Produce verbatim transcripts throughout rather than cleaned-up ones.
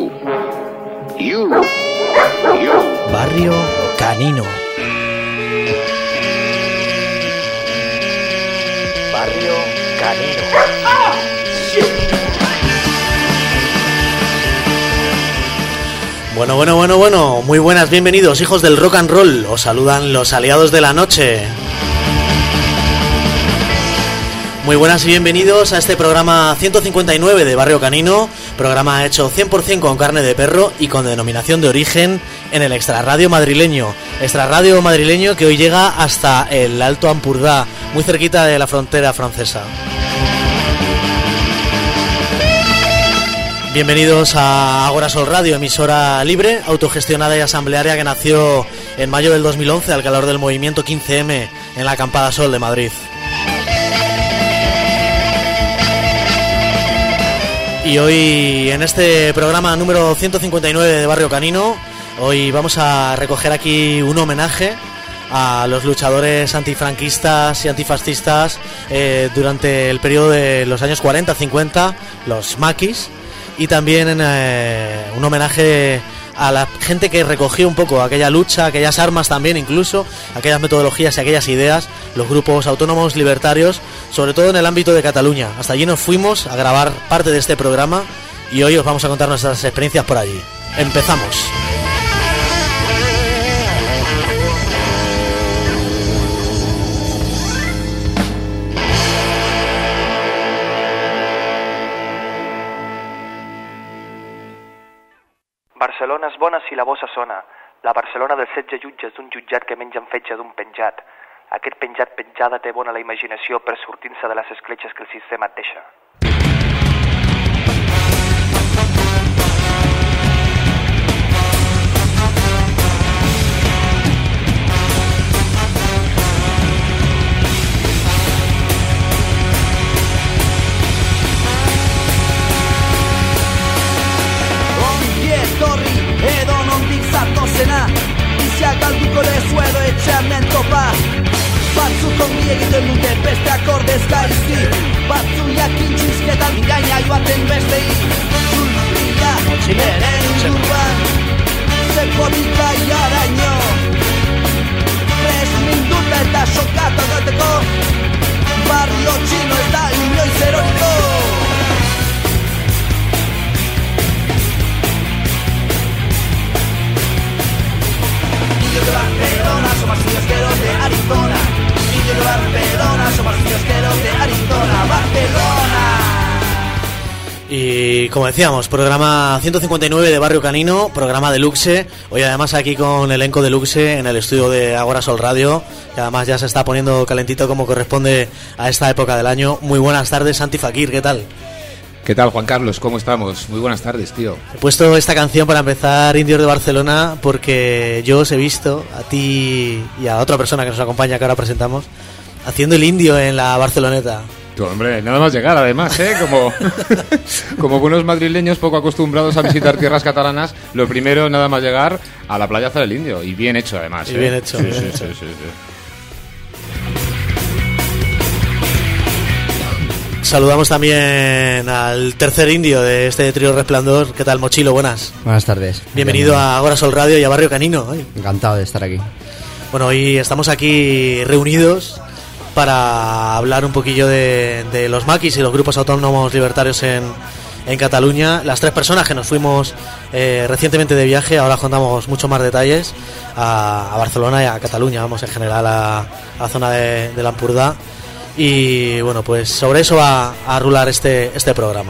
You. You. You. Barrio Canino. Barrio Canino. ¡Ah! Bueno, bueno, bueno, bueno. Muy buenas, bienvenidos, hijos del rock and roll. Os saludan los aliados de la noche. Muy buenas y bienvenidos a este programa ciento cincuenta y nueve de Barrio Canino, programa hecho cien por ciento con carne de perro y con denominación de origen en el extrarradio madrileño. Extrarradio madrileño que hoy llega hasta el Alto Ampurdá, muy cerquita de la frontera francesa. Bienvenidos a Agora Sol Radio, emisora libre, autogestionada y asamblearia que nació en mayo del dos mil once al calor del movimiento quince eme en la Acampada Sol de Madrid. Y hoy, en este programa número ciento cincuenta y nueve de Barrio Canino, hoy vamos a recoger aquí un homenaje a los luchadores antifranquistas y antifascistas eh, durante el periodo de los años cuarenta cincuenta, los maquis, y también eh, un homenaje a la gente que recogió un poco aquella lucha, aquellas armas también incluso, aquellas metodologías y aquellas ideas, los grupos autónomos libertarios, sobre todo en el ámbito de Cataluña. Hasta allí nos fuimos a grabar parte de este programa y hoy os vamos a contar nuestras experiencias por allí. Empezamos. Barcelona és bona si la bossa sona. La Barcelona dels setze jutges d'un jutjat que mengen fetge d'un penjat. Aquest penjat penjada té bona la imaginació per sortir-se de les escletxes que el sistema et deixa. Edo nondik zatozena Biziak galduko lezuedo etxean topa Batzuk ongi egiten dute beste akordez gaizki Batzu jakin txizketan gaina joaten bestei Zulpila txineren inguruan Zepotika iaraino Pres minduta eta sokatu agateko Barrio txino ez da inoiz eroriko. De Barcelona, somos kiosqueros de Arizona. Niños de Barcelona, somos kiosqueros de Arizona. Barcelona. Y como decíamos, programa ciento cincuenta y nueve de Barrio Canino, programa deluxe. Hoy además aquí con elenco deluxe en el estudio de Agora Sol Radio, que además ya se está poniendo calentito como corresponde a esta época del año. Muy buenas tardes, Santi Fakir, ¿qué tal? ¿Qué tal, Juan Carlos? ¿Cómo estamos? Muy buenas tardes, tío. He puesto esta canción para empezar, Indios de Barcelona, porque yo os he visto, a ti y a otra persona que nos acompaña, que ahora presentamos, haciendo el indio en la Barceloneta. Tú, hombre, nada más llegar, además, ¿eh? Como, como buenos madrileños poco acostumbrados a visitar tierras catalanas, lo primero, nada más llegar, a la playa hacer el indio. Y bien hecho, además. Y ¿eh? bien hecho. Sí, bien sí, hecho. sí, sí, sí. Saludamos también al tercer indio de este trío Resplandor. ¿Qué tal, Mochilo? Buenas. Buenas tardes. Bienvenido Bienvenido. a Agora Sol Radio y a Barrio Canino. Ay. Encantado de estar aquí. Bueno, hoy estamos aquí reunidos para hablar un poquillo de, de los maquis y los grupos autónomos libertarios en, en Cataluña. Las tres personas que nos fuimos eh, recientemente de viaje, ahora contamos muchos más detalles, a, a Barcelona y a Cataluña, vamos, en general a, a la zona de, de l'Ampurdà. Y bueno, pues sobre eso va a rular este, este programa.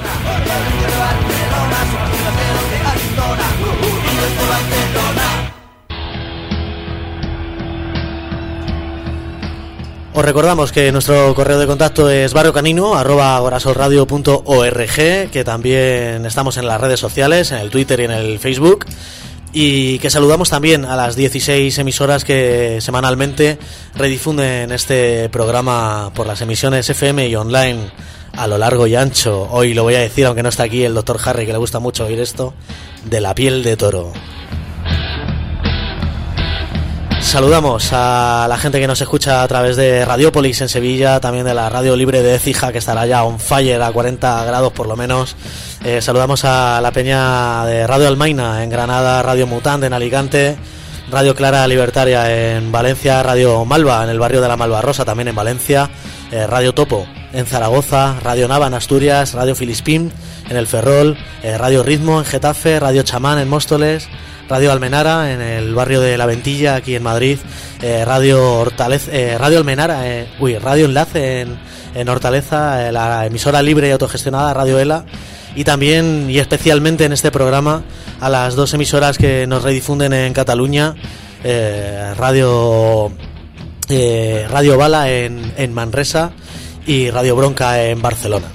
Os recordamos que nuestro correo de contacto es barriocanino arroba agorasolradio punto org, que también estamos en las redes sociales, en el Twitter y en el Facebook. Y que saludamos también a las dieciséis emisoras que semanalmente redifunden este programa por las emisiones F M y online a lo largo y ancho. Hoy lo voy a decir, aunque no está aquí el doctor Harry, que le gusta mucho oír esto, de la piel de toro. Saludamos a la gente que nos escucha a través de Radiópolis en Sevilla, también de la Radio Libre de Écija, que estará ya on fire a cuarenta grados por lo menos. Eh, saludamos a la peña de Radio Almaina en Granada, Radio Mutante en Alicante, Radio Clara Libertaria en Valencia, Radio Malva en el barrio de la Malvarrosa también en Valencia, eh, Radio Topo en Zaragoza, Radio Nava en Asturias, Radio Filispín en el Ferrol, eh, Radio Ritmo en Getafe, Radio Chamán en Móstoles, Radio Almenara en el barrio de La Ventilla aquí en Madrid, eh, Radio Hortaleza, eh, Radio Almenara, eh, uy, Radio Enlace en, en Hortaleza, eh, la emisora libre y autogestionada Radio Ela, y también y especialmente en este programa a las dos emisoras que nos redifunden en Cataluña, eh, Radio eh, Radio Bala en, en Manresa y Radio Bronca en Barcelona.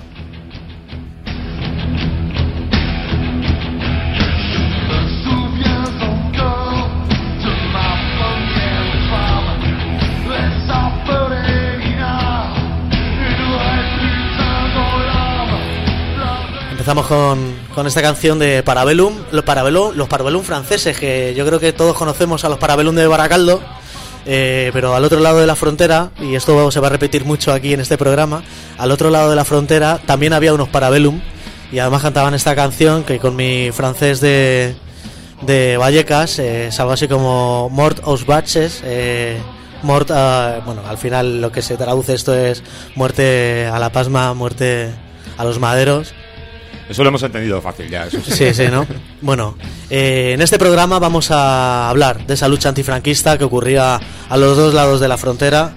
Empezamos con, con esta canción de Parabellum, los Parabellum, los Parabellum franceses, que yo creo que todos conocemos a los Parabellum de Baracaldo, eh, pero al otro lado de la frontera, y esto se va a repetir mucho aquí en este programa, al otro lado de la frontera también había unos Parabellum, y además cantaban esta canción que con mi francés de, de Vallecas eh, es algo así como Mort aux Batches, eh, Mort, uh, bueno, al final lo que se traduce esto es muerte a la pasma, muerte a los maderos. Eso lo hemos entendido fácil ya. Eso sí, sí, sí, ¿no? Bueno, eh, en este programa vamos a hablar de esa lucha antifranquista que ocurría a los dos lados de la frontera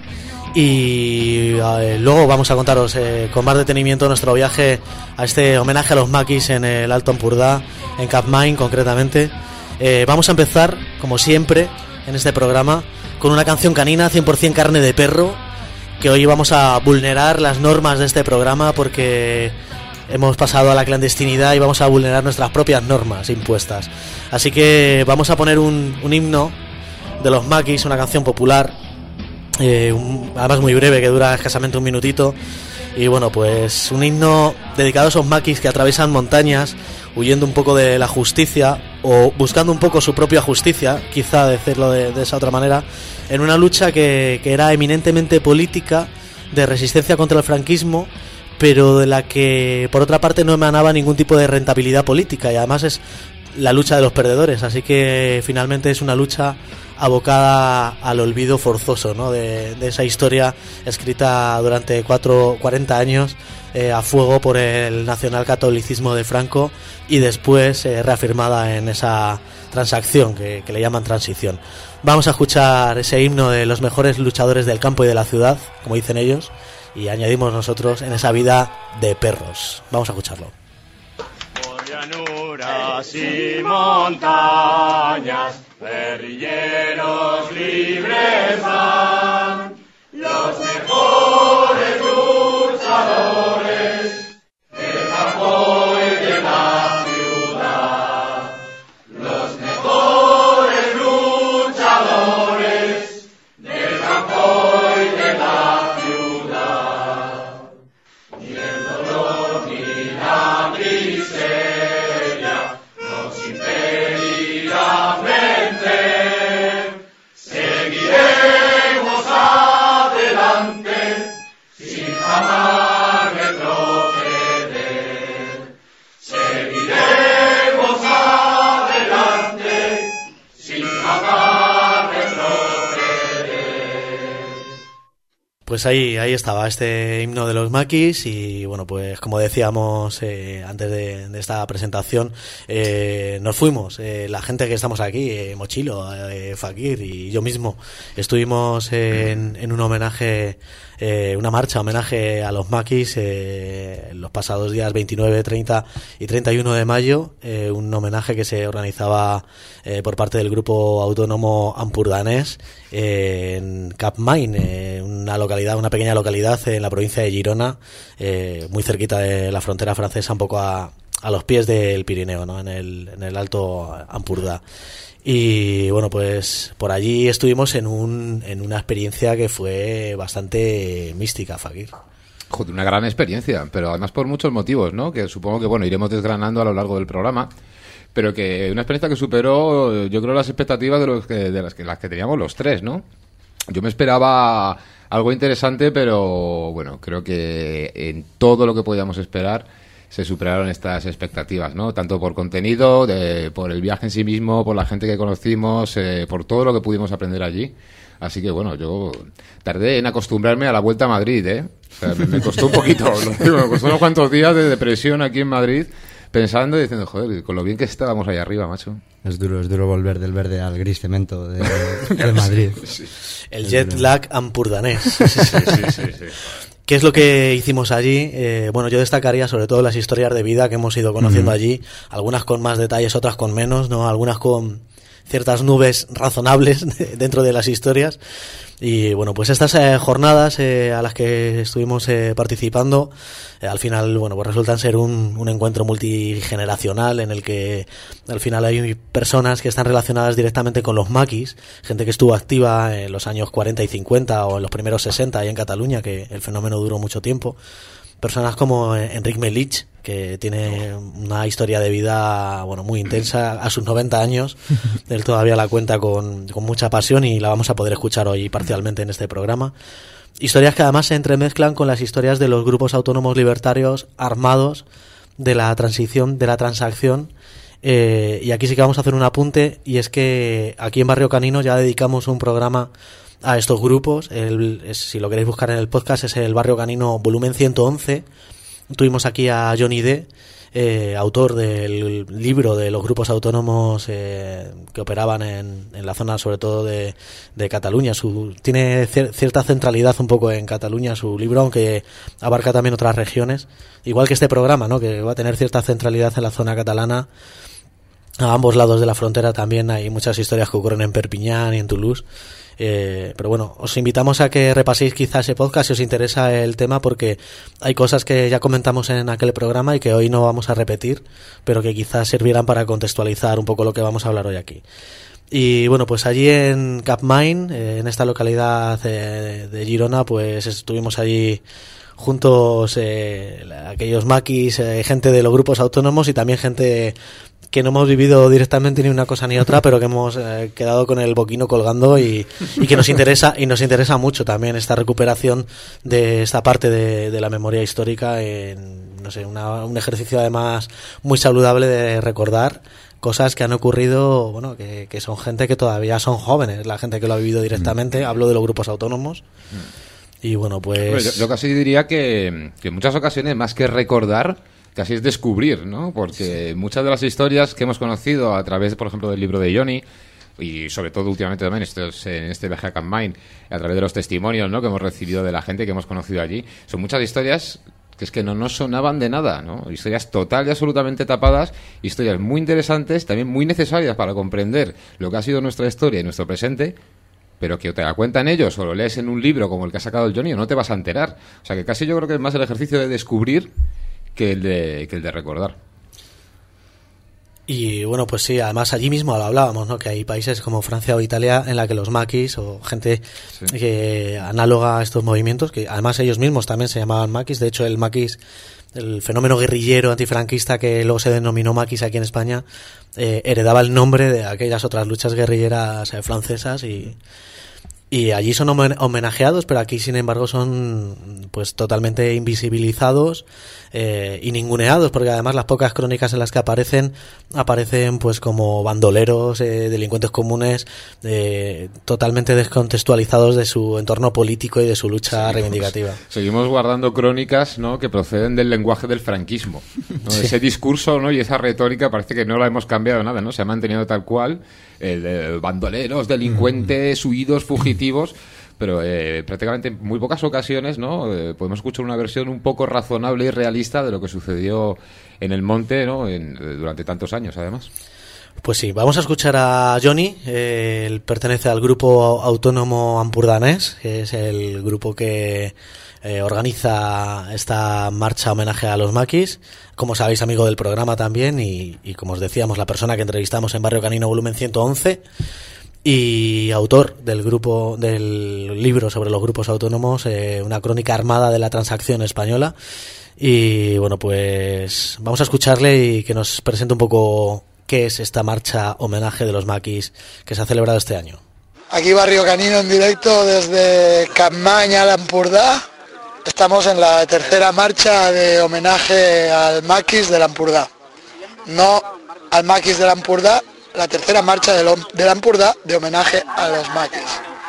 y eh, luego vamos a contaros eh, con más detenimiento nuestro viaje a este homenaje a los maquis en el Alto Empordà, en Capmany concretamente. Eh, vamos a empezar, como siempre, en este programa con una canción canina, cien por ciento carne de perro, que hoy vamos a vulnerar las normas de este programa porque hemos pasado a la clandestinidad y vamos a vulnerar nuestras propias normas impuestas. Así que vamos a poner un, un himno de los maquis, una canción popular, eh, un, además muy breve, que dura escasamente un minutito. Y bueno, pues un himno dedicado a esos maquis que atraviesan montañas, huyendo un poco de la justicia o buscando un poco su propia justicia, quizá decirlo de, de esa otra manera, en una lucha que, que era eminentemente política, de resistencia contra el franquismo, pero de la que por otra parte no emanaba ningún tipo de rentabilidad política, y además es la lucha de los perdedores, así que finalmente es una lucha abocada al olvido forzoso, ¿no? de, de esa historia escrita durante cuatro, cuarenta años eh, a fuego por el nacionalcatolicismo de Franco y después eh, reafirmada en esa transacción que, que le llaman transición. Vamos a escuchar ese himno de los mejores luchadores del campo y de la ciudad, como dicen ellos, y añadimos nosotros en esa vida de perros. Vamos a escucharlo. Por llanuras y montañas, guerrilleros libres van, los mejores luchadores del campo y de la ciudad, los mejores luchadores del campo y de la ciudad. Pues ahí, ahí estaba este himno de los maquis y bueno, pues como decíamos eh, antes de, de esta presentación, eh, nos fuimos, eh, la gente que estamos aquí, eh, Mochilo, eh, Fakir y yo mismo, estuvimos en, en un homenaje, eh, una marcha homenaje a los maquis eh, los pasados días veintinueve, treinta y treinta y uno de mayo, eh, un homenaje que se organizaba eh, por parte del grupo autónomo ampurdanés eh, en Capmany, eh, una localidad, una pequeña localidad en la provincia de Girona, eh, muy cerquita de la frontera francesa, un poco a, a los pies del Pirineo, ¿no? En el, en el Alto Empordà. Y bueno, pues por allí estuvimos en un en una experiencia que fue bastante mística, Fakir. Joder, una gran experiencia, pero además por muchos motivos, ¿no? Que supongo que, bueno, iremos desgranando a lo largo del programa. pero que una experiencia que superó, yo creo, las expectativas de, los que, de las, que, las que teníamos los tres, ¿no? Yo me esperaba algo interesante, pero bueno, creo que en todo lo que podíamos esperar se superaron estas expectativas, ¿no? Tanto por contenido, de, por el viaje en sí mismo, por la gente que conocimos, eh, por todo lo que pudimos aprender allí. Así que bueno, yo tardé en acostumbrarme a la vuelta a Madrid, ¿eh? O sea, me, me costó un poquito, lo digo, me costó unos cuantos días de depresión aquí en Madrid, pensando y diciendo, joder, con lo bien que estábamos ahí arriba, macho. Es duro, es duro volver del verde al gris cemento de, de Madrid. Sí. El jet lag ampurdanés. Sí, sí, sí, sí, sí, sí. ¿Qué es lo que hicimos allí? Eh, bueno, yo destacaría sobre todo las historias de vida que hemos ido conociendo uh-huh. allí, algunas con más detalles, otras con menos, ¿no? Algunas con ciertas nubes razonables dentro de las historias. Y bueno, pues estas eh, jornadas eh, a las que estuvimos eh, participando, eh, al final, bueno, pues resultan ser un, un encuentro multigeneracional en el que al final hay personas que están relacionadas directamente con los maquis, gente que estuvo activa en los años cuarenta y cincuenta o en los primeros sesenta ahí en Cataluña, que el fenómeno duró mucho tiempo. Personas como Enric Melich, que tiene una historia de vida, bueno, muy intensa a sus noventa años. Él todavía la cuenta con, con mucha pasión y la vamos a poder escuchar hoy parcialmente en este programa. Historias que además se entremezclan con las historias de los grupos autónomos libertarios armados de la transición, de la transacción. Eh, y aquí sí que vamos a hacer un apunte, y es que aquí en Barrio Canino ya dedicamos un programa a estos grupos. El, es, si lo queréis buscar en el podcast, es el Barrio Canino volumen ciento once. Tuvimos aquí a Johnny D, eh, autor del libro de los grupos autónomos eh, que operaban en, en la zona sobre todo de, de Cataluña. Su, tiene cier, cierta centralidad un poco en Cataluña su libro, aunque abarca también otras regiones, igual que este programa, ¿no? Que va a tener cierta centralidad en la zona catalana. A ambos lados de la frontera también hay muchas historias que ocurren en Perpiñán y en Toulouse. Eh, pero bueno, os invitamos a que repaséis quizás ese podcast si os interesa el tema, porque hay cosas que ya comentamos en aquel programa y que hoy no vamos a repetir, pero que quizás sirvieran para contextualizar un poco lo que vamos a hablar hoy aquí. Y bueno, pues allí en Capmany, eh, en esta localidad eh, de Girona, pues estuvimos allí juntos, eh, aquellos maquis, eh, gente de los grupos autónomos y también gente que no hemos vivido directamente ni una cosa ni otra, pero que hemos eh, quedado con el boquino colgando y, y que nos interesa y nos interesa mucho también esta recuperación de esta parte de, de la memoria histórica en, no sé, una, un ejercicio además muy saludable de recordar cosas que han ocurrido, bueno, que, que son gente que todavía son jóvenes, la gente que lo ha vivido directamente. Hablo de los grupos autónomos. Y bueno, pues yo, yo casi diría que, que en muchas ocasiones, más que recordar, casi es descubrir, ¿no? Porque sí, muchas de las historias que hemos conocido a través, por ejemplo, del libro de Johnny, y sobre todo últimamente también estos, en este viaje a Capmany, a través de los testimonios, ¿no?, que hemos recibido de la gente que hemos conocido allí, son muchas historias que es que no nos sonaban de nada, ¿no? Historias total y absolutamente tapadas, historias muy interesantes, también muy necesarias para comprender lo que ha sido nuestra historia y nuestro presente, pero que o te la cuentan ellos o lo lees en un libro como el que ha sacado el Johnny o no te vas a enterar. O sea que casi yo creo que es más el ejercicio de descubrir que el de, que el de recordar. Y bueno, pues sí, además allí mismo lo hablábamos, ¿no? Que hay países como Francia o Italia en la que los maquis o gente sí. que análoga a estos movimientos, que además ellos mismos también se llamaban maquis. De hecho, el maquis, el fenómeno guerrillero antifranquista que luego se denominó maquis aquí en España, eh, heredaba el nombre de aquellas otras luchas guerrilleras eh, francesas y... Y allí son homenajeados, pero aquí, sin embargo, son pues totalmente invisibilizados eh, y ninguneados, porque además las pocas crónicas en las que aparecen, aparecen pues como bandoleros, eh, delincuentes comunes, eh, totalmente descontextualizados de su entorno político y de su lucha sí, reivindicativa. Pues, seguimos guardando crónicas, ¿no?, que proceden del lenguaje del franquismo, ¿no? Sí. Ese discurso, ¿no?, y esa retórica parece que no la hemos cambiado nada, ¿no? Se ha mantenido tal cual. Eh, de bandoleros, delincuentes, mm. huidos, fugitivos, pero eh, prácticamente en muy pocas ocasiones, ¿no?, eh, podemos escuchar una versión un poco razonable y realista de lo que sucedió en el monte, ¿no?, en, eh, durante tantos años, además. Pues sí, vamos a escuchar a Johnny. Eh, él pertenece al grupo autónomo ampurdanés, que es el grupo que eh, organiza esta marcha homenaje a los maquis. Como sabéis, amigo del programa también, y, y como os decíamos, la persona que entrevistamos en Barrio Canino volumen ciento once, y autor del grupo del libro sobre los grupos autónomos, eh, una crónica armada de la transacción española. Y bueno, pues vamos a escucharle y que nos presente un poco ¿qué es esta marcha homenaje de los maquis que se ha celebrado este año? Aquí Barrio Canino en directo desde Capmany a l'Empordà. Estamos en la tercera marcha de homenaje al maquis de l'Empordà. No al maquis de l'Empordà, la tercera marcha de l'Empordà de homenaje a los maquis.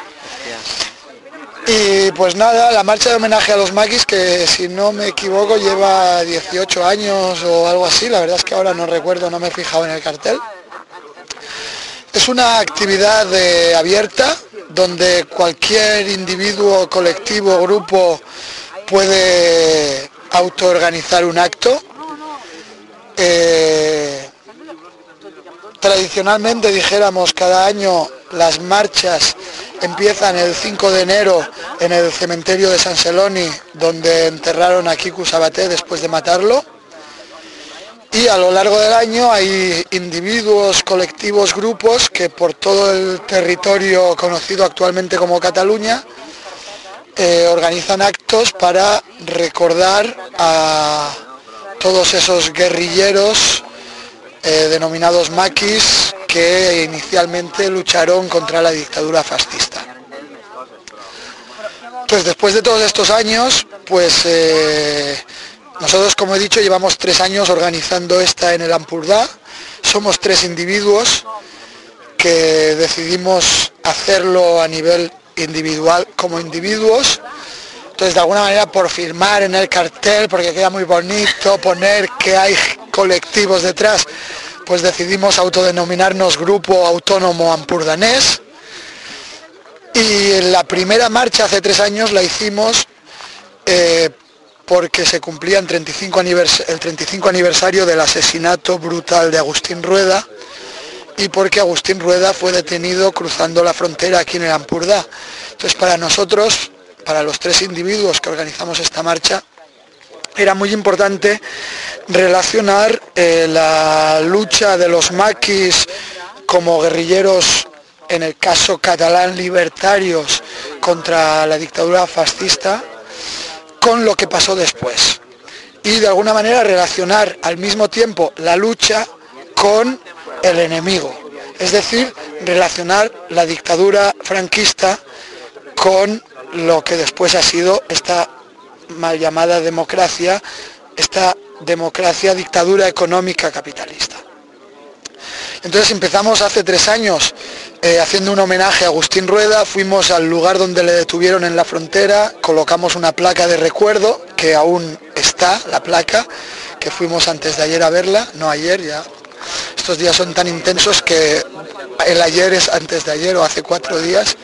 Y pues nada, la marcha de homenaje a los maquis, que si no me equivoco lleva dieciocho años o algo así, la verdad es que ahora no recuerdo, no me he fijado en el cartel. Es una actividad eh, abierta, donde cualquier individuo, colectivo, grupo puede autoorganizar un acto. Eh, tradicionalmente, dijéramos, cada año las marchas empiezan el cinco de enero en el cementerio de San Celoni, donde enterraron a Quico Sabater después de matarlo. Y a lo largo del año hay individuos, colectivos, grupos que por todo el territorio conocido actualmente como Cataluña eh, organizan actos para recordar a todos esos guerrilleros eh, denominados maquis, que inicialmente lucharon contra la dictadura fascista. Pues después de todos estos años, pues eh, nosotros, como he dicho, llevamos tres años organizando esta en el Empordà. Somos tres individuos que decidimos hacerlo a nivel individual como individuos. Entonces, de alguna manera, por firmar en el cartel, porque queda muy bonito poner que hay colectivos detrás, pues decidimos autodenominarnos Grupo Autónomo Empordanès. Y la primera marcha hace tres años la hicimos eh, porque se cumplía el treinta y cinco aniversario del asesinato brutal de Agustín Rueda, y porque Agustín Rueda fue detenido cruzando la frontera aquí en el Empordà. Entonces, para nosotros, para los tres individuos que organizamos esta marcha, era muy importante relacionar eh, la lucha de los maquis como guerrilleros, en el caso catalán libertarios, contra la dictadura fascista, con lo que pasó después. Y de alguna manera relacionar al mismo tiempo la lucha con el enemigo. Es decir, relacionar la dictadura franquista con lo que después ha sido esta mal llamada democracia, esta democracia dictadura económica capitalista. Entonces empezamos hace tres años eh, haciendo un homenaje a Agustín Rueda. Fuimos al lugar donde le detuvieron en la frontera, colocamos una placa de recuerdo, que aún está la placa, que fuimos antes de ayer a verla, no ayer, ya estos días son tan intensos que el ayer es antes de ayer o hace cuatro días.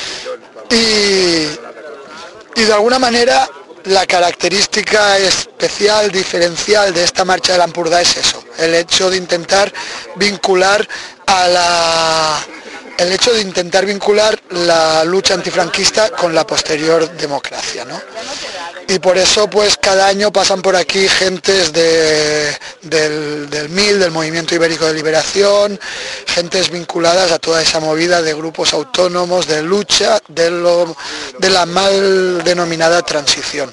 Y, y de alguna manera la característica especial, diferencial de esta marcha del Empordà es eso, el hecho de intentar vincular a la el hecho de intentar vincular la lucha antifranquista con la posterior democracia, ¿no? Y por eso, pues cada año pasan por aquí gentes de, del, del M I L, del Movimiento Ibérico de Liberación, gentes vinculadas a toda esa movida de grupos autónomos de lucha de, lo, de la mal denominada transición.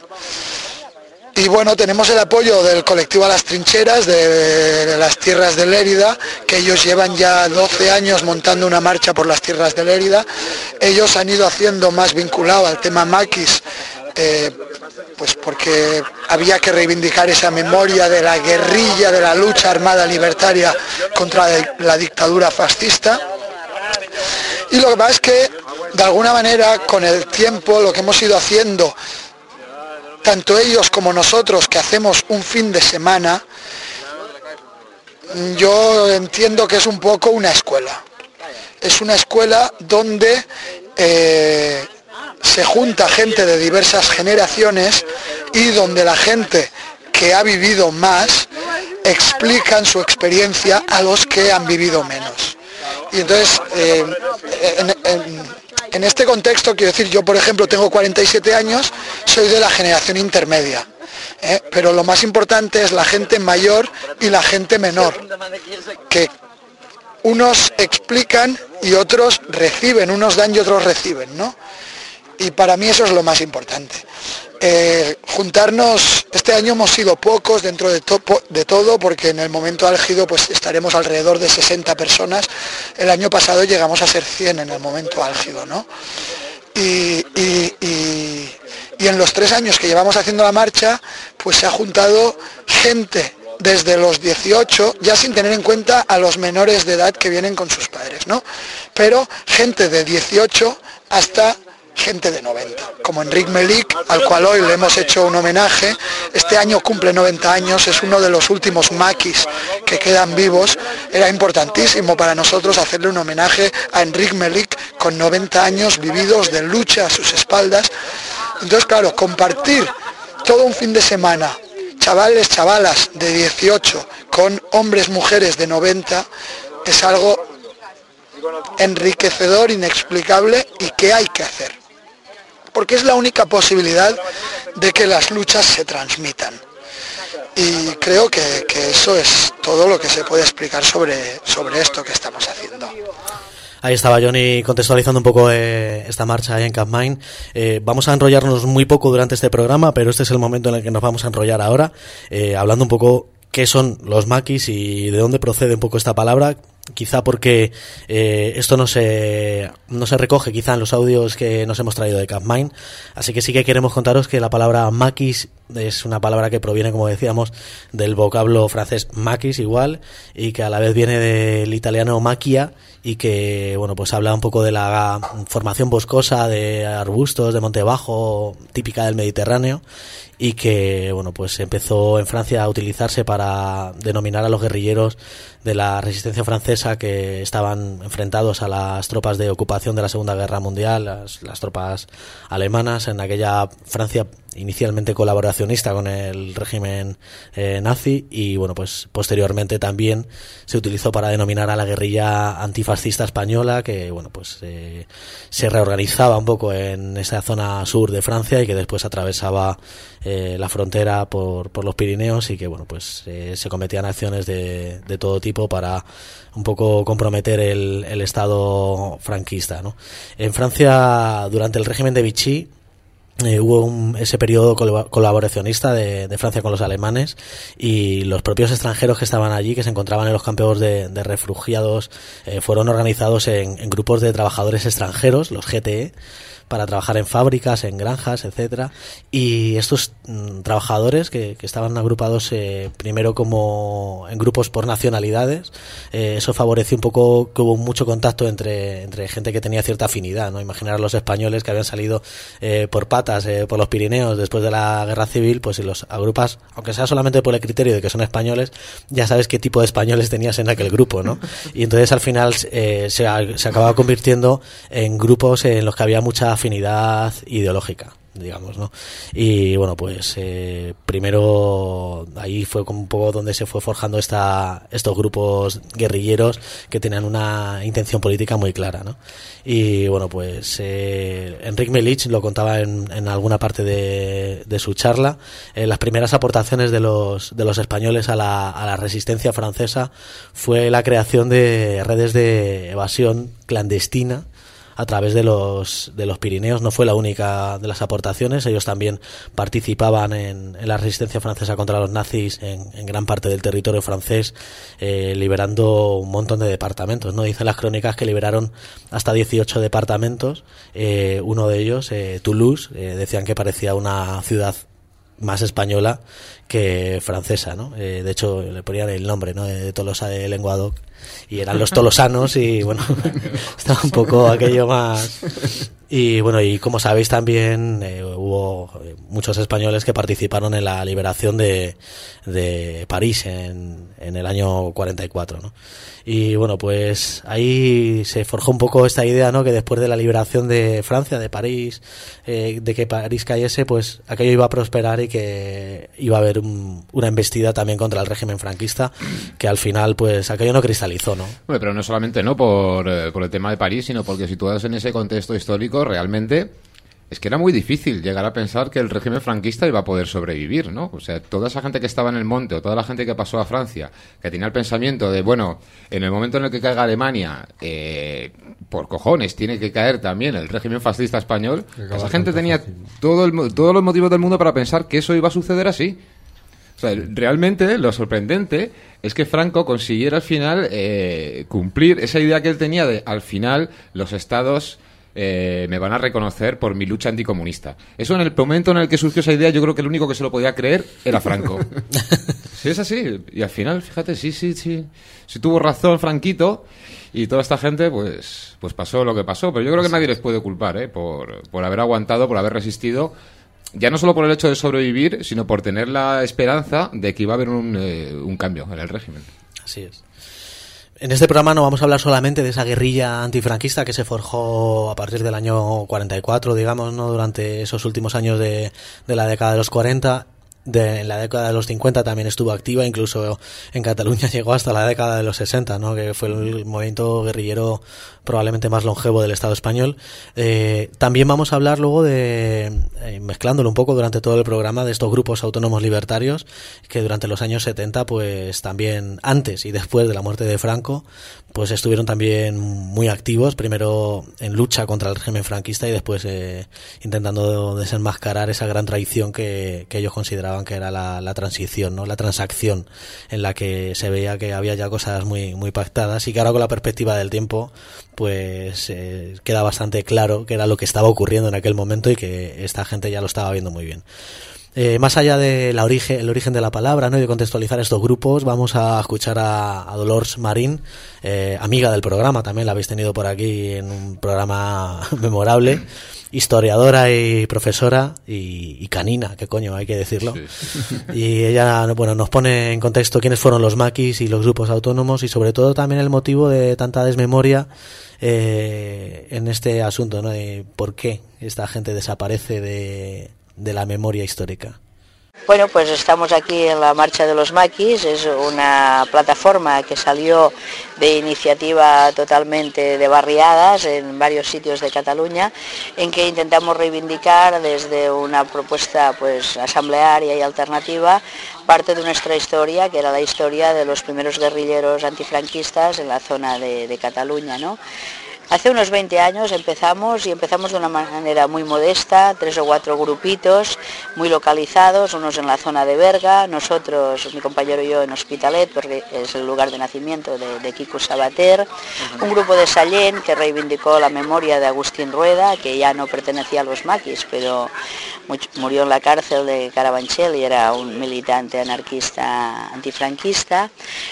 Y bueno, tenemos el apoyo del colectivo A las Trincheras, de, de las tierras de Lérida, que ellos llevan ya doce años montando una marcha por las tierras de Lérida. Ellos han ido haciendo más vinculado al tema maquis, eh, pues porque había que reivindicar esa memoria de la guerrilla, de la lucha armada libertaria contra la dictadura fascista. Y lo que pasa es que, de alguna manera, con el tiempo, lo que hemos ido haciendo, tanto ellos como nosotros, que hacemos un fin de semana, yo entiendo que es un poco una escuela. Es una escuela donde eh, se junta gente de diversas generaciones y donde la gente que ha vivido más explican su experiencia a los que han vivido menos. Y entonces, eh, en, en, en este contexto, quiero decir, yo por ejemplo tengo cuarenta y siete años, soy de la generación intermedia, ¿eh? Pero lo más importante es la gente mayor y la gente menor, que unos explican y otros reciben, unos dan y otros reciben, ¿no? y para mí eso es lo más importante. Eh, juntarnos, este año hemos sido pocos dentro de, to, de todo, porque en el momento álgido pues estaremos alrededor de sesenta personas. El año pasado llegamos a ser cien en el momento álgido, ¿no? Y, y, y, y en los tres años que llevamos haciendo la marcha, pues se ha juntado gente desde los dieciocho, ya sin tener en cuenta a los menores de edad que vienen con sus padres, ¿no? Pero gente de dieciocho hasta gente de noventa, como Enric Melik, al cual hoy le hemos hecho un homenaje. Este año cumple noventa años, es uno de los últimos maquis que quedan vivos. Era importantísimo para nosotros hacerle un homenaje a Enric Melik con noventa años vividos de lucha a sus espaldas. Entonces, claro, compartir todo un fin de semana, chavales, chavalas de dieciocho con hombres, mujeres de noventa, es algo enriquecedor, inexplicable y que hay que hacer, porque es la única posibilidad de que las luchas se transmitan. Y creo que, que eso es todo lo que se puede explicar sobre, sobre esto que estamos haciendo. Ahí estaba Johnny contextualizando un poco eh, esta marcha ahí en Capmany. Eh, vamos a enrollarnos muy poco durante este programa, pero este es el momento en el que nos vamos a enrollar ahora, eh, hablando un poco qué son los maquis y de dónde procede un poco esta palabra. Quizá porque eh, esto no se no se recoge quizá en los audios que nos hemos traído de Capmany, así que sí que queremos contaros que la palabra maquis es una palabra que proviene, como decíamos, del vocablo francés maquis igual, y que a la vez viene del italiano macchia, y que bueno pues habla un poco de la formación boscosa de arbustos de monte bajo típica del Mediterráneo, y que bueno pues empezó en Francia a utilizarse para denominar a los guerrilleros de la resistencia francesa que estaban enfrentados a las tropas de ocupación de la Segunda Guerra Mundial, las, las tropas alemanas en aquella Francia inicialmente colaboracionista con el régimen eh, nazi, y bueno pues posteriormente también se utilizó para denominar a la guerrilla antifascista española, que bueno pues eh, se reorganizaba un poco en esa zona sur de Francia y que después atravesaba eh, la frontera por, por los Pirineos, y que bueno pues eh, se cometían acciones de, de todo tipo para un poco comprometer el, el estado franquista, ¿no? En Francia, durante el régimen de Vichy, Eh, hubo un, ese periodo col- colaboracionista de, de Francia con los alemanes, y los propios extranjeros que estaban allí, que se encontraban en los campos de, de refugiados, eh, fueron organizados en, en grupos de trabajadores extranjeros, los G T E, para trabajar en fábricas, en granjas, etcétera. Y estos mm, trabajadores que, que estaban agrupados eh, primero como en grupos por nacionalidades, eh, eso favoreció un poco que hubo mucho contacto entre, entre gente que tenía cierta afinidad, ¿no? Imaginar a los españoles que habían salido eh, por patas eh, por los Pirineos después de la Guerra Civil, pues si los agrupas, aunque sea solamente por el criterio de que son españoles, ya sabes qué tipo de españoles tenías en aquel grupo, ¿no? Y entonces al final eh, se, se acababa convirtiendo en grupos en los que había mucha afinidad ideológica, digamos, ¿no? Y bueno, pues eh, primero ahí fue como un poco donde se fue forjando esta estos grupos guerrilleros que tenían una intención política muy clara, ¿no? Y bueno, pues eh, Enric Melich lo contaba en, en alguna parte de, de su charla, eh, las primeras aportaciones de los de los españoles a la, a la resistencia francesa fue la creación de redes de evasión clandestina a través de los de los Pirineos. No fue la única de las aportaciones, ellos también participaban en, en la resistencia francesa contra los nazis en, en gran parte del territorio francés, eh, liberando un montón de departamentos, ¿no? Dicen las crónicas que liberaron hasta dieciocho departamentos, eh, uno de ellos, eh, Toulouse, eh, decían que parecía una ciudad más española que francesa, ¿no? Eh, de hecho le ponían el nombre, ¿no?, de Tolosa de Lenguadoc, y eran los tolosanos, y bueno, estaba un poco aquello más. Y bueno, y como sabéis también eh, hubo muchos españoles que participaron en la liberación de, de París en, en el año cuarenta y cuatro, ¿no? Y bueno, pues ahí se forjó un poco esta idea, ¿no?, que después de la liberación de Francia, de París, eh, de que París cayese, pues aquello iba a prosperar y que iba a haber un, una embestida también contra el régimen franquista, que al final pues aquello no cristalizó, ¿no? Bueno, pero no solamente no por, eh, por el tema de París, sino porque situados en ese contexto histórico, realmente es que era muy difícil llegar a pensar que el régimen franquista iba a poder sobrevivir, ¿no? O sea, toda esa gente que estaba en el monte, o toda la gente que pasó a Francia, que tenía el pensamiento de, bueno, en el momento en el que caiga Alemania, eh, por cojones, tiene que caer también el régimen fascista español, esa gente tenía todo el, todos los motivos del mundo para pensar que eso iba a suceder así. O sea, realmente lo sorprendente es que Franco consiguiera al final eh, cumplir esa idea que él tenía de, al final, los estados... Eh, me van a reconocer por mi lucha anticomunista. Eso, en el momento en el que surgió esa idea, yo creo que el único que se lo podía creer era Franco. Sí, es así. Y al final, fíjate, sí, sí, sí. Sí tuvo razón Franquito, y toda esta gente, pues, pues pasó lo que pasó. Pero yo creo que nadie les puede culpar, ¿eh? Por, por haber aguantado, por haber resistido. Ya no solo por el hecho de sobrevivir, sino por tener la esperanza de que iba a haber un, eh, un cambio en el régimen. Así es. En este programa no vamos a hablar solamente de esa guerrilla antifranquista que se forjó a partir del año cuarenta y cuatro, digamos, ¿no? Durante esos últimos años de, de la década de los cuarenta. De, en la década de los cincuenta también estuvo activa, incluso en Cataluña llegó hasta la década de los sesenta, ¿no? Que fue el movimiento guerrillero probablemente más longevo del Estado español. Eh, también vamos a hablar luego de, eh, mezclándolo un poco durante todo el programa, de estos grupos autónomos libertarios que durante los años setenta, pues también antes y después de la muerte de Franco, pues estuvieron también muy activos, primero en lucha contra el régimen franquista y después eh, intentando desenmascarar esa gran traición que, que ellos consideraban que era la, la transición, ¿no? La transacción, en la que se veía que había ya cosas muy, muy pactadas y que ahora, con la perspectiva del tiempo, pues eh, queda bastante claro que era lo que estaba ocurriendo en aquel momento y que esta gente ya lo estaba viendo muy bien. Eh, más allá del origen, el origen de la palabra, ¿no? Y de contextualizar estos grupos, vamos a escuchar a, a Dolors Marín, eh, amiga del programa, también la habéis tenido por aquí en un programa memorable, historiadora y profesora y, y canina, qué coño, hay que decirlo. Sí. Y ella, bueno, nos pone en contexto quiénes fueron los maquis y los grupos autónomos y sobre todo también el motivo de tanta desmemoria eh, en este asunto, ¿no? De por qué esta gente desaparece de... de la memoria histórica. Bueno, pues estamos aquí en la Marcha de los Maquis, es una plataforma que salió de iniciativa totalmente de barriadas en varios sitios de Cataluña, en que intentamos reivindicar desde una propuesta pues asamblearia y alternativa parte de nuestra historia, que era la historia de los primeros guerrilleros antifranquistas en la zona de, de Cataluña, ¿no? Hace unos veinte años empezamos y empezamos de una manera muy modesta, tres o cuatro grupitos muy localizados, unos en la zona de Berga, nosotros, mi compañero y yo en Hospitalet, porque es el lugar de nacimiento de, de Quico Sabater, un grupo de Sallent que reivindicó la memoria de Agustín Rueda, que ya no pertenecía a los maquis, pero murió en la cárcel de Carabanchel y era un militante anarquista antifranquista,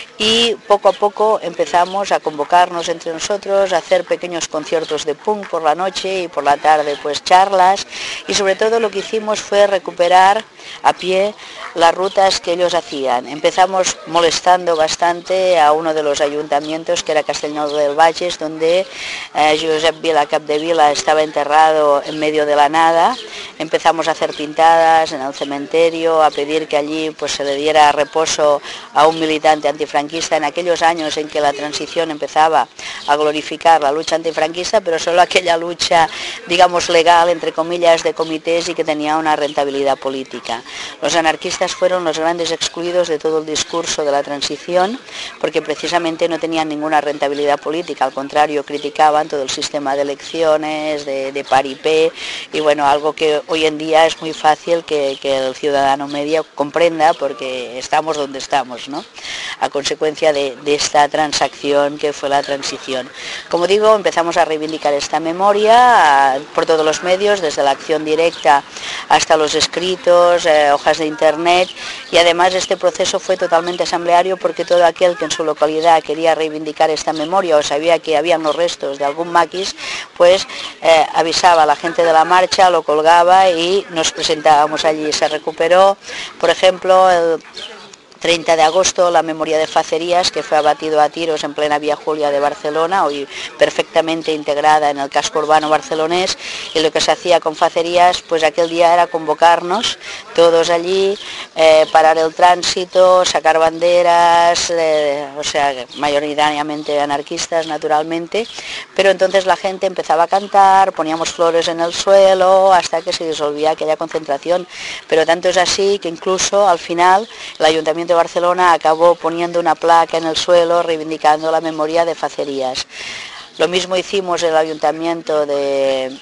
y poco a poco empezamos a convocarnos entre nosotros, a hacer pequeños conciertos de punk por la noche y por la tarde pues charlas, y sobre todo lo que hicimos fue recuperar a pie las rutas que ellos hacían. Empezamos molestando bastante a uno de los ayuntamientos, que era Castellnou del Bages, donde eh, Josep Vila Capdevila estaba enterrado en medio de la nada. Empezamos a hacer pintadas en el cementerio, a pedir que allí pues se le diera reposo a un militante antifranquista en aquellos años en que la transición empezaba a glorificar la lucha antifranquista, pero solo aquella lucha, digamos, legal, entre comillas, de comités y que tenía una rentabilidad política. Los anarquistas fueron los grandes excluidos de todo el discurso de la transición, porque precisamente no tenían ninguna rentabilidad política, al contrario, criticaban todo el sistema de elecciones, de, de paripé, y bueno, algo que hoy en día es muy fácil que, que el ciudadano medio comprenda, porque estamos donde estamos, ¿no? A consecuencia de, de esta transacción que fue la transición. Como digo, empezamos a reivindicar esta memoria a, por todos los medios, desde la acción directa hasta los escritos, eh, hojas de internet, y además este proceso fue totalmente asambleario, porque todo aquel que en su localidad quería reivindicar esta memoria o sabía que habían los restos de algún maquis, pues eh, avisaba a la gente de la marcha, lo colgaba y nos presentábamos allí. Se recuperó, por ejemplo, el treinta de agosto, la memoria de Facerías, que fue abatido a tiros en plena Vía Julia de Barcelona, hoy perfectamente integrada en el casco urbano barcelonés, y lo que se hacía con Facerías, pues aquel día era convocarnos todos allí, eh, parar el tránsito, sacar banderas, eh, o sea, mayoritariamente anarquistas naturalmente, pero entonces la gente empezaba a cantar, poníamos flores en el suelo, hasta que se disolvía aquella concentración, pero tanto es así que incluso al final el Ayuntamiento de Barcelona acabó poniendo una placa en el suelo reivindicando la memoria de Facerías. Lo mismo hicimos en el Ayuntamiento de,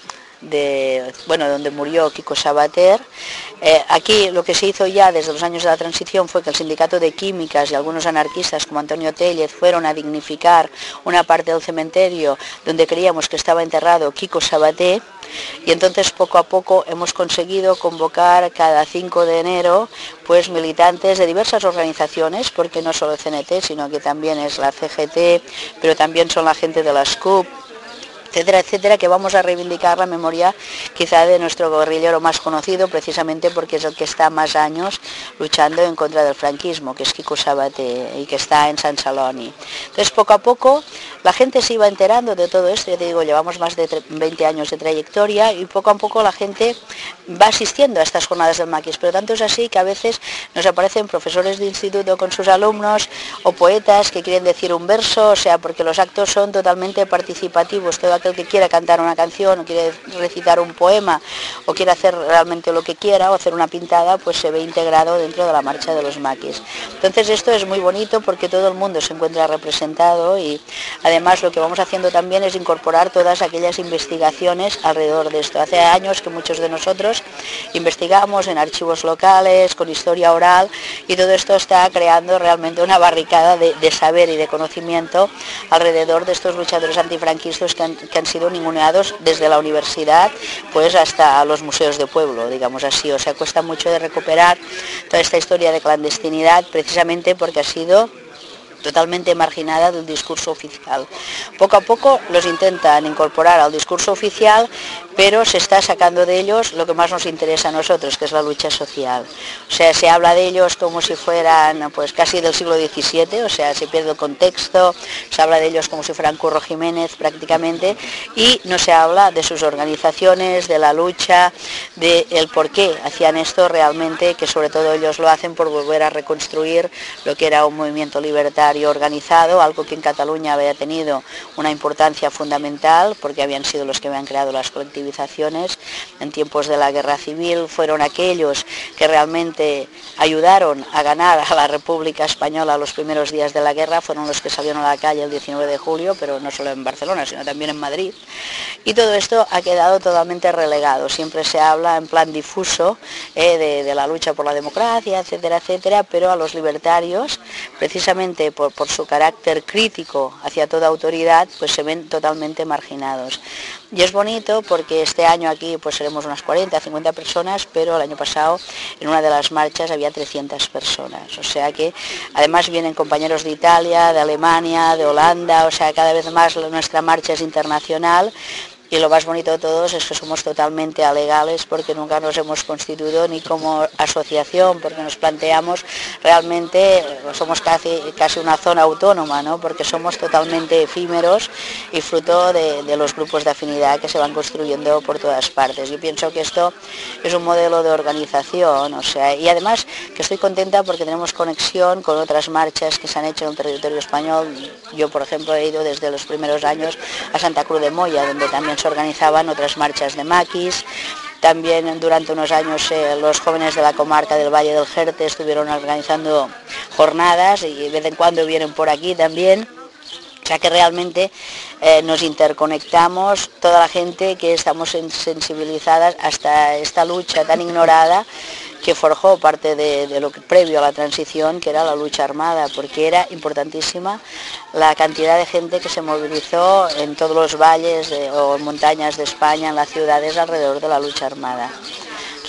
de bueno, donde murió Quico Sabater. Eh, aquí lo que se hizo ya desde los años de la transición fue que el Sindicato de Químicas y algunos anarquistas como Antonio Tellez fueron a dignificar una parte del cementerio donde creíamos que estaba enterrado Quico Sabater, y entonces poco a poco hemos conseguido convocar cada cinco de enero pues militantes de diversas organizaciones, porque no solo el C N T, sino que también es la C G T, pero también son la gente de la S C U P, etcétera, etcétera, que vamos a reivindicar la memoria quizá de nuestro guerrillero más conocido, precisamente porque es el que está más años luchando en contra del franquismo, que es Quico Sabater, y que está en Sant Celoni. Entonces, poco a poco, la gente se iba enterando de todo esto, ya te digo, llevamos más de veinte años de trayectoria, y poco a poco la gente va asistiendo a estas jornadas del maquis, pero tanto es así que a veces nos aparecen profesores de instituto con sus alumnos, o poetas que quieren decir un verso, o sea, porque los actos son totalmente participativos, todo aquel que quiera cantar una canción o quiere recitar un poema o quiere hacer realmente lo que quiera o hacer una pintada, pues se ve integrado dentro de la marcha de los maquis. Entonces esto es muy bonito porque todo el mundo se encuentra representado, y además lo que vamos haciendo también es incorporar todas aquellas investigaciones alrededor de esto. Hace años que muchos de nosotros investigamos en archivos locales, con historia oral, y todo esto está creando realmente una barricada de, de saber y de conocimiento alrededor de estos luchadores antifranquistas que han, que han sido ninguneados desde la universidad pues hasta los museos de pueblo, digamos así. O sea, cuesta mucho de recuperar toda esta historia de clandestinidad, precisamente porque ha sido totalmente marginada del discurso oficial. Poco a poco los intentan incorporar al discurso oficial, pero se está sacando de ellos lo que más nos interesa a nosotros, que es la lucha social. O sea, se habla de ellos como si fueran pues casi del siglo diecisiete, o sea, se pierde el contexto, se habla de ellos como si fueran Curro Jiménez prácticamente, y no se habla de sus organizaciones, de la lucha, de el por qué hacían esto realmente, que sobre todo ellos lo hacen por volver a reconstruir lo que era un movimiento libertario organizado, algo que en Cataluña había tenido una importancia fundamental porque habían sido los que habían creado las colectivizaciones en tiempos de la guerra civil, fueron aquellos que realmente ayudaron a ganar a la República Española los primeros días de la guerra, fueron los que salieron a la calle el diecinueve de julio, pero no solo en Barcelona, sino también en Madrid, y todo esto ha quedado totalmente relegado. Siempre se habla en plan difuso eh, de, de la lucha por la democracia, etcétera, etcétera, pero a los libertarios, precisamente por Por, por su carácter crítico hacia toda autoridad, pues se ven totalmente marginados. Y es bonito porque este año aquí pues seremos unas cuarenta, cincuenta personas, pero el año pasado en una de las marchas había trescientas personas. O sea que además vienen compañeros de Italia, de Alemania, de Holanda, o sea, cada vez más nuestra marcha es internacional. Y lo más bonito de todos es que somos totalmente alegales porque nunca nos hemos constituido ni como asociación, porque nos planteamos realmente, somos casi, casi una zona autónoma, ¿no? Porque somos totalmente efímeros y fruto de, de los grupos de afinidad que se van construyendo por todas partes. Yo pienso que esto es un modelo de organización, o sea, y además que estoy contenta porque tenemos conexión con otras marchas que se han hecho en el territorio español. Yo, por ejemplo, he ido desde los primeros años a Santa Cruz de Moya, donde también se organizaban otras marchas de maquis. También durante unos años eh, los jóvenes de la comarca del Valle del Jerte estuvieron organizando jornadas y de vez en cuando vienen por aquí también. O sea que realmente eh, nos interconectamos, toda la gente que estamos sensibilizadas hasta esta lucha tan ignorada que forjó parte de, de lo que previo a la transición, que era la lucha armada, porque era importantísima la cantidad de gente que se movilizó en todos los valles de, o montañas de España, en las ciudades alrededor de la lucha armada.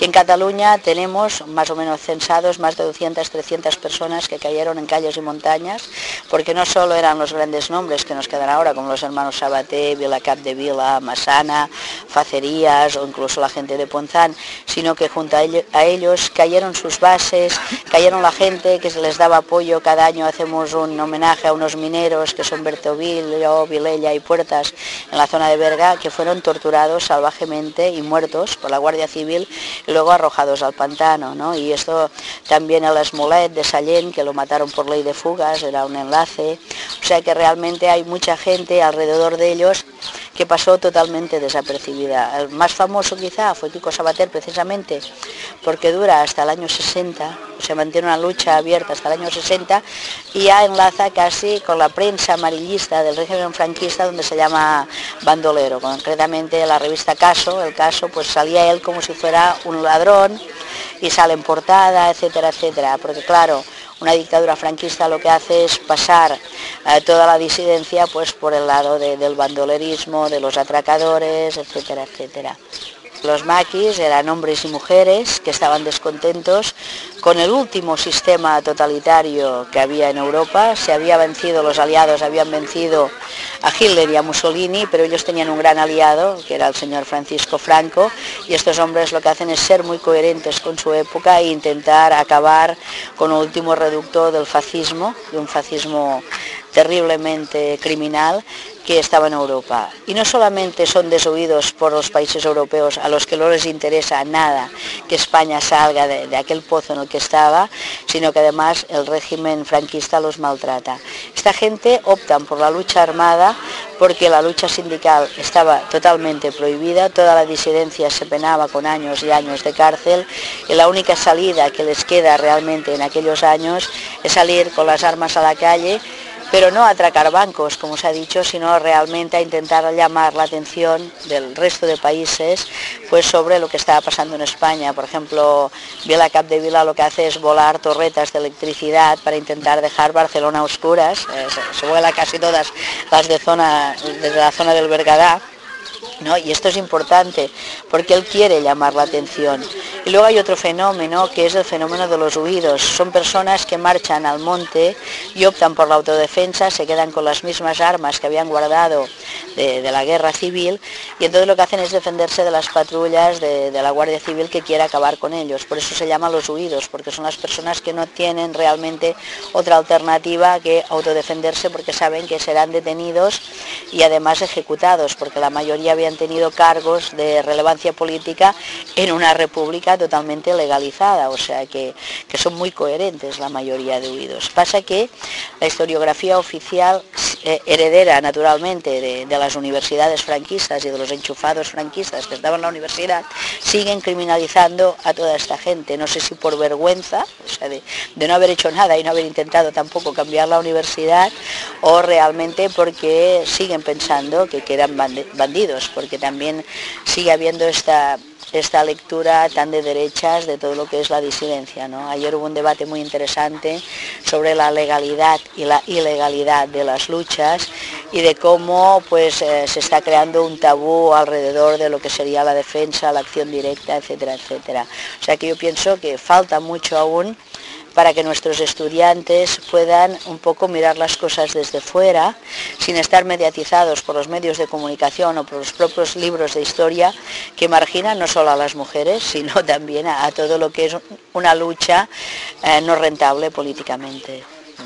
Y en Cataluña tenemos más o menos censados más de doscientas, trescientas personas que cayeron en calles y montañas, porque no solo eran los grandes nombres que nos quedan ahora, como los hermanos Sabater, Vilacapdevila, Massana, Facerías o incluso la gente de Ponzán, sino que junto a ellos, a ellos cayeron sus bases, cayeron la gente que se les daba apoyo. Cada año hacemos un homenaje a unos mineros que son Bertovillo, Vilella y Puertas en la zona de Berga, que fueron torturados salvajemente y muertos por la Guardia Civil y luego arrojados al pantano, ¿no? Y esto también el Esmolet de Sallent, que lo mataron por ley de fugas, era un enlace. O sea que realmente hay mucha gente alrededor de ellos que pasó totalmente desapercibida. El más famoso quizá fue Quico Sabater, precisamente porque dura hasta el año sesenta, se mantiene una lucha abierta hasta el año sesenta y ya enlaza casi con la prensa amarillista del régimen franquista, donde se llama bandolero. Concretamente la revista Caso, el Caso, pues salía él como si fuera un ladrón y sale en portada, etcétera, etcétera, porque claro, una dictadura franquista lo que hace es pasar eh, toda la disidencia pues por el lado de, del bandolerismo, de los atracadores, etcétera, etcétera. Los maquis eran hombres y mujeres que estaban descontentos con el último sistema totalitario que había en Europa. Se había vencido, los aliados habían vencido a Hitler y a Mussolini, pero ellos tenían un gran aliado, que era el señor Francisco Franco, y estos hombres lo que hacen es ser muy coherentes con su época e intentar acabar con el último reducto del fascismo, de un fascismo terriblemente criminal que estaba en Europa. Y no solamente son desoídos por los países europeos, a los que no les interesa nada que España salga de, de aquel pozo en el que estaba, sino que además el régimen franquista los maltrata. Esta gente optan por la lucha armada porque la lucha sindical estaba totalmente prohibida, toda la disidencia se penaba con años y años de cárcel, y la única salida que les queda realmente en aquellos años es salir con las armas a la calle, pero no a atracar bancos, como se ha dicho, sino realmente a intentar llamar la atención del resto de países pues sobre lo que estaba pasando en España. Por ejemplo, Vilacapdevila lo que hace es volar torretas de electricidad para intentar dejar Barcelona a oscuras. Eh, se, se vuela casi todas las de zona, desde la zona del Bergadá, ¿no? Y esto es importante porque él quiere llamar la atención. Y luego hay otro fenómeno que es el fenómeno de los huidos. Son personas que marchan al monte y optan por la autodefensa, se quedan con las mismas armas que habían guardado de, de la guerra civil, y entonces lo que hacen es defenderse de las patrullas de, de la Guardia Civil que quiere acabar con ellos. Por eso se llaman los huidos, porque son las personas que no tienen realmente otra alternativa que autodefenderse, porque saben que serán detenidos y además ejecutados, porque la mayoría habían tenido cargos de relevancia política en una república totalmente legalizada, o sea que, que son muy coherentes la mayoría de huidos. Pasa que la historiografía oficial, eh, heredera naturalmente de, de las universidades franquistas y de los enchufados franquistas que estaban en la universidad, siguen criminalizando a toda esta gente, no sé si por vergüenza, o sea, de, de no haber hecho nada y no haber intentado tampoco cambiar la universidad, o realmente porque siguen pensando que, que eran bandidos, porque también sigue habiendo esta, esta lectura tan de derechas de todo lo que es la disidencia, ¿no? Ayer hubo un debate muy interesante sobre la legalidad y la ilegalidad de las luchas y de cómo pues eh, se está creando un tabú alrededor de lo que sería la defensa, la acción directa, etcétera, etcétera. O sea que yo pienso que falta mucho aún para que nuestros estudiantes puedan un poco mirar las cosas desde fuera, sin estar mediatizados por los medios de comunicación o por los propios libros de historia que marginan no solo a las mujeres, sino también a, a todo lo que es una lucha eh, no rentable políticamente.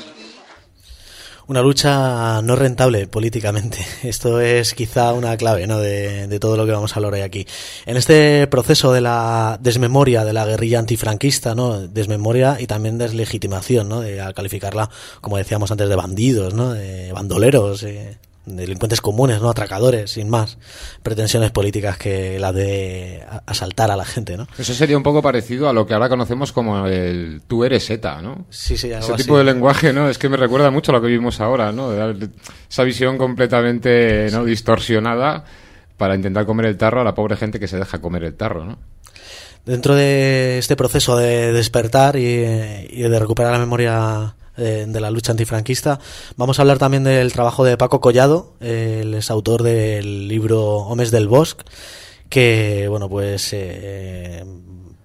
Una lucha no rentable políticamente. Esto es quizá una clave, ¿no?, de, de todo lo que vamos a hablar hoy aquí. En este proceso de la desmemoria de la guerrilla antifranquista, ¿no?, desmemoria y también deslegitimación, ¿no?, de a calificarla, como decíamos antes, de bandidos, ¿no?, de bandoleros, eh, delincuentes comunes, no atracadores, sin más pretensiones políticas que la de asaltar a la gente, ¿no? Eso sería un poco parecido a lo que ahora conocemos como el tú eres ETA, ¿no? Sí, sí, algo ese así. tipo de lenguaje, ¿no? Es que me recuerda mucho a lo que vivimos ahora, ¿no? Esa visión completamente, ¿no?, distorsionada para intentar comer el tarro a la pobre gente que se deja comer el tarro, ¿no? Dentro de este proceso de despertar y, y de recuperar la memoria de la lucha antifranquista, vamos a hablar también del trabajo de Paco Collado. Él es autor del libro Homes del Bosc, que bueno pues eh,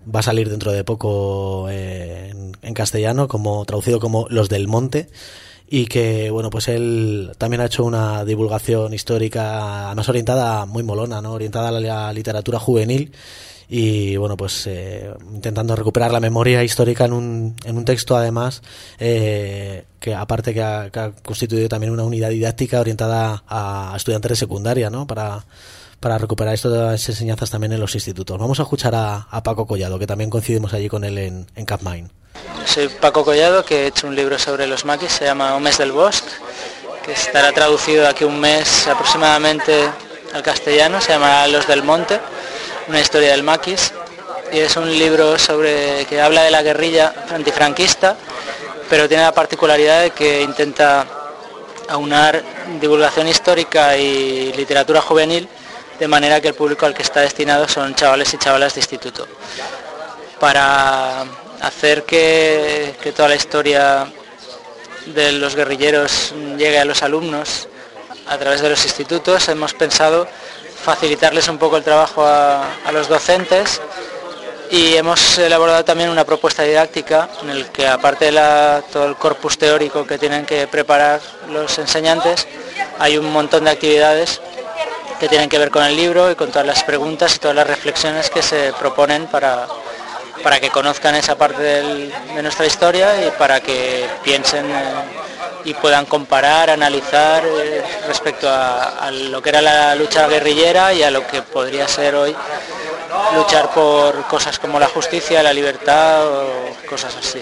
va a salir dentro de poco eh, en, en castellano, como traducido como Los del Monte, y que, bueno, pues él también ha hecho una divulgación histórica, además orientada, muy molona, ¿no? Orientada a la literatura juvenil, y bueno, pues eh, intentando recuperar la memoria histórica en un, en un texto, además, eh, que aparte que ha, que ha constituido también una unidad didáctica orientada a estudiantes de secundaria, ¿no? Para, para recuperar estas enseñanzas también en los institutos. Vamos a escuchar a, a Paco Collado, que también coincidimos allí con él en, en Capmine. Soy Paco Collado, que he hecho un libro sobre los maquis, se llama Un mes del bosque, que estará traducido de aquí un mes aproximadamente al castellano, se llama Los del Monte, una historia del maquis, y es un libro sobre que habla de la guerrilla antifranquista, pero tiene la particularidad de que intenta aunar divulgación histórica y literatura juvenil, de manera que el público al que está destinado son chavales y chavalas de instituto. Para hacer que, que toda la historia de los guerrilleros llegue a los alumnos a través de los institutos, hemos pensado facilitarles un poco el trabajo a, a los docentes, y hemos elaborado también una propuesta didáctica en el que, aparte de la, todo el corpus teórico que tienen que preparar los enseñantes, hay un montón de actividades que tienen que ver con el libro y con todas las preguntas y todas las reflexiones que se proponen para, para que conozcan esa parte del, de nuestra historia y para que piensen eh, y puedan comparar, analizar eh, respecto a, a lo que era la lucha guerrillera y a lo que podría ser hoy luchar por cosas como la justicia, la libertad o cosas así.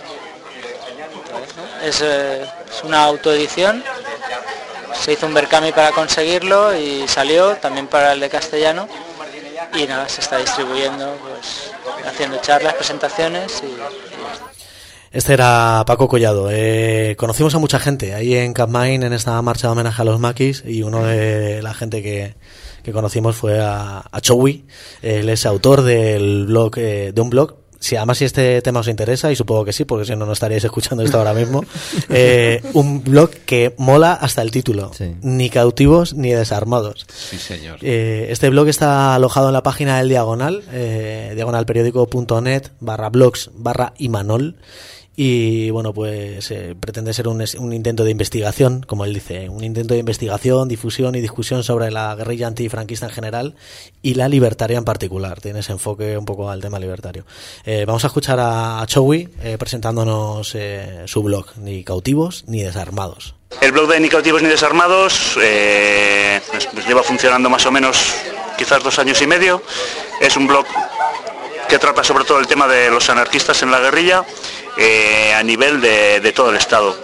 Es, eh, es una autoedición. Se hizo un Berkami para conseguirlo y salió también para el de castellano, y nada, se está distribuyendo, pues haciendo charlas, presentaciones y, y... Este era Paco Collado. Eh, conocimos a mucha gente ahí en Capmine en esta marcha de homenaje a los maquis, y uno de la gente que, que conocimos fue a, a Chowi. Él es autor del blog, eh, de un blog. Si además si este tema os interesa, y supongo que sí, porque si no, no estaríais escuchando esto ahora mismo, eh, un blog que mola hasta el título, sí. Ni cautivos ni desarmados. Sí, señor. Eh, este blog está alojado en la página del Diagonal, eh, diagonalperiódico.net barra blogs barra Imanol. Y bueno, pues eh, pretende ser un, un intento de investigación, como él dice, un intento de investigación, difusión y discusión sobre la guerrilla antifranquista en general y la libertaria en particular. Tiene ese enfoque un poco al tema libertario. Eh, vamos a escuchar a, a Chowi eh, presentándonos eh, su blog, Ni cautivos ni desarmados. El blog de Ni cautivos ni desarmados eh, pues, pues lleva funcionando más o menos quizás dos años y medio. Es un blog que trata sobre todo el tema de los anarquistas en la guerrilla, Eh, a nivel de, de todo el Estado.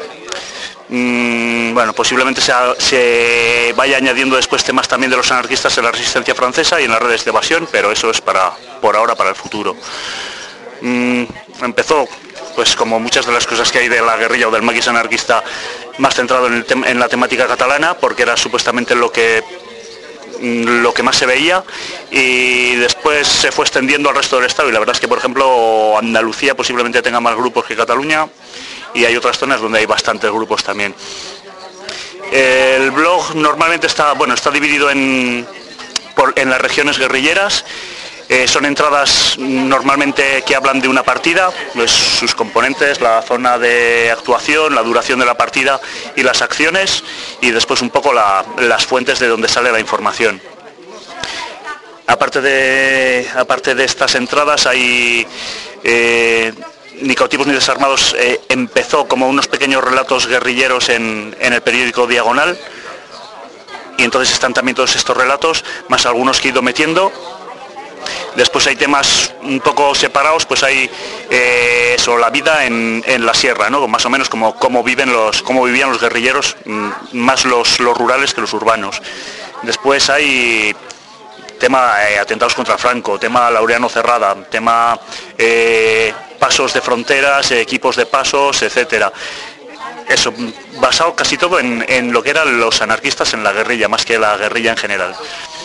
Mm, bueno, posiblemente se, se vaya añadiendo después temas también de los anarquistas en la resistencia francesa y en las redes de evasión, pero eso es para por ahora, para el futuro. Mm, empezó, pues como muchas de las cosas que hay de la guerrilla o del maquis anarquista, más centrado en, el tem- en la temática catalana, porque era supuestamente lo que lo que más se veía, y después se fue extendiendo al resto del Estado, y la verdad es que, por ejemplo, Andalucía posiblemente tenga más grupos que Cataluña, y hay otras zonas donde hay bastantes grupos también. El blog normalmente está, bueno, está dividido en, por, en las regiones guerrilleras. Eh, son entradas normalmente que hablan de una partida, pues sus componentes, la zona de actuación, la duración de la partida y las acciones, y después un poco la, las fuentes de donde sale la información. Aparte de, aparte de estas entradas hay eh, Ni cautivos ni desarmados eh, empezó como unos pequeños relatos guerrilleros en, en el periódico Diagonal, y entonces están también todos estos relatos, más algunos que he ido metiendo. Después hay temas un poco separados, pues hay eh, sobre la vida en, en la sierra, ¿no? Más o menos como cómo viven los, cómo vivían los guerrilleros, más los, los rurales que los urbanos. Después hay tema eh, atentados contra Franco, tema Laureano Cerrada, tema eh, pasos de fronteras, eh, equipos de pasos, etcétera. Eso, basado casi todo en, en lo que eran los anarquistas en la guerrilla, más que la guerrilla en general.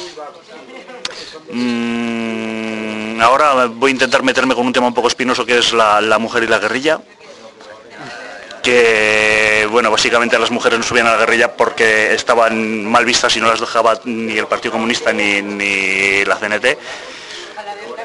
Mm, ahora voy a intentar meterme con un tema un poco espinoso, que es la, la mujer y la guerrilla. Que, bueno, básicamente las mujeres no subían a la guerrilla porque estaban mal vistas y no las dejaba ni el Partido Comunista ni, ni la C N T.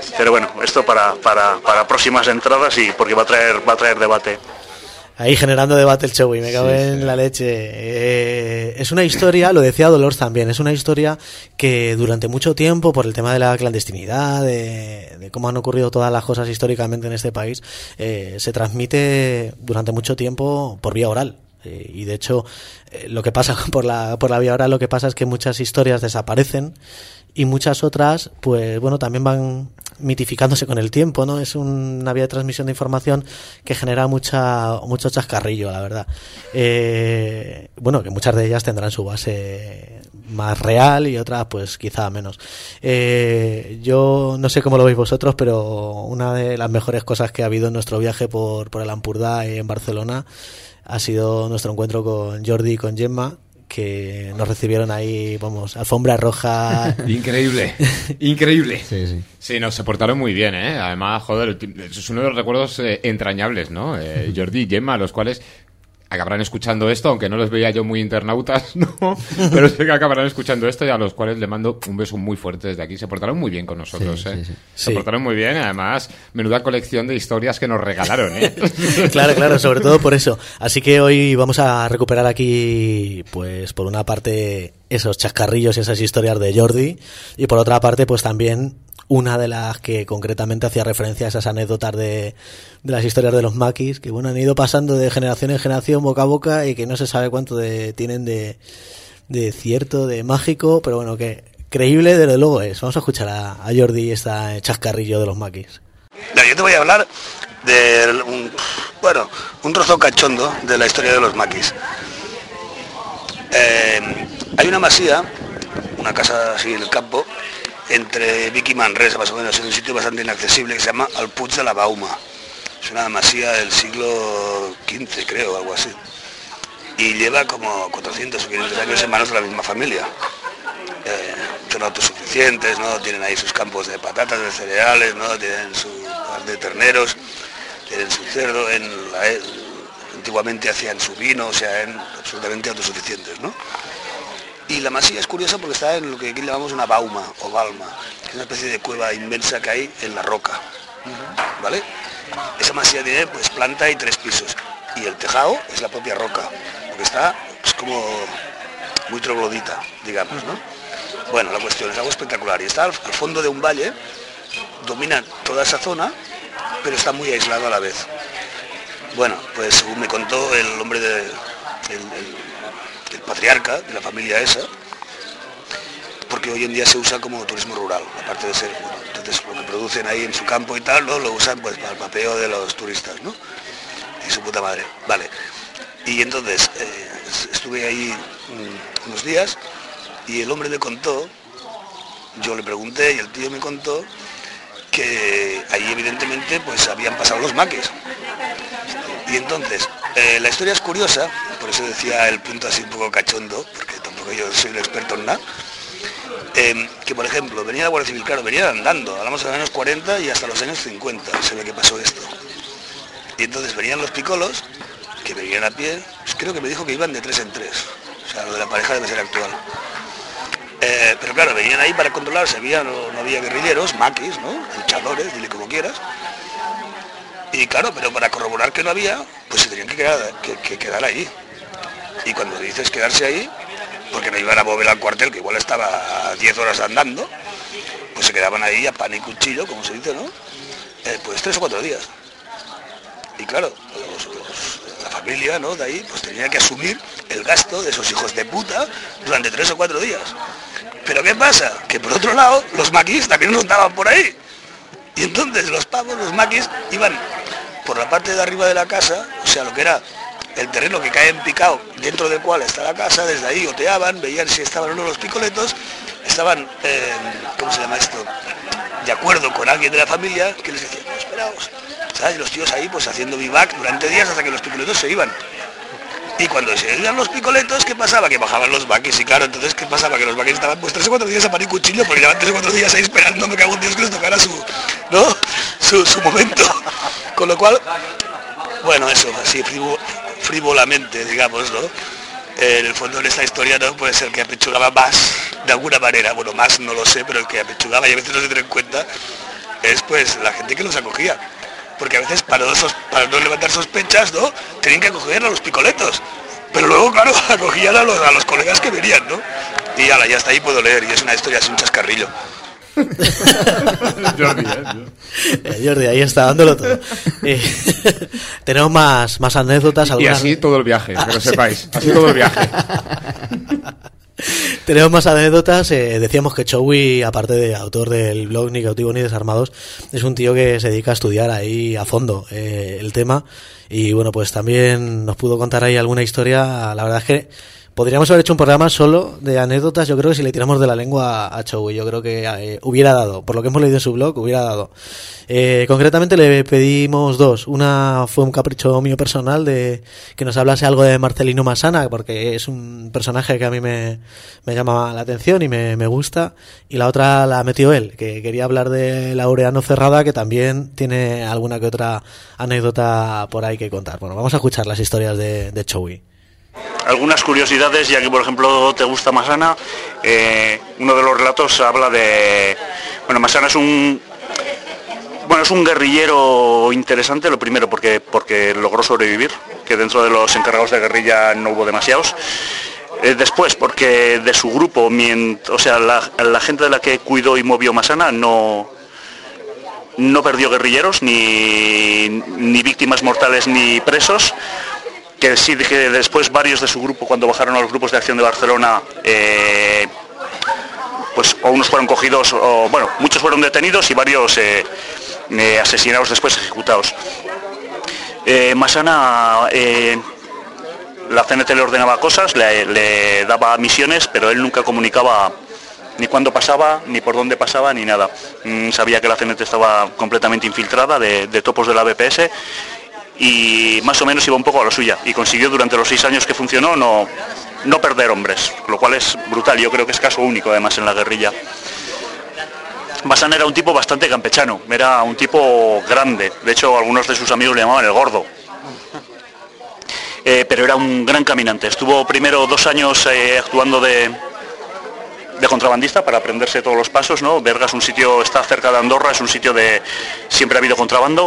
Pero bueno, esto para, para, para próximas entradas y porque va a traer, va a traer debate. Ahí generando debate el show y me cago sí, en sí. la leche. Eh, es una historia, lo decía Dolores también, es una historia que durante mucho tiempo, por el tema de la clandestinidad, de, de cómo han ocurrido todas las cosas históricamente en este país, eh, se transmite durante mucho tiempo por vía oral. Eh, y de hecho, eh, lo que pasa por la, por la vía oral, lo que pasa es que muchas historias desaparecen y muchas otras, pues bueno, también van mitificándose con el tiempo, ¿no? Es una vía de transmisión de información que genera mucha mucho chascarrillo, la verdad. Eh, bueno, que muchas de ellas tendrán su base más real y otras, pues quizá menos. Eh, yo no sé cómo lo veis vosotros, pero una de las mejores cosas que ha habido en nuestro viaje por, por el Ampurdá en Barcelona ha sido nuestro encuentro con Jordi y con Gemma, que nos recibieron ahí, vamos, alfombra roja. Increíble, increíble. Sí, sí. Sí, nos se portaron muy bien, ¿eh? Además, joder, es uno de los recuerdos eh, entrañables, ¿no? Eh, Jordi y Gemma, los cuales acabarán escuchando esto, aunque no los veía yo muy internautas, ¿no? Pero sé que acabarán escuchando esto y a los cuales le mando un beso muy fuerte desde aquí. Se portaron muy bien con nosotros, sí, ¿eh? Sí, sí. Se sí. portaron muy bien, además, menuda colección de historias que nos regalaron, ¿eh? Claro, claro, sobre todo por eso. Así que hoy vamos a recuperar aquí, pues, por una parte, esos chascarrillos y esas historias de Jordi, y por otra parte, pues también una de las que concretamente hacía referencia a esas anécdotas de, de las historias de los maquis, que bueno, han ido pasando de generación en generación, boca a boca, y que no se sabe cuánto de, tienen de, de cierto, de mágico, pero bueno, que creíble desde luego es. Vamos a escuchar a, a Jordi y este chascarrillo de los maquis. No, yo te voy a hablar de un, bueno, un trozo cachondo de la historia de los maquis. Eh, hay una masía, una casa así en el campo, entre Vic y Manresa, más o menos, en un sitio bastante inaccesible que se llama el Puig de la Bauma. Es una masía del siglo quince, creo, algo así. Y lleva como cuatrocientos o quinientos años en manos de la misma familia. Eh, son autosuficientes, ¿no? Tienen ahí sus campos de patatas, de cereales, ¿no? Tienen su par de terneros, tienen su cerdo. En la, eh, antiguamente hacían su vino, o sea, eran absolutamente autosuficientes, ¿no? Y la masía es curiosa porque está en lo que aquí llamamos una bauma o balma, que es una especie de cueva inmensa que hay en la roca, ¿vale? Esa masía tiene pues planta y tres pisos, y el tejado es la propia roca, porque está pues, como muy troglodita, digamos, ¿no? Bueno, la cuestión es algo espectacular, y está al, al fondo de un valle, domina toda esa zona, pero está muy aislado a la vez. Bueno, pues según me contó el hombre de... El, el, el patriarca de la familia esa, porque hoy en día se usa como turismo rural, aparte de ser, bueno, entonces lo que producen ahí en su campo y tal, ¿no? Lo usan pues para el papeo de los turistas, ¿no? Y su puta madre, vale. Y entonces eh, estuve ahí mm, unos días y el hombre me contó, yo le pregunté y el tío me contó que ahí evidentemente pues habían pasado los maquis. Y entonces, eh, la historia es curiosa, por eso decía el punto así un poco cachondo, porque tampoco yo soy un experto en nada, eh, que por ejemplo, venía la Guardia Civil, claro, venían andando, hablamos de los años cuarenta y hasta los años cincuenta, se ve que pasó esto. Y entonces venían los picolos, que venían a pie, pues creo que me dijo que iban de tres en tres, o sea, lo de la pareja debe ser actual. Eh, pero claro, venían ahí para controlar si había, no, no había guerrilleros, maquis, ¿no? Luchadores, dile como quieras. Y claro, pero para corroborar que no había, pues se tenían que quedar, que, que quedar ahí. Y cuando dices quedarse ahí, porque no iban a mover al cuartel, que igual estaba a diez horas andando, pues se quedaban ahí a pan y cuchillo, como se dice, ¿no? Eh, pues tres o cuatro días. Y claro, los, los, la familia, ¿no? De ahí, pues tenía que asumir el gasto de esos hijos de puta durante tres o cuatro días. Pero ¿qué pasa? Que por otro lado, los maquis también no estaban por ahí. Y entonces los pavos, los maquis, iban por la parte de arriba de la casa, o sea, lo que era el terreno que cae en picado, dentro del cual está la casa, desde ahí oteaban, veían si estaban o no los picoletos, estaban, eh, ¿cómo se llama esto?, de acuerdo con alguien de la familia, que les decía, no, esperaos, ¿sabes? Y los tíos ahí, pues haciendo vivac durante días hasta que los picoletos se iban. Y cuando se iban los picoletos, ¿qué pasaba? Que bajaban los maquis, y claro, entonces, ¿qué pasaba? Que los maquis estaban pues tres o cuatro días a pan y cuchillo, porque llevaban tres o cuatro días ahí esperando, me cago en Dios, que les tocara su, ¿no? Su, su momento. Con lo cual, bueno, eso, así frívol, frívolamente, digamos, ¿no? Eh, en el fondo en esta historia, ¿no? Puede ser el que apechugaba más, de alguna manera, bueno, más no lo sé, pero el que apechugaba, y a veces no se tiene en cuenta, es pues la gente que los acogía. Porque a veces para no, sos, para no levantar sospechas, ¿no? Tenían que acoger a los picoletos. Pero luego, claro, acogían a los, a los colegas que venían, ¿no? Y ala, ya hasta ahí puedo leer, y es una historia así, un chascarrillo. Jordi, ¿eh? Eh, Jordi, ahí está, dándolo todo. Eh, tenemos más, más anécdotas. Y algunas... así todo el viaje, que lo Sí. sepáis. Así todo el viaje. Tenemos más anécdotas. Eh, decíamos que Chowi, aparte de autor del blog Ni Cautivos Ni Desarmados, es un tío que se dedica a estudiar ahí a fondo eh, el tema. Y bueno, pues también nos pudo contar ahí alguna historia. La verdad es que podríamos haber hecho un programa solo de anécdotas. Yo creo que si le tiramos de la lengua a Chowi, yo creo que eh, hubiera dado, por lo que hemos leído en su blog, hubiera dado. Eh, concretamente le pedimos dos. Una fue un capricho mío personal de que nos hablase algo de Marcelino Massana, porque es un personaje que a mí me, me llama la atención y me, me gusta. Y la otra la metió él, que quería hablar de Laureano Cerrada, que también tiene alguna que otra anécdota por ahí que contar. Bueno, vamos a escuchar las historias de, de Chowi. Algunas curiosidades, ya que por ejemplo te gusta Massana, eh, uno de los relatos habla de... Bueno, Massana es un... Bueno, es un guerrillero interesante, lo primero porque, porque logró sobrevivir, que dentro de los encargados de guerrilla no hubo demasiados. Eh, después, porque de su grupo, mient, o sea, la, la gente de la que cuidó y movió Massana no, no perdió guerrilleros, ni, ni víctimas mortales, ni presos. Que sí, que después varios de su grupo, cuando bajaron a los grupos de acción de Barcelona, eh, pues o unos fueron cogidos, o bueno, muchos fueron detenidos y varios eh, eh, asesinados, después ejecutados. Eh, Massana, eh, la C N T le ordenaba cosas, le, le daba misiones, pero él nunca comunicaba ni cuándo pasaba, ni por dónde pasaba, ni nada. Mm, sabía que la C N T estaba completamente infiltrada de, de topos de la B P S, y más o menos iba un poco a la suya, y consiguió durante los seis años que funcionó no, no perder hombres, lo cual es brutal. Yo creo que es caso único además en la guerrilla. Massana era un tipo bastante campechano, era un tipo grande, de hecho algunos de sus amigos le llamaban el gordo, eh, pero era un gran caminante. Estuvo primero dos años eh, actuando de, de contrabandista para aprenderse todos los pasos, ¿no? Berga es un sitio, está cerca de Andorra, es un sitio de siempre ha habido contrabando.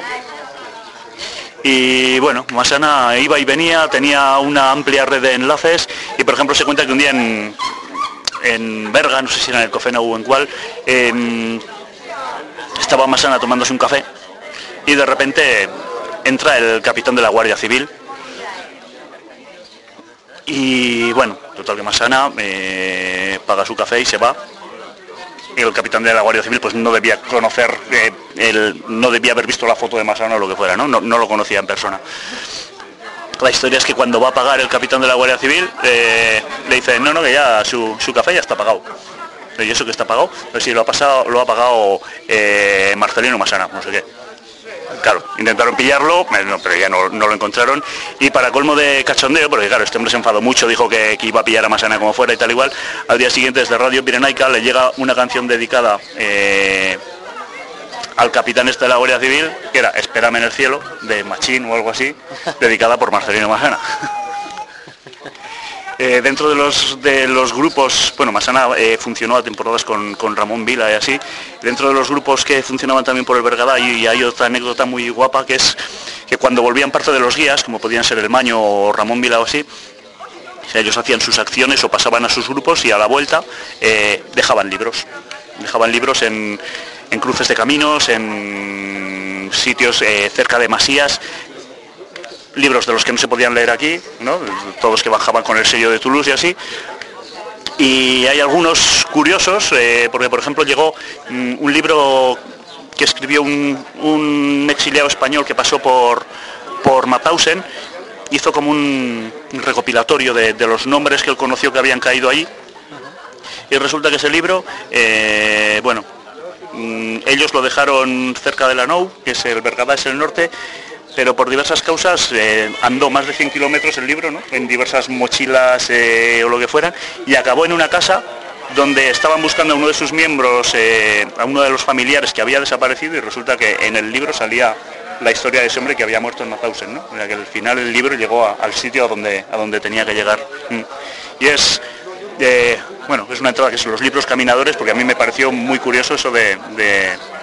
Y bueno, Massana iba y venía, tenía una amplia red de enlaces, y por ejemplo se cuenta que un día en, en Berga, no sé si era en el Cofena o en cuál, eh, estaba Massana tomándose un café y de repente entra el capitán de la Guardia Civil. Y bueno, total que Massana eh, paga su café y se va. Y el capitán de la Guardia Civil pues no debía conocer, eh, el, no debía haber visto la foto de Massana o lo que fuera, ¿no? No, no lo conocía en persona. La historia es que cuando va a pagar el capitán de la Guardia Civil, eh, le dice, no, no, que ya su, su café ya está pagado. ¿Y eso que está pagado? Pero sí, lo ha, pasado, lo ha pagado eh, Marcelino Massana, no sé qué. Claro, intentaron pillarlo, pero ya no, no lo encontraron, y para colmo de cachondeo, porque claro, este hombre se enfadó mucho, dijo que, que iba a pillar a Massana como fuera y tal igual. Al día siguiente desde Radio Pirenaica le llega una canción dedicada eh, al capitán este de la Guardia Civil, que era Espérame en el cielo, de Machín o algo así, dedicada por Marcelino Massana. Eh, dentro de los de los grupos, bueno, Massana eh, funcionó a temporadas con, con Ramón Vila y así. Dentro de los grupos que funcionaban también por el Bergadá, y, y hay otra anécdota muy guapa, que es que cuando volvían parte de los guías, como podían ser el Maño o Ramón Vila o así, o sea, ellos hacían sus acciones o pasaban a sus grupos y a la vuelta eh, dejaban libros. Dejaban libros en, en cruces de caminos, en sitios eh, cerca de masías, libros de los que no se podían leer aquí, ¿no? Todos que bajaban con el sello de Toulouse y así. Y hay algunos curiosos, eh, porque por ejemplo llegó mm, un libro que escribió un, un exiliado español que pasó por, por Mauthausen, hizo como un recopilatorio de, de los nombres que él conoció que habían caído ahí, y resulta que ese libro, eh, bueno, mm, ellos lo dejaron cerca de la Nou, que es el Bergadá, es el norte, pero por diversas causas eh, andó más de cien kilómetros el libro, ¿no? En diversas mochilas eh, o lo que fuera, y acabó en una casa donde estaban buscando a uno de sus miembros, eh, a uno de los familiares que había desaparecido, y resulta que en el libro salía la historia de ese hombre que había muerto en Mauthausen, ¿no? O sea, que al final el libro llegó a, al sitio a donde, a donde tenía que llegar. Mm. Y es, eh, bueno, es una entrada que son los libros caminadores, porque a mí me pareció muy curioso eso de... de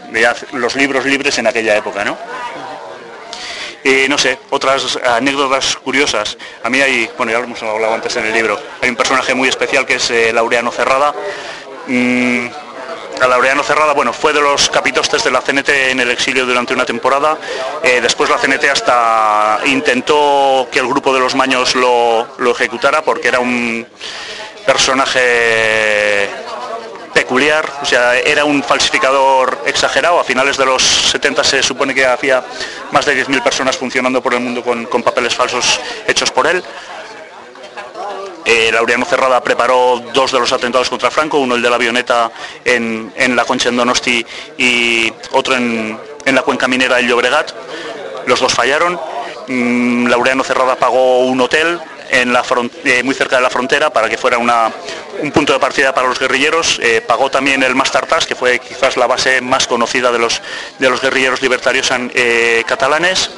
de los libros libres en aquella época, ¿no? Eh, no sé, otras anécdotas curiosas. A mí hay, bueno, ya lo hemos hablado antes en el libro, hay un personaje muy especial que es eh, Laureano Cerrada. Mm, a Laureano Cerrada, bueno, fue de los capitostes de la C N T en el exilio durante una temporada. Eh, después la C N T hasta intentó que el grupo de los Maños lo, lo ejecutara porque era un personaje peculiar, o sea, era un falsificador exagerado. A finales de los setenta se supone que había más de diez mil personas funcionando por el mundo con, con papeles falsos hechos por él. Eh, Laureano Cerrada preparó dos de los atentados contra Franco, uno el de la avioneta en, en la Concha en Donosti y otro en, en la cuenca minera del Llobregat. Los dos fallaron. Mm, Laureano Cerrada pagó un hotel en la front, eh, muy cerca de la frontera para que fuera una, un punto de partida para los guerrilleros. Eh, pagó también el Mastartàs, que fue quizás la base más conocida de los, de los guerrilleros libertarios eh, catalanes.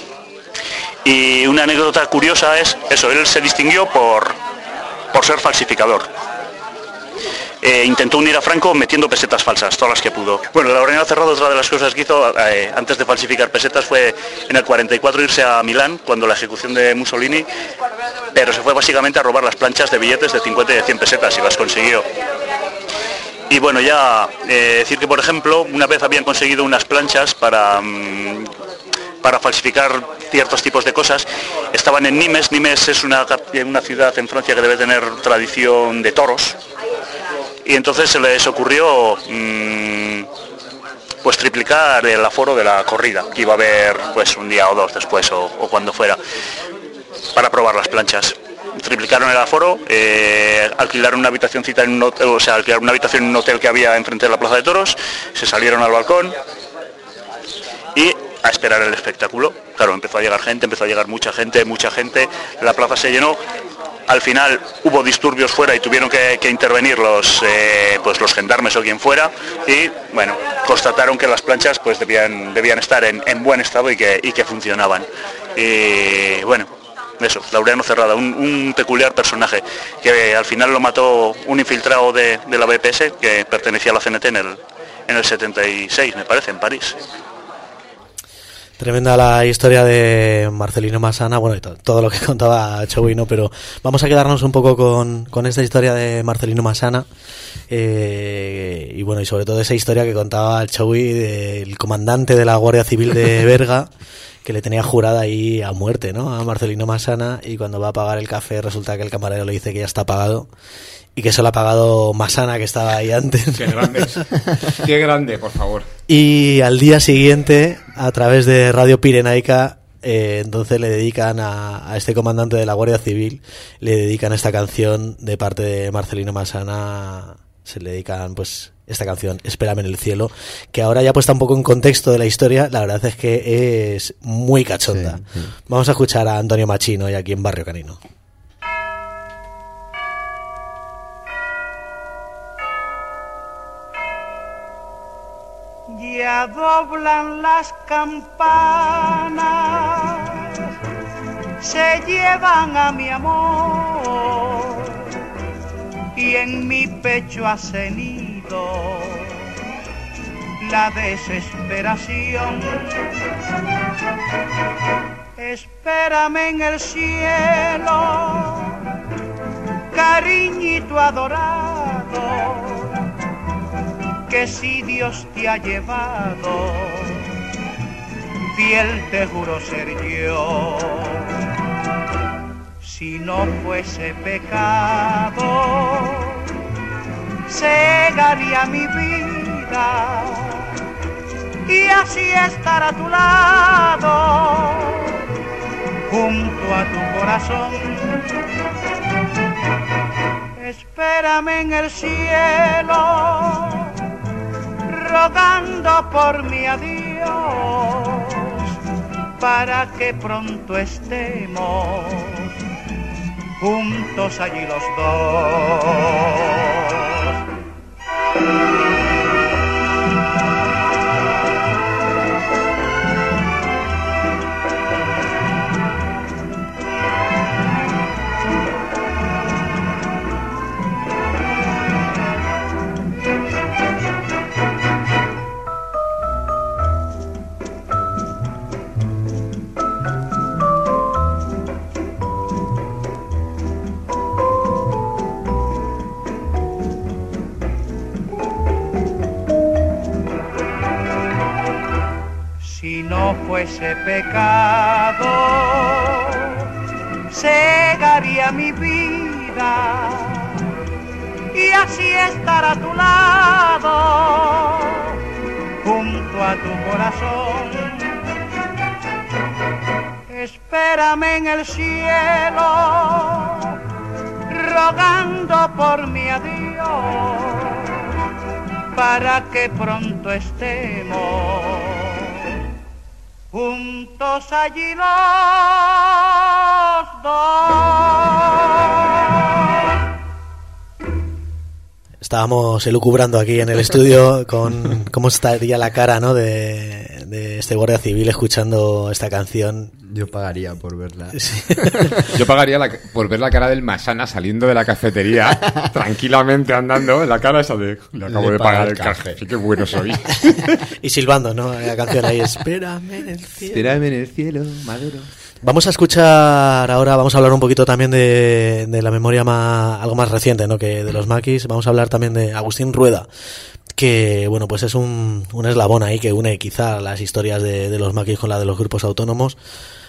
Y una anécdota curiosa es eso, él se distinguió por, por ser falsificador. Eh, intentó unir a Franco metiendo pesetas falsas, todas las que pudo. Bueno, Laureano Cerrada, otra de las cosas que hizo eh, antes de falsificar pesetas fue en el cuarenta y cuatro irse a Milán, cuando la ejecución de Mussolini, pero se fue básicamente a robar las planchas de billetes de cincuenta y de cien pesetas y las consiguió. Y bueno, ya eh, decir que, por ejemplo, una vez habían conseguido unas planchas para... Mmm, para falsificar ciertos tipos de cosas. Estaban en Nimes. Nimes es una, una ciudad en Francia que debe tener tradición de toros, y entonces se les ocurrió mmm, pues triplicar el aforo de la corrida, que iba a haber pues un día o dos después o, o cuando fuera, para probar las planchas. Triplicaron el aforo, eh, alquilaron una habitacióncita en un hotel, o sea, alquilaron una habitación en un hotel que había enfrente de la Plaza de Toros, se salieron al balcón y a esperar el espectáculo. Claro, empezó a llegar gente, empezó a llegar mucha gente, mucha gente, la plaza se llenó. Al final hubo disturbios fuera y tuvieron que, que intervenir los, eh, pues los gendarmes o quien fuera, y bueno, constataron que las planchas pues debían, debían estar en, en buen estado y que, y que funcionaban. Y bueno, eso, Laureano Cerrada, un, un peculiar personaje que al final lo mató un infiltrado de, de la B P S que pertenecía a la C N T en el, en el setenta y seis, me parece, en París. Tremenda la historia de Marcelino Massana, bueno, y to- todo lo que contaba Chowi, ¿no? Pero vamos a quedarnos un poco con, con esta historia de Marcelino Massana, eh, y bueno, y sobre todo esa historia que contaba el Chowi del comandante de la Guardia Civil de Berga, que le tenía jurada ahí a muerte, ¿no? A Marcelino Massana, y cuando va a pagar el café resulta que el camarero le dice que ya está pagado y que solo ha pagado Massana, que estaba ahí antes. Qué grande es. Qué grande, por favor. Y al día siguiente, a través de Radio Pirenaica, eh, entonces le dedican a, a este comandante de la Guardia Civil, le dedican esta canción de parte de Marcelino Massana, se le dedican pues esta canción, Espérame en el cielo, que ahora ya puesta un poco en contexto de la historia, la verdad es que es muy cachonda. Sí, sí. Vamos a escuchar a Antonio Machino y aquí en Barrio Canino. Ya doblan las campanas, se llevan a mi amor, y en mi pecho ha cenido la desesperación. Espérame en el cielo, cariñito adorado, que si Dios te ha llevado, fiel te juro ser yo. Si no fuese pecado, cegaría mi vida y así estar a tu lado, junto a tu corazón. Espérame en el cielo, rogando por mi adiós, para que pronto estemos juntos allí los dos. si no fuese pecado, cegaría mi vida y así estar a tu lado, junto a tu corazón. Espérame en el cielo, rogando por mi adiós, para que pronto estemos juntos allí los dos. Estábamos elucubrando aquí en el estudio con cómo estaría la cara, ¿no?, de, de este guardia civil escuchando esta canción. Yo pagaría por verla. Sí. Yo pagaría la, por ver la cara del Masana saliendo de la cafetería, tranquilamente andando, la cara esa de le acabo Le de paga pagar el el café, café. qué bueno soy. Y silbando, ¿no?, la canción ahí, espérame en el cielo. Espérame en el cielo, Maduro. Vamos a escuchar ahora, vamos a hablar un poquito también de, de la memoria más, algo más reciente, ¿no?, que de los maquis. Vamos a hablar también de Agustín Rueda, que bueno, pues es un, un eslabón ahí que une quizá las historias de, de los maquis con la de los grupos autónomos.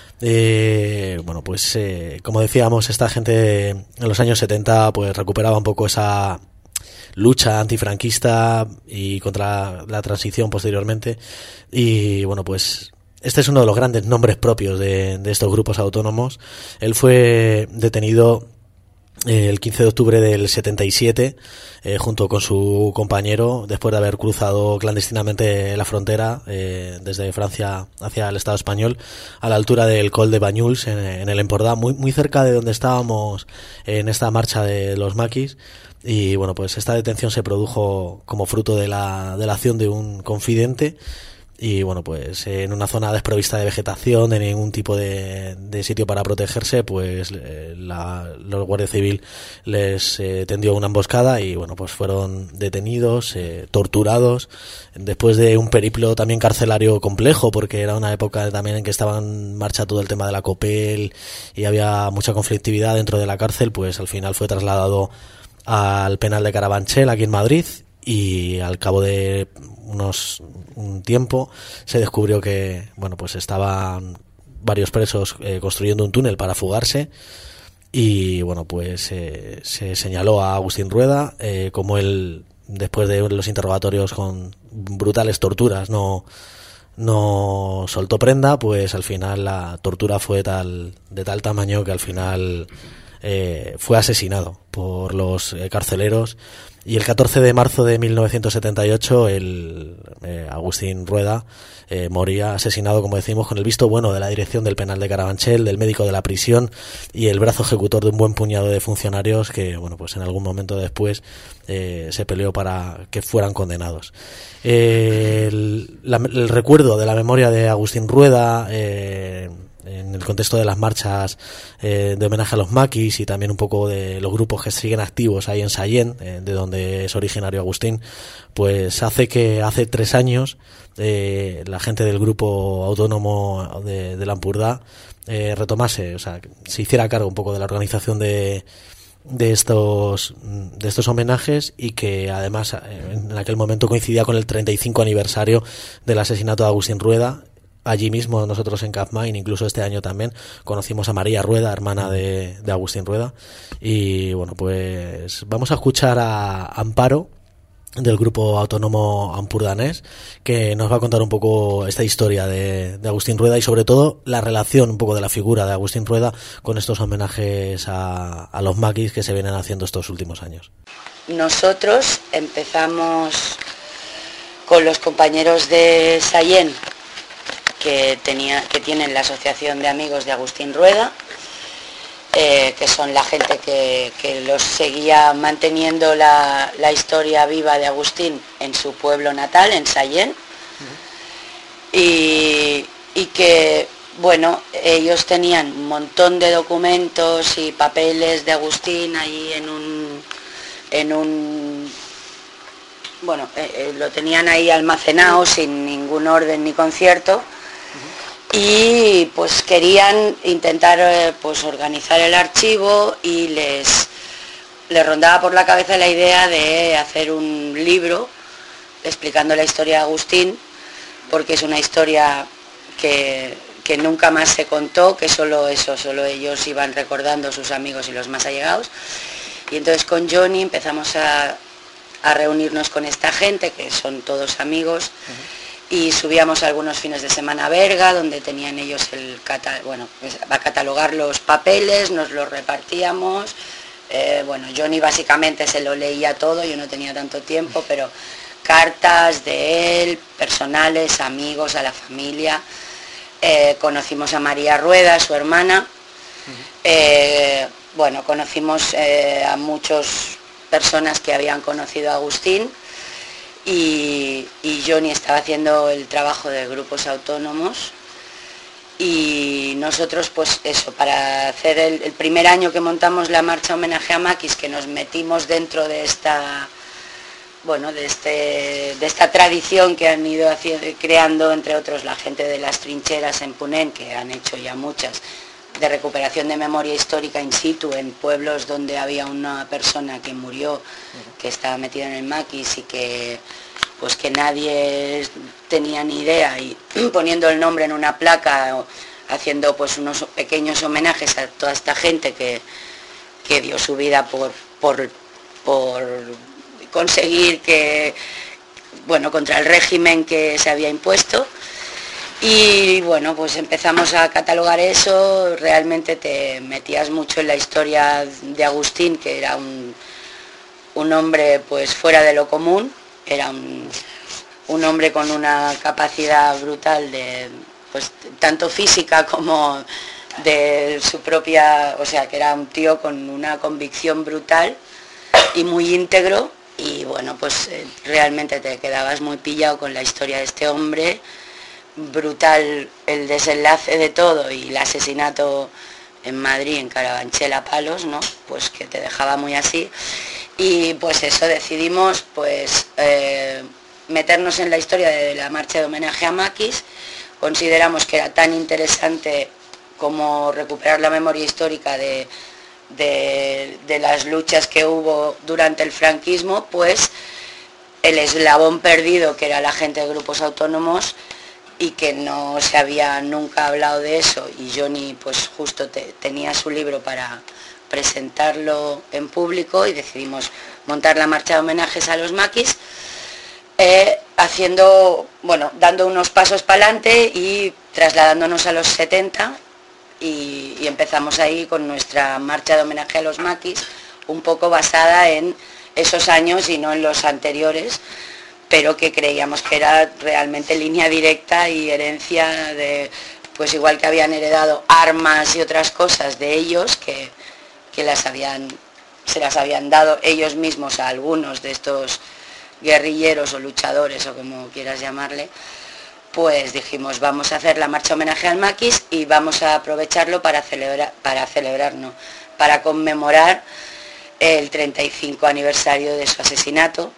Eh, bueno, pues eh, como decíamos, esta gente en los años setenta pues recuperaba un poco esa lucha antifranquista y contra la transición posteriormente, y bueno, pues este es uno de los grandes nombres propios de, de estos grupos autónomos. Él fue detenido eh, el quince de octubre del setenta y siete eh, junto con su compañero, después de haber cruzado clandestinamente la frontera eh, desde Francia hacia el Estado español, a la altura del Col de Banyuls, en, en el Empordà, muy, muy cerca de donde estábamos en esta marcha de los maquis. Y bueno, pues esta detención se produjo como fruto de la, de la acción de un confidente. Y bueno, pues en una zona desprovista de vegetación, de ningún tipo de, de sitio para protegerse, pues eh, la, los guardia civil les eh, tendió una emboscada y bueno, pues fueron detenidos, eh, torturados, después de un periplo también carcelario complejo, porque era una época también en que estaba en marcha todo el tema de la Copel y había mucha conflictividad dentro de la cárcel. Pues al final fue trasladado al penal de Carabanchel, aquí en Madrid, y al cabo de unos un tiempo se descubrió que bueno, pues estaban varios presos eh, construyendo un túnel para fugarse, y bueno, pues eh, se señaló a Agustín Rueda eh, como él, después de los interrogatorios con brutales torturas, no no soltó prenda. Pues al final la tortura fue tal de tal tamaño que al final eh, fue asesinado por los eh, carceleros. Y el catorce de marzo de mil novecientos setenta y ocho el eh, Agustín Rueda eh, moría asesinado, como decimos, con el visto bueno de la dirección del penal de Carabanchel, del médico de la prisión y el brazo ejecutor de un buen puñado de funcionarios que, bueno, pues en algún momento después eh, se peleó para que fueran condenados. Eh, el, la, el recuerdo de la memoria de Agustín Rueda eh, en el contexto de las marchas eh, de homenaje a los maquis y también un poco de los grupos que siguen activos ahí en Sallent, eh, de donde es originario Agustín, pues hace que hace tres años eh, la gente del grupo autónomo de, de la Empordà eh, retomase, o sea, se hiciera cargo un poco de la organización de de estos de estos homenajes, y que además en aquel momento coincidía con el treinta y cinco aniversario del asesinato de Agustín Rueda. Allí mismo nosotros en Capmine, incluso este año también, conocimos a María Rueda, hermana de, de Agustín Rueda. Y bueno, pues vamos a escuchar a Amparo, del grupo autónomo ampurdanés, que nos va a contar un poco esta historia de, de Agustín Rueda y sobre todo la relación un poco de la figura de Agustín Rueda con estos homenajes a, a los maquis que se vienen haciendo estos últimos años. Nosotros empezamos con los compañeros de Sallent, que, tenía, que tienen la Asociación de Amigos de Agustín Rueda, eh, que son la gente que, que los seguía manteniendo la, la historia viva de Agustín en su pueblo natal, en Sallent, uh-huh. y, y que, bueno, ellos tenían un montón de documentos y papeles de Agustín ahí en un... En un bueno, eh, eh, lo tenían ahí almacenado sin ningún orden ni concierto. Y pues querían intentar eh, pues organizar el archivo y les, les rondaba por la cabeza la idea de hacer un libro explicando la historia de Agustín, porque es una historia que, que nunca más se contó, que solo eso, solo ellos iban recordando, sus amigos y los más allegados. Y entonces con Johnny empezamos a, a reunirnos con esta gente, que son todos amigos, uh-huh. y subíamos algunos fines de semana a Berga, donde tenían ellos el cata, bueno, a catalogar los papeles, nos los repartíamos. Eh, bueno, Johnny básicamente se lo leía todo, yo no tenía tanto tiempo, pero cartas de él, personales, amigos, a la familia. Eh, conocimos a María Rueda, su hermana. Eh, bueno, conocimos eh, a muchas personas que habían conocido a Agustín y, y Johnny estaba haciendo el trabajo de grupos autónomos. Y nosotros, pues eso, para hacer el, el primer año que montamos la marcha homenaje a Maquis, que nos metimos dentro de esta, bueno, de, este, de esta tradición que han ido haciendo, creando, entre otros, la gente de las trincheras en Punén, que han hecho ya muchas, de recuperación de memoria histórica in situ, en pueblos donde había una persona que murió, que estaba metida en el Maquis y que... pues que nadie tenía ni idea, y poniendo el nombre en una placa, o haciendo pues unos pequeños homenajes a toda esta gente que, que dio su vida por, por, por conseguir que, bueno, contra el régimen que se había impuesto. Y bueno, pues empezamos a catalogar eso, realmente te metías mucho en la historia de Agustín, que era un, un hombre pues fuera de lo común. Era un, un hombre con una capacidad brutal de, pues, tanto física como de su propia, o sea, que era un tío con una convicción brutal y muy íntegro, y bueno, pues eh, realmente te quedabas muy pillado con la historia de este hombre, brutal el desenlace de todo y el asesinato en Madrid, en Carabanchel a palos, ¿no? Pues que te dejaba muy así. Y pues eso, decidimos pues eh, meternos en la historia de la marcha de homenaje a Maquis. Consideramos que era tan interesante como recuperar la memoria histórica de, de, de las luchas que hubo durante el franquismo, pues el eslabón perdido que era la gente de grupos autónomos, y que no se había nunca hablado de eso, y Johnny pues justo te, tenía su libro para presentarlo en público, y decidimos montar la marcha de homenajes a los Maquis, eh, haciendo, bueno, dando unos pasos para adelante y trasladándonos a los setenta, y, y empezamos ahí con nuestra marcha de homenaje a los Maquis, un poco basada en esos años y no en los anteriores, pero que creíamos que era realmente línea directa y herencia de, pues igual que habían heredado armas y otras cosas de ellos, que, que las habían, se las habían dado ellos mismos a algunos de estos guerrilleros o luchadores o como quieras llamarle, pues dijimos, vamos a hacer la marcha homenaje al Maquis y vamos a aprovecharlo para celebrar, para celebrarnos, para conmemorar el treinta y cinco aniversario de su asesinato.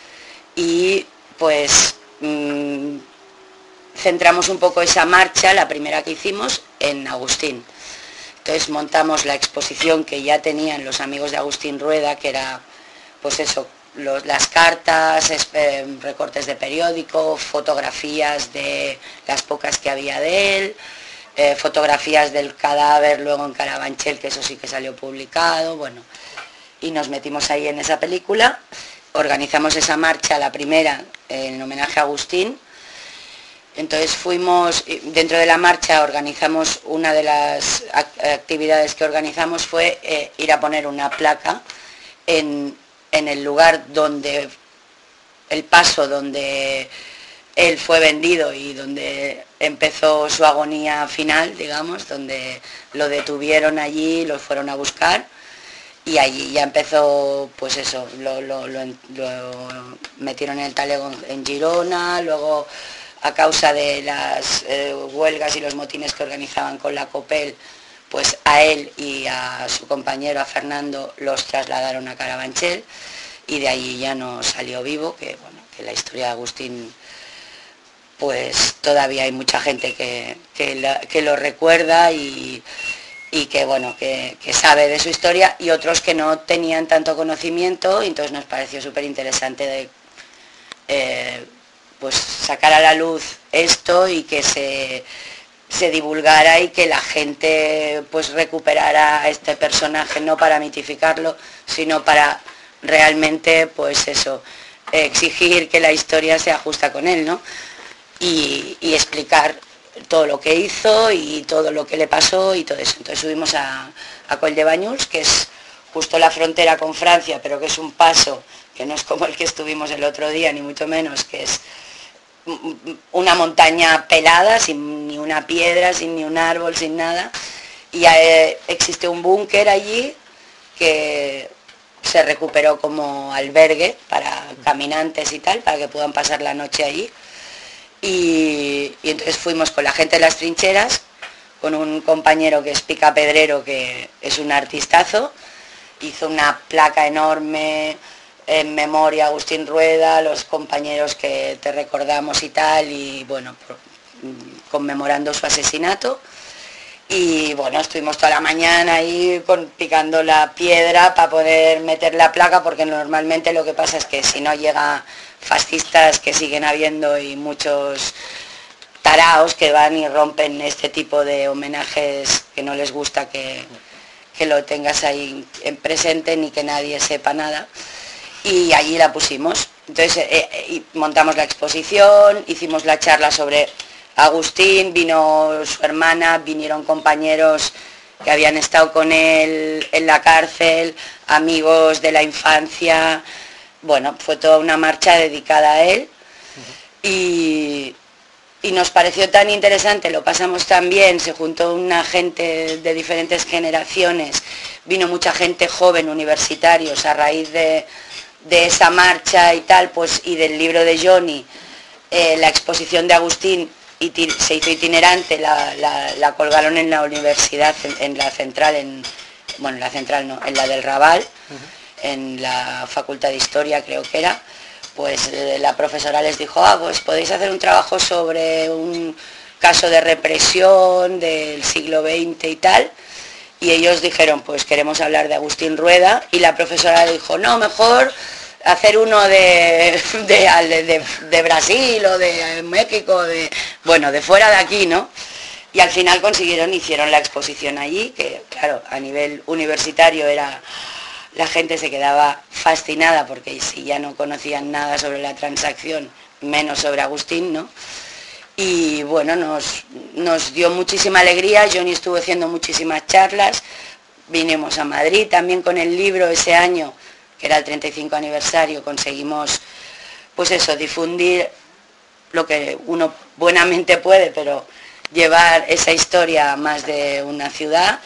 Y pues mmm, centramos un poco esa marcha, la primera que hicimos, en Agustín. Entonces montamos la exposición que ya tenían los amigos de Agustín Rueda, que era pues eso, los, las cartas, eh, recortes de periódico, fotografías de las pocas que había de él, eh, fotografías del cadáver luego en Carabanchel, que eso sí que salió publicado, bueno, y nos metimos ahí en esa película. Organizamos esa marcha, la primera, en homenaje a Agustín. Entonces fuimos, dentro de la marcha organizamos, una de las actividades que organizamos fue eh, ir a poner una placa en, en el lugar donde, el paso donde él fue vendido y donde empezó su agonía final, digamos, donde lo detuvieron allí, lo fueron a buscar. Y allí ya empezó, pues eso, lo, lo, lo, lo metieron en el talego en Girona, luego a causa de las eh, huelgas y los motines que organizaban con la COPEL, pues a él y a su compañero, a Fernando, los trasladaron a Carabanchel, y de allí ya no salió vivo, que bueno, que la historia de Agustín, pues todavía hay mucha gente que, que, la, que lo recuerda y... y que bueno, que, que sabe de su historia, y otros que no tenían tanto conocimiento, y entonces nos pareció súper interesante de eh, pues sacar a la luz esto y que se se divulgara y que la gente pues recuperara a este personaje, no para mitificarlo, sino para realmente pues eso, exigir que la historia sea justa con él, ¿no? Y, y explicar todo lo que hizo y todo lo que le pasó y todo eso. Entonces subimos a, a Coll de Banyuls, que es justo la frontera con Francia, pero que es un paso que no es como el que estuvimos el otro día, ni mucho menos, que es una montaña pelada, sin ni una piedra, sin ni un árbol, sin nada, y eh, existe un búnker allí que se recuperó como albergue para caminantes y tal, para que puedan pasar la noche allí, y, y entonces fuimos con la gente de las trincheras, con un compañero que es Pica Pedrero, que es un artistazo, hizo una placa enorme en memoria a Agustín Rueda, los compañeros que te recordamos y tal, y bueno, conmemorando su asesinato. Y bueno, estuvimos toda la mañana ahí con, picando la piedra para poder meter la placa, porque normalmente lo que pasa es que si no llega fascistas, que siguen habiendo, y muchos taraos que van y rompen este tipo de homenajes que no les gusta que, que lo tengas ahí en presente ni que nadie sepa nada. Y allí la pusimos. Entonces eh, eh, montamos la exposición, hicimos la charla sobre Agustín, vino su hermana, vinieron compañeros que habían estado con él en la cárcel, amigos de la infancia. Bueno, fue toda una marcha dedicada a él y, y nos pareció tan interesante, lo pasamos tan bien, se juntó una gente de diferentes generaciones, vino mucha gente joven, universitarios, a raíz de de esa marcha y tal, pues, y del libro de Johnny, eh, la exposición de Agustín se hizo itinerante, la, la, la colgaron en la universidad, en, en la central, en, bueno, en la central no, en la del Raval, uh-huh. En la Facultad de Historia creo que era, pues eh, la profesora les dijo, ah, pues podéis hacer un trabajo sobre un caso de represión del siglo veinte y tal, y ellos dijeron, pues queremos hablar de Agustín Rueda, y la profesora dijo, no, mejor hacer uno de, de, de, de Brasil o de México, de, bueno, de fuera de aquí, ¿no? Y al final consiguieron, hicieron la exposición allí, que claro, a nivel universitario era, la gente se quedaba fascinada, porque si ya no conocían nada sobre la transacción, menos sobre Agustín, ¿no? Y bueno, nos, nos dio muchísima alegría. Johnny estuvo haciendo muchísimas charlas, vinimos a Madrid también con el libro ese año, que era el treinta y cinco aniversario, conseguimos, pues eso, difundir lo que uno buenamente puede, pero llevar esa historia a más de una ciudad.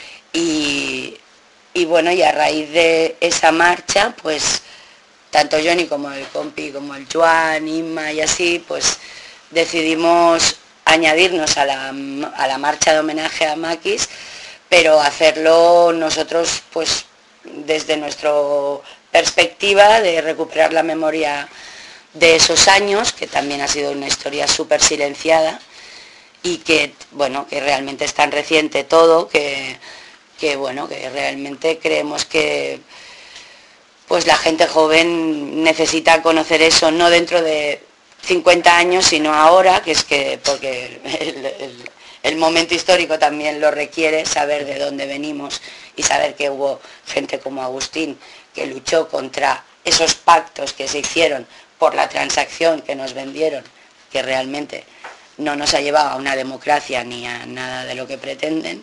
Y, y bueno, y a raíz de esa marcha, pues tanto Johnny como el compi, como el Joan, Inma y así, pues decidimos añadirnos a la, a la marcha de homenaje a Maquis, pero hacerlo nosotros pues desde nuestra perspectiva de recuperar la memoria de esos años, que también ha sido una historia súper silenciada y que, bueno, que realmente es tan reciente todo, que, que bueno, que realmente creemos que pues la gente joven necesita conocer eso, no dentro de cincuenta años, sino ahora, que es que, porque el, el, el momento histórico también lo requiere, saber de dónde venimos y saber que hubo gente como Agustín que luchó contra esos pactos que se hicieron por la transacción que nos vendieron, que realmente no nos ha llevado a una democracia ni a nada de lo que pretenden,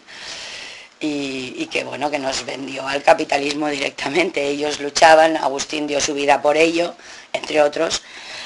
y, y que bueno, que nos vendió al capitalismo directamente. Ellos luchaban, Agustín dio su vida por ello, entre otros.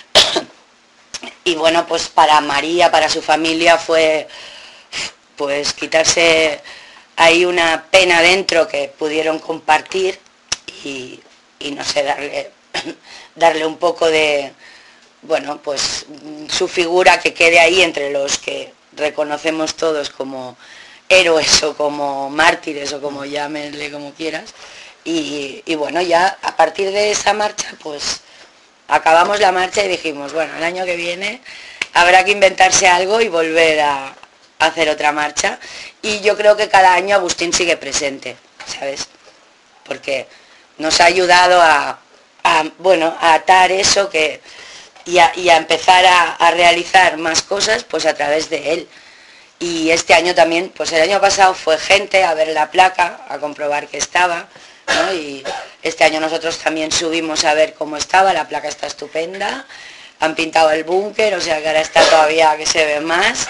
Y bueno, pues para María, para su familia fue pues quitarse ahí una pena dentro que pudieron compartir y, y no sé, darle, darle un poco de, bueno, pues su figura que quede ahí entre los que reconocemos todos como héroes o como mártires o como llámenle como quieras. Y, y bueno, ya a partir de esa marcha, pues acabamos la marcha y dijimos, bueno, el año que viene habrá que inventarse algo y volver a, a hacer otra marcha. Y yo creo que cada año Agustín sigue presente, ¿sabes? Porque nos ha ayudado a, a bueno, a atar eso que, y, a, y a empezar a, a realizar más cosas pues a través de él. Y este año también, pues el año pasado fue gente a ver la placa, a comprobar que estaba, ¿no? Y este año nosotros también subimos a ver cómo estaba, la placa está estupenda, han pintado el búnker, o sea que ahora está todavía que se ve más.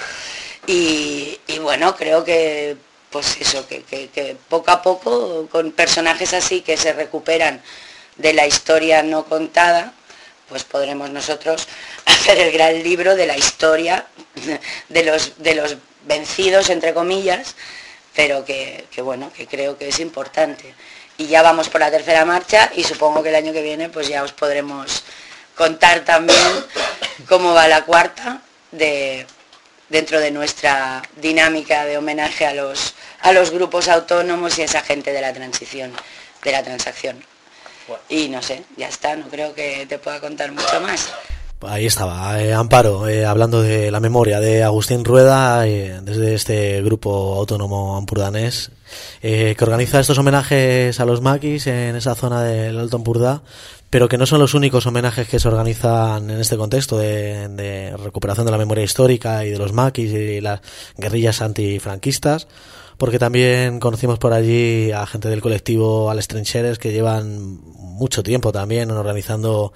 Y, y bueno, creo que pues eso, que, que, que poco a poco, con personajes así que se recuperan de la historia no contada, pues podremos nosotros hacer el gran libro de la historia de los, de los vencidos, entre comillas, pero que, que bueno, que creo que es importante. Y ya vamos por la tercera marcha y supongo que el año que viene pues ya os podremos contar también cómo va la cuarta de, dentro de nuestra dinámica de homenaje a los, a los grupos autónomos y a esa gente de la transición, de la transacción. Y no sé, ya está, no creo que te pueda contar mucho más. Ahí estaba, eh, Amparo, eh, hablando de la memoria de Agustín Rueda, eh, desde este grupo autónomo ampurdanés, eh, que organiza estos homenajes a los maquis en esa zona del Alto Ampurdá, pero que no son los únicos homenajes que se organizan en este contexto de, de recuperación de la memoria histórica y de los maquis y las guerrillas antifranquistas, porque también conocimos por allí a gente del colectivo A les Trincheres que llevan mucho tiempo también organizando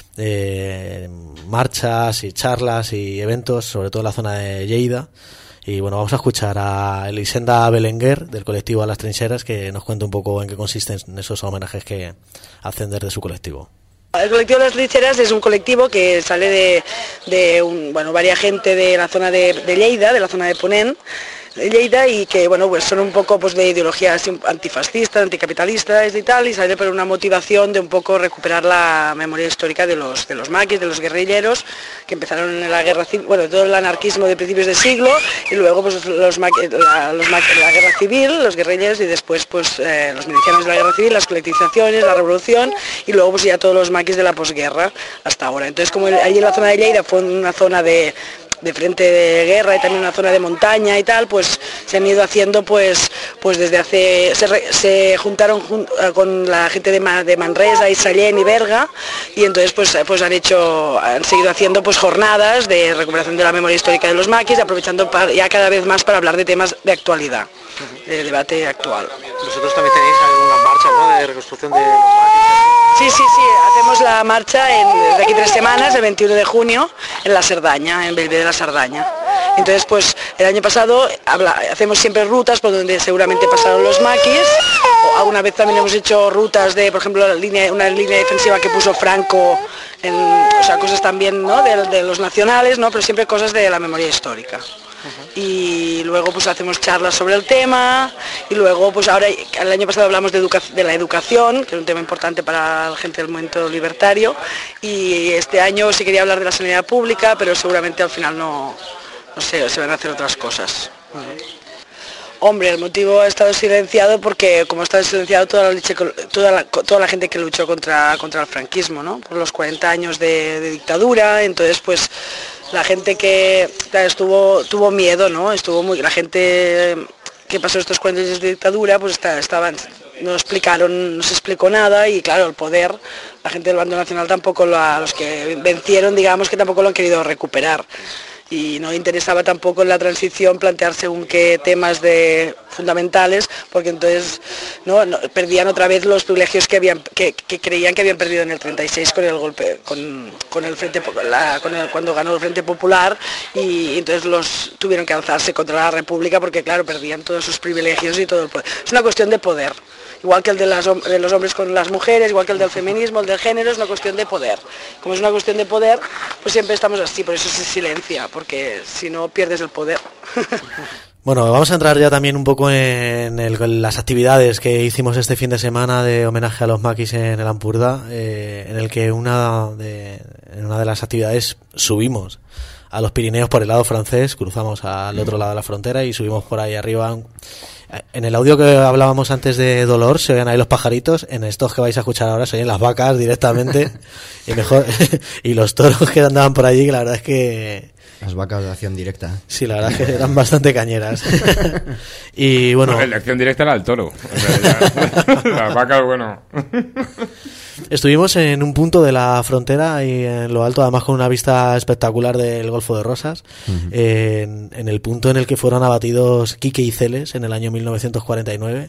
eh, marchas y charlas y eventos, sobre todo en la zona de Lleida. Y bueno, vamos a escuchar a Elisenda Belenguer del colectivo A las Trincheras, que nos cuenta un poco en qué consisten esos homenajes que hacen desde su colectivo. El colectivo Las Trincheras es un colectivo que sale de, de un, bueno, varias gente de la zona de, de Lleida, de la zona de Ponent, de Lleida, y que bueno, pues son un poco pues de ideologías antifascistas, anticapitalistas y tal, y sale por una motivación de un poco recuperar la memoria histórica de los de los maquis, de los guerrilleros que empezaron en la guerra civil, bueno, todo el anarquismo de principios de siglo, y luego pues los maquis, la, los maquis, la guerra civil, los guerrilleros, y después pues eh, los milicianos de la guerra civil, las colectivizaciones, la revolución, y luego pues ya todos los maquis de la posguerra hasta ahora. Entonces, como allí en la zona de Lleida fue una zona de de frente de guerra y también una zona de montaña y tal, pues se han ido haciendo pues pues desde hace se, re, se juntaron jun, con la gente de, Ma, de Manresa y Sallent y Berga, y entonces pues pues han hecho han seguido haciendo pues jornadas de recuperación de la memoria histórica de los maquis, aprovechando para, ya cada vez más para hablar de temas de actualidad, de debate actual. Vosotros también tenéis alguna marcha, ¿no?, de reconstrucción de los maquis. Sí, sí, sí, hacemos la marcha en, desde aquí tres semanas, el veintiuno de junio, en la Cerdaña, en Bellver de la Cerdaña. Entonces, pues, el año pasado habla, hacemos siempre rutas por donde seguramente pasaron los maquis, o alguna vez también hemos hecho rutas de, por ejemplo, la línea, una línea defensiva que puso Franco, en, o sea, cosas también, ¿no?, de, de los nacionales, ¿no?, pero siempre cosas de la memoria histórica. Y luego pues hacemos charlas sobre el tema, y luego pues ahora el año pasado hablamos de, educa de la educación, que es un tema importante para la gente del movimiento libertario, y este año sí quería hablar de la sanidad pública, pero seguramente al final no, no sé, se van a hacer otras cosas. Hombre, el motivo ha estado silenciado porque como ha estado silenciado toda la, toda la, toda la gente que luchó contra, contra el franquismo, ¿no?, por los cuarenta años de, de dictadura, entonces pues la gente que claro, estuvo tuvo miedo, ¿no? Estuvo muy la gente que pasó estos cuarenta años de dictadura, pues está, estaban no explicaron, no se explicó nada, y claro, el poder, la gente del bando nacional tampoco lo ha, los que vencieron, digamos que tampoco lo han querido recuperar. Y no interesaba tampoco en la transición plantear según qué temas de fundamentales, porque entonces no, no perdían otra vez los privilegios que habían que, que creían que habían perdido en el treinta y seis con el golpe con, con el frente la, con el, cuando ganó el Frente Popular, y entonces los tuvieron que alzarse contra la República porque claro, perdían todos sus privilegios y todo el poder. Es una cuestión de poder. Igual que el de, las, de los hombres con las mujeres, igual que el del feminismo, el del género, es una cuestión de poder. Como es una cuestión de poder, pues siempre estamos así, por eso se silencia, porque si no pierdes el poder. Bueno, vamos a entrar ya también un poco en, el, en las actividades que hicimos este fin de semana de homenaje a los maquis en el Ampurdá, eh, en el que una de, en una de las actividades subimos a los Pirineos por el lado francés, cruzamos al otro lado de la frontera y subimos por ahí arriba. En el audio que hablábamos antes de Dolor se oían ahí los pajaritos, en estos que vais a escuchar ahora se oyen las vacas directamente y mejor y los toros que andaban por allí, que la verdad es que las vacas de acción directa. Sí, la verdad es que eran bastante cañeras. Y bueno, bueno, la acción directa era el toro. O sea, ya, las vacas, bueno. Estuvimos en un punto de la frontera y en lo alto, además con una vista espectacular del Golfo de Rosas, uh-huh. en, en el punto en el que fueron abatidos Quique y Celes en el año mil novecientos cuarenta y nueve.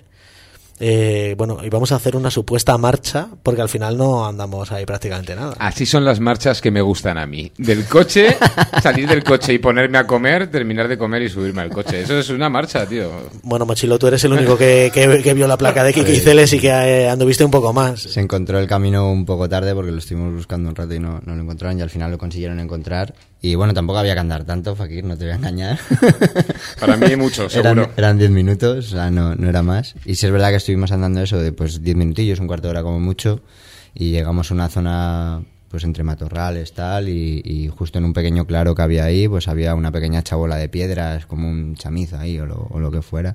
Eh, bueno, íbamos a hacer una supuesta marcha porque al final no andamos ahí prácticamente nada. Así son las marchas que me gustan a mí. Del coche, salir del coche y ponerme a comer, terminar de comer y subirme al coche. Eso es una marcha, tío. Bueno, Mochilo, tú eres el único que, que, que vio la placa de Quique y Celes y que eh, anduviste un poco más. Se encontró el camino un poco tarde porque lo estuvimos buscando un rato y no, no lo encontraron, y al final lo consiguieron encontrar. Y bueno, tampoco había que andar tanto, Fakir, no te voy a engañar. Para mí mucho, seguro. Eran, eran diez minutos, o sea, no, no era más. Y sí es verdad que estuvimos andando eso de pues diez minutillos, un cuarto de hora como mucho, y llegamos a una zona pues entre matorrales, tal, y, y justo en un pequeño claro que había ahí, pues había una pequeña chabola de piedras, como un chamizo ahí o lo, o lo que fuera.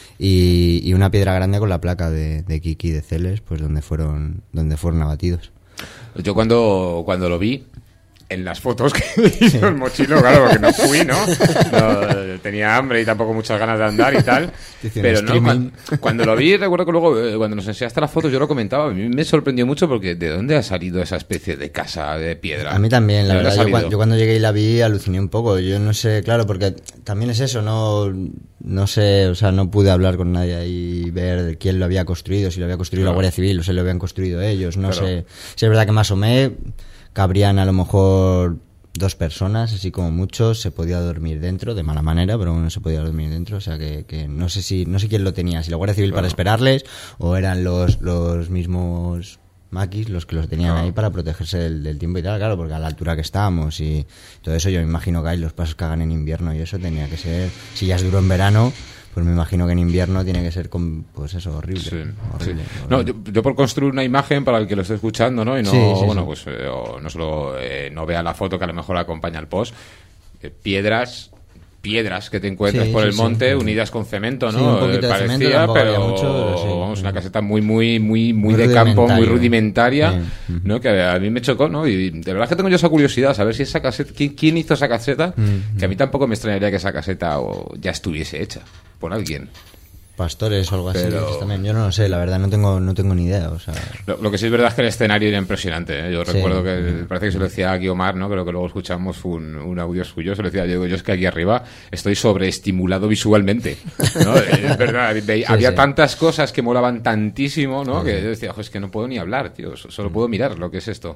Y, y una piedra grande con la placa de, de Quique y de Celes, pues donde fueron, donde fueron abatidos. Yo cuando, cuando lo vi, en las fotos que hizo el Mochilo, claro, porque no fui, ¿no? no tenía hambre y tampoco muchas ganas de andar y tal. Pero no, cuando, cuando lo vi, recuerdo que luego, eh, cuando nos enseñaste las fotos, yo lo comentaba, a mí me sorprendió mucho porque ¿de dónde ha salido esa especie de casa de piedra? A mí también, la verdad, yo cuando, yo cuando llegué y la vi aluciné un poco. Yo no sé, claro, porque también es eso, no no sé, o sea, no pude hablar con nadie y ver quién lo había construido, si lo había construido claro. la Guardia Civil o si lo habían construido ellos, no claro. sé. Si es verdad que me asomé, cabrían a lo mejor dos personas, así como mucho, se podía dormir dentro, de mala manera, pero bueno, se podía dormir dentro, o sea que, que no sé si no sé quién lo tenía, si la Guardia Civil claro. para esperarles o eran los los mismos maquis los que los tenían claro. ahí para protegerse del, del tiempo y tal, claro, porque a la altura que estábamos y todo eso, yo me imagino que hay los pasos que hagan en invierno y eso tenía que ser, si ya es duro en verano, pues me imagino que en invierno tiene que ser, con, pues eso, horrible. Sí, horrible, sí. horrible. No, yo, yo por construir una imagen para el que lo esté escuchando, ¿no? Y no, sí, sí, bueno, sí. pues eh, o no solo eh, no vea la foto que a lo mejor acompaña al post, eh, piedras, piedras que te encuentras sí, por sí, el monte sí. unidas con cemento, ¿no? Sí, un poquito eh, parecía, de cemento, pero, mucho, pero sí. vamos, una caseta muy, muy, muy, muy, muy de campo, muy rudimentaria, rudimentaria, ¿no? Que a mí me chocó, ¿no? Y de verdad que tengo yo esa curiosidad, saber si esa caseta, quién, quién hizo esa caseta, mm-hmm. que a mí tampoco me extrañaría que esa caseta o ya estuviese hecha por alguien. Pastores o algo así pero... también. Yo no lo sé, la verdad, no tengo no tengo ni idea. O sea... lo, lo que sí es verdad es que el escenario era impresionante, ¿eh? Yo sí. recuerdo que parece que se lo decía a Guiomar, ¿no? Creo que luego escuchamos un, un audio suyo, se lo decía yo, yo es que aquí arriba estoy sobreestimulado visualmente, ¿no? Es verdad, sí, había sí. tantas cosas que molaban tantísimo, ¿no? Sí. Que yo decía, ojo, es que no puedo ni hablar, tío, solo puedo mirar lo que es esto.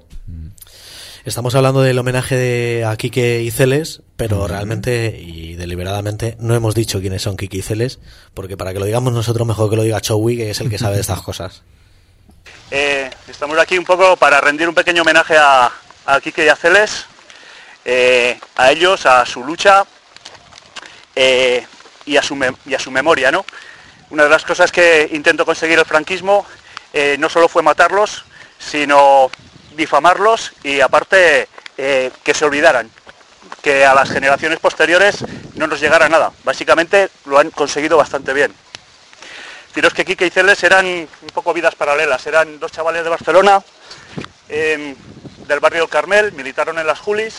Estamos hablando del homenaje de a Quique y Celes, pero uh-huh. realmente y deliberadamente no hemos dicho quiénes son Quique y Celes, porque para que lo digamos nosotros mejor que lo diga Chowi, que es el que sabe de estas cosas. Eh, estamos aquí un poco para rendir un pequeño homenaje a, a Quique y a Celes, eh, a ellos, a su lucha eh, y, a su me- y a su memoria, ¿no? Una de las cosas que intentó conseguir el franquismo eh, no solo fue matarlos, sino difamarlos y aparte eh, que se olvidaran, que a las generaciones posteriores no nos llegara nada. Básicamente lo han conseguido bastante bien. Deciros que Quique y Celes eran un poco vidas paralelas, eran dos chavales de Barcelona, eh, del barrio del Carmel, militaron en las Julis,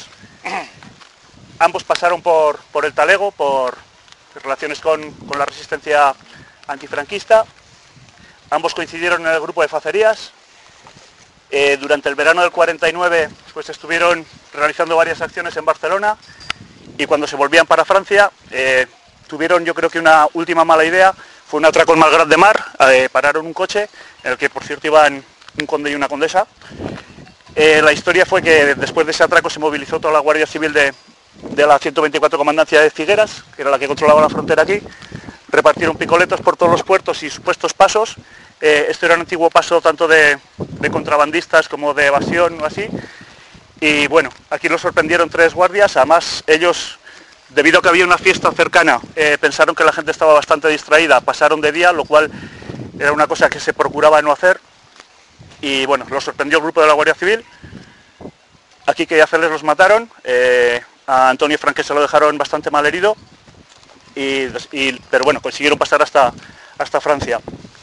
ambos pasaron por, por el Talego, por relaciones con, con la resistencia antifranquista, ambos coincidieron en el grupo de Facerías. Eh, durante el verano del cuarenta y nueve pues estuvieron realizando varias acciones en Barcelona y cuando se volvían para Francia eh, tuvieron, yo creo que una última mala idea, fue un atraco en Malgrat de Mar, eh, pararon un coche en el que por cierto iban un conde y una condesa. Eh, la historia fue que después de ese atraco se movilizó toda la Guardia Civil de, de la ciento veinticuatro Comandancia de Figueras, que era la que controlaba la frontera aquí, repartieron picoletos por todos los puertos y supuestos pasos. Eh, esto era un antiguo paso tanto de, de contrabandistas como de evasión o así. Y bueno, aquí los sorprendieron tres guardias, además ellos, debido a que había una fiesta cercana, eh, pensaron que la gente estaba bastante distraída, pasaron de día, lo cual era una cosa que se procuraba no hacer. Y bueno, los sorprendió el grupo de la Guardia Civil. Aquí que ya Celes los mataron, eh, a Antonio Franque se lo dejaron bastante mal herido, y, y, pero bueno, consiguieron pasar hasta, hasta Francia.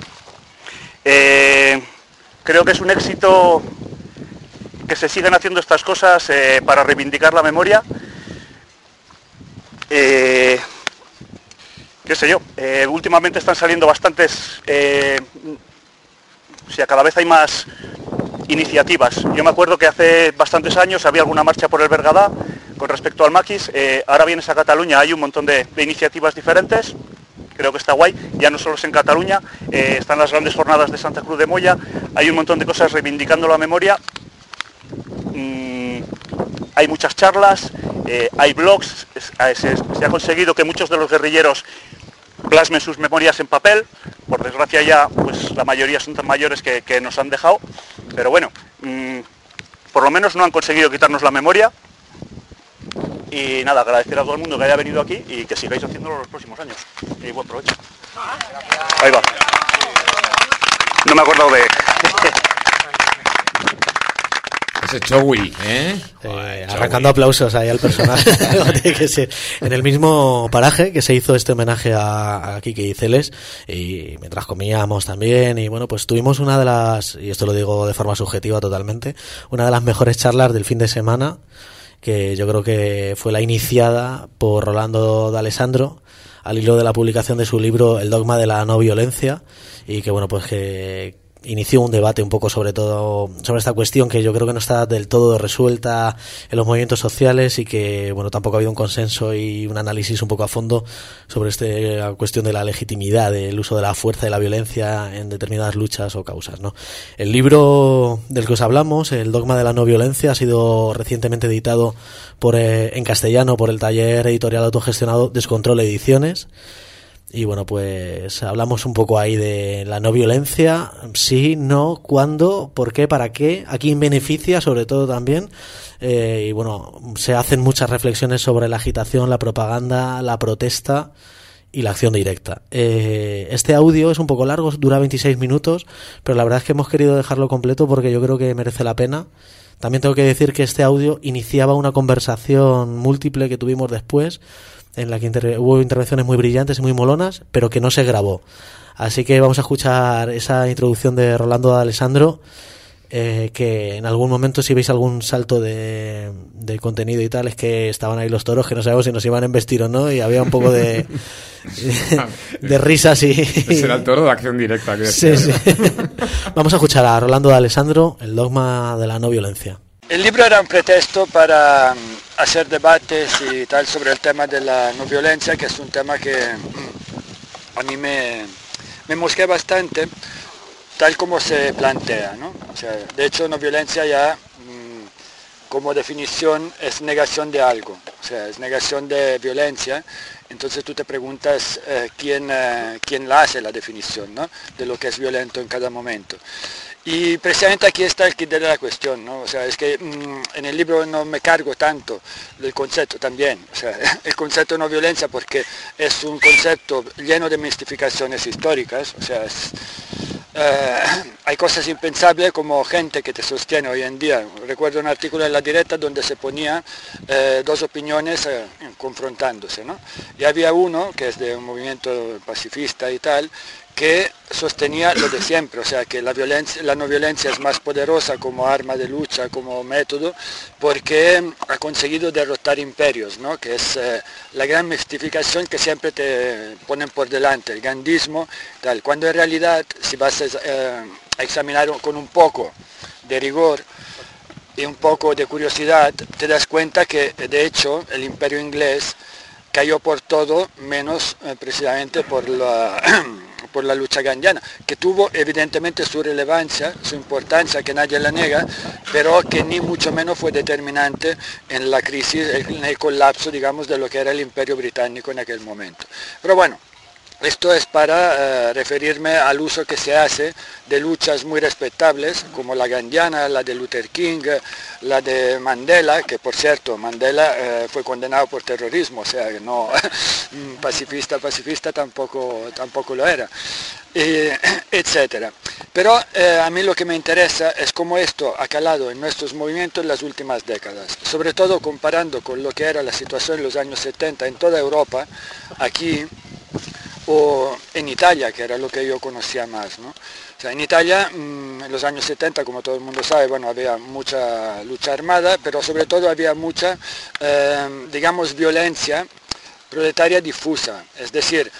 Eh, creo que es un éxito que se sigan haciendo estas cosas eh, para reivindicar la memoria. Eh, qué sé yo, eh, últimamente están saliendo bastantes, eh, o sea, cada vez hay más iniciativas. Yo me acuerdo que hace bastantes años había alguna marcha por el Bergadá con respecto al maquis. Eh, ahora vienes a Cataluña, hay un montón de, de iniciativas diferentes. Creo que está guay, ya no solo es en Cataluña, eh, están las grandes jornadas de Santa Cruz de Moya, hay un montón de cosas reivindicando la memoria, mm, hay muchas charlas, eh, hay blogs, es, se, se ha conseguido que muchos de los guerrilleros plasmen sus memorias en papel, por desgracia ya pues la mayoría son tan mayores que, que nos han dejado, pero bueno, mmm, por lo menos no han conseguido quitarnos la memoria. Y nada, agradecer a todo el mundo que haya venido aquí y que sigáis haciéndolo los próximos años. Y buen provecho. Ahí va. No me he acordado de... Ese Chowi, ¿eh? eh arrancando aplausos ahí al personaje. Tiene que ser. En el mismo paraje que se hizo este homenaje a, a Quique y Celes, y mientras comíamos también, y bueno, pues tuvimos una de las, y esto lo digo de forma subjetiva totalmente, una de las mejores charlas del fin de semana, que yo creo que fue la iniciada por Rolando D'Alessandro al hilo de la publicación de su libro El dogma de la no violencia, y que bueno, pues que inició un debate un poco sobre todo sobre esta cuestión que yo creo que no está del todo resuelta en los movimientos sociales, y que bueno, tampoco ha habido un consenso y un análisis un poco a fondo sobre esta cuestión de la legitimidad del uso de la fuerza y la violencia en determinadas luchas o causas, ¿no? El libro del que os hablamos, El dogma de la no violencia, ha sido recientemente editado por eh, en castellano por el taller editorial autogestionado Descontrol Ediciones. Y bueno, pues hablamos un poco ahí de la no violencia, sí, no, cuándo, por qué, para qué, a quién beneficia sobre todo también. Eh, y bueno, se hacen muchas reflexiones sobre la agitación, la propaganda, la protesta y la acción directa. Eh, este audio es un poco largo, dura veintiséis minutos, pero la verdad es que hemos querido dejarlo completo porque yo creo que merece la pena. También tengo que decir que este audio iniciaba una conversación múltiple que tuvimos después, en la que inter- hubo intervenciones muy brillantes y muy molonas, pero que no se grabó. Así que vamos a escuchar esa introducción de Rolando D'Alessandro, eh, que en algún momento, si veis algún salto de, de contenido y tal, es que estaban ahí los toros, que no sabemos si nos iban a embestir o no, y había un poco de, de, de risas y... Será el toro de acción directa. Que sí, sí. Vamos a escuchar a Rolando D'Alessandro, El dogma de la no violencia. El libro era un pretexto para hacer debates y tal sobre el tema de la no violencia, que es un tema que a mí me, me mosquea bastante, tal como se plantea, ¿no? O sea, de hecho, no violencia ya como definición es negación de algo, o sea, es negación de violencia. Entonces tú te preguntas eh, quién, eh, quién la hace la definición, ¿no?, de lo que es violento en cada momento. Y precisamente aquí está el kit de la cuestión, ¿no? O sea, es que mmm, en el libro no me cargo tanto del concepto también, o sea, el concepto de no violencia, porque es un concepto lleno de mistificaciones históricas, o sea, es, eh, hay cosas impensables como gente que te sostiene hoy en día. Recuerdo un artículo en La Directa donde se ponía eh, dos opiniones eh, confrontándose, ¿no? Y había uno, que es de un movimiento pacifista y tal, que sostenía lo de siempre, o sea, que la violencia, la no violencia es más poderosa como arma de lucha, como método, porque ha conseguido derrotar imperios, ¿no?, que es eh, la gran mistificación que siempre te ponen por delante, el gandhismo, tal, cuando en realidad, si vas a, eh, a examinar con un poco de rigor y un poco de curiosidad, te das cuenta que, de hecho, el imperio inglés cayó por todo, menos eh, precisamente por la... por la lucha gandhiana, que tuvo evidentemente su relevancia, su importancia, que nadie la niega, pero que ni mucho menos fue determinante en la crisis, en el colapso, digamos, de lo que era el imperio británico en aquel momento. Pero bueno, esto es para eh, referirme al uso que se hace de luchas muy respetables, como la gandhiana, la de Luther King, la de Mandela, que por cierto, Mandela eh, fue condenado por terrorismo, o sea, que no, pacifista, pacifista tampoco, tampoco lo era, eh, etcétera. Pero eh, a mí lo que me interesa es cómo esto ha calado en nuestros movimientos en las últimas décadas, sobre todo comparando con lo que era la situación en los años setenta en toda Europa, aquí, o en Italia, que era lo que yo conocía más, ¿no? O sea, en Italia, en los años setenta, como todo el mundo sabe, bueno, había mucha lucha armada, pero sobre todo había mucha, eh, digamos, violencia proletaria difusa, es decir,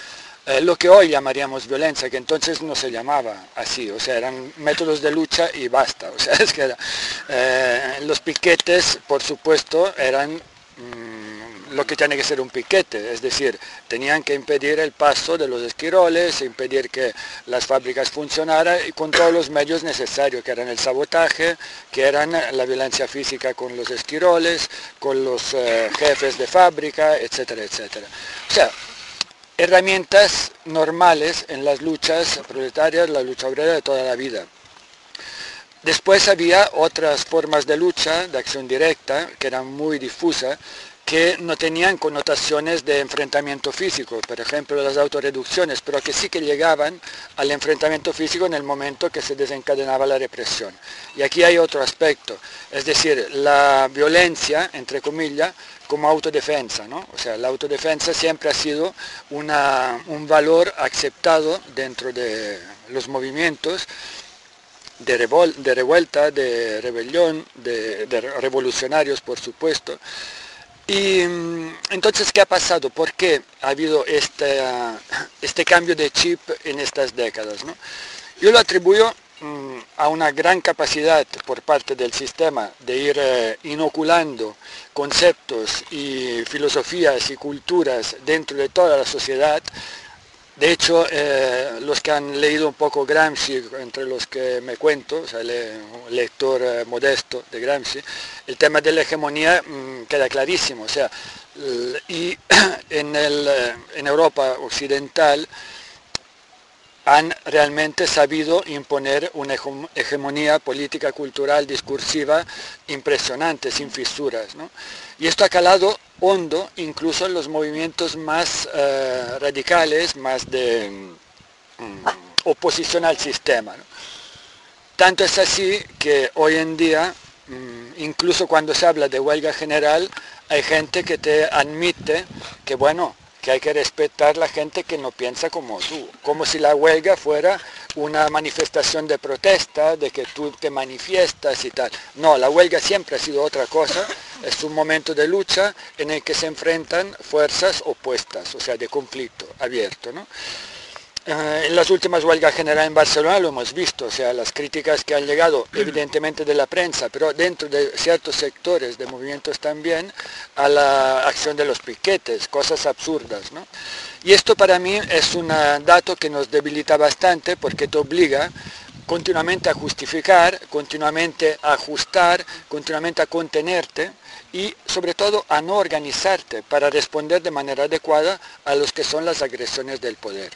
eh, lo que hoy llamaríamos violencia, que entonces no se llamaba así, o sea, eran métodos de lucha y basta, o sea, es que era, eh, los piquetes, por supuesto, eran mmm, lo que tiene que ser un piquete, es decir, tenían que impedir el paso de los esquiroles, impedir que las fábricas funcionaran y con todos los medios necesarios, que eran el sabotaje, que eran la violencia física con los esquiroles, con los eh, jefes de fábrica, etcétera, etcétera. O sea, herramientas normales en las luchas proletarias, la lucha obrera de toda la vida. Después había otras formas de lucha, de acción directa, que eran muy difusas, que no tenían connotaciones de enfrentamiento físico, por ejemplo las autorreducciones, pero que sí que llegaban al enfrentamiento físico en el momento que se desencadenaba la represión. Y aquí hay otro aspecto, es decir, la violencia, entre comillas, como autodefensa, ¿no? O sea, la autodefensa siempre ha sido una, un valor aceptado dentro de los movimientos de, revol, de revuelta, de rebelión, de, de revolucionarios, por supuesto. Y entonces, ¿qué ha pasado? ¿Por qué ha habido este, este cambio de chip en estas décadas, ¿no? Yo lo atribuyo mm, a una gran capacidad por parte del sistema de ir eh, inoculando conceptos y filosofías y culturas dentro de toda la sociedad. De hecho, eh, los que han leído un poco Gramsci, entre los que me cuento, o sea, le, un lector eh, modesto de Gramsci, el tema de la hegemonía mmm, queda clarísimo. O sea, y en, el, en Europa occidental han realmente sabido imponer una hegemonía política, cultural, discursiva impresionante, sin fisuras, ¿no? Y esto ha calado hondo incluso en los movimientos más eh, radicales, más de mm, oposición al sistema, ¿no? Tanto es así que hoy en día, mm, incluso cuando se habla de huelga general, hay gente que te admite que, bueno, que hay que respetar la gente que no piensa como tú, como si la huelga fuera una manifestación de protesta, de que tú te manifiestas y tal. No, la huelga siempre ha sido otra cosa, es un momento de lucha en el que se enfrentan fuerzas opuestas, o sea, de conflicto abierto, ¿no? Uh, en las últimas huelgas generales en Barcelona lo hemos visto, o sea, las críticas que han llegado evidentemente de la prensa, pero dentro de ciertos sectores de movimientos también, a la acción de los piquetes, cosas absurdas, ¿no? Y esto para mí es un dato que nos debilita bastante porque te obliga continuamente a justificar, continuamente a ajustar, continuamente a contenerte y sobre todo a no organizarte para responder de manera adecuada a los que son las agresiones del poder.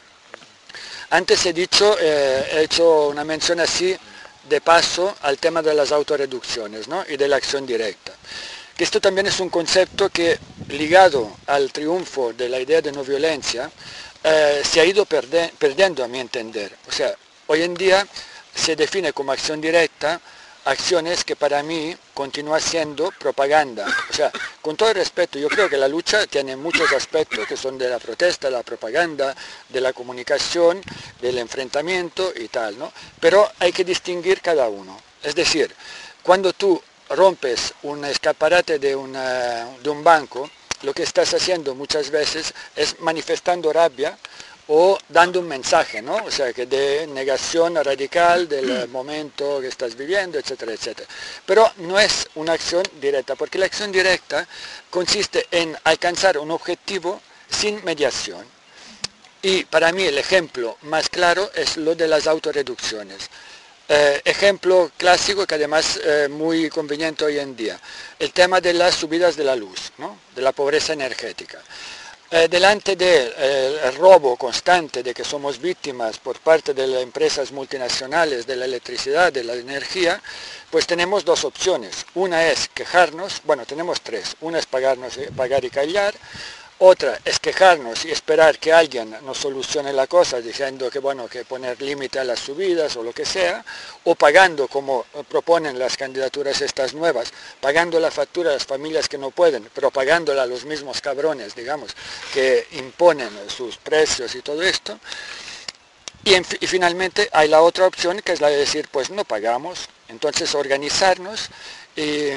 Antes he dicho, eh, he hecho una mención así de paso al tema de las autorreducciones, ¿no? Y de la acción directa. Que esto también es un concepto que, ligado al triunfo de la idea de no violencia, eh, se ha ido perde perdiendo a mi entender. O sea, hoy en día se define como acción directa acciones que para mí continúan siendo propaganda. O sea, con todo el respeto, yo creo que la lucha tiene muchos aspectos que son de la protesta, la propaganda, de la comunicación, del enfrentamiento y tal, ¿no? Pero hay que distinguir cada uno. Es decir, cuando tú rompes un escaparate de, una, de un banco, lo que estás haciendo muchas veces es manifestando rabia o dando un mensaje, ¿no? O sea, que de negación radical del momento que estás viviendo, etcétera, etcétera. Pero no es una acción directa, porque la acción directa consiste en alcanzar un objetivo sin mediación. Y para mí el ejemplo más claro es lo de las autorreducciones. Eh, ejemplo clásico que además es eh, muy conveniente hoy en día, el tema de las subidas de la luz, ¿no? De la pobreza energética. Eh, delante del de, eh, robo constante de que somos víctimas por parte de las empresas multinacionales de la electricidad, de la energía, pues tenemos dos opciones. Una es quejarnos, bueno, tenemos tres. Una es pagarnos, pagar y callar. Otra es quejarnos y esperar que alguien nos solucione la cosa diciendo que, bueno, que poner límite a las subidas o lo que sea, o pagando, como proponen las candidaturas estas nuevas, pagando la factura a las familias que no pueden, pero pagándola a los mismos cabrones, digamos, que imponen sus precios y todo esto. Y, en, y finalmente hay la otra opción, que es la de decir, pues no pagamos, entonces organizarnos y,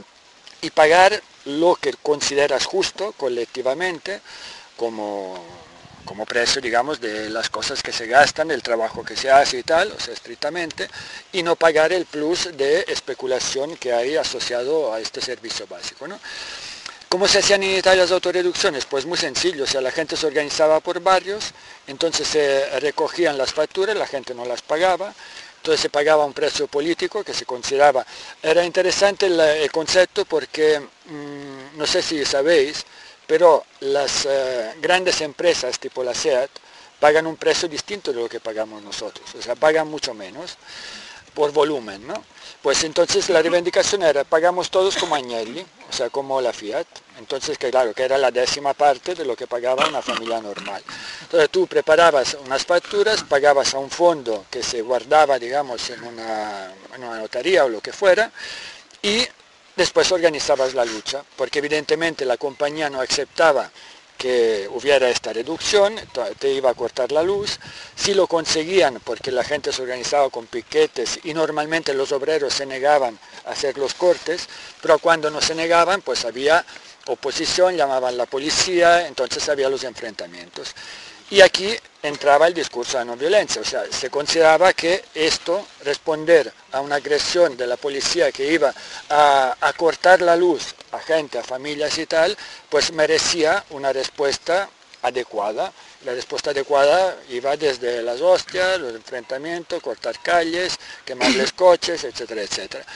y pagar lo que consideras justo colectivamente, como como precio, digamos, de las cosas que se gastan, del trabajo que se hace y tal, o sea, estrictamente, y no pagar el plus de especulación que hay asociado a este servicio básico, ¿no? ¿Cómo se hacían en Italia las autorreducciones? Pues muy sencillo, o sea, la gente se organizaba por barrios, entonces se recogían las facturas, la gente no las pagaba, entonces se pagaba un precio político que se consideraba. Era interesante el, el concepto porque, mmm, no sé si sabéis, pero las uh, grandes empresas tipo la SEAT pagan un precio distinto de lo que pagamos nosotros, o sea, pagan mucho menos por volumen, ¿no? Pues entonces la reivindicación era, pagamos todos como Agnelli, o sea, como la Fiat, entonces que claro, que era la décima parte de lo que pagaba una familia normal. Entonces tú preparabas unas facturas, pagabas a un fondo que se guardaba, digamos, en una, en una notaría o lo que fuera, y después organizabas la lucha, porque evidentemente la compañía no aceptaba que hubiera esta reducción, te iba a cortar la luz. Si lo conseguían, porque la gente se organizaba con piquetes y normalmente los obreros se negaban a hacer los cortes, pero cuando no se negaban, pues había oposición, llamaban a la policía, entonces había los enfrentamientos. Y aquí entraba el discurso de la no violencia, o sea, se consideraba que esto, responder a una agresión de la policía que iba a, a cortar la luz a gente, a familias y tal, pues merecía una respuesta adecuada. La respuesta adecuada iba desde las hostias, los enfrentamientos, cortar calles, quemarles coches, etcétera, etcétera.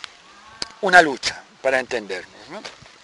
Una lucha, para entendernos, ¿no?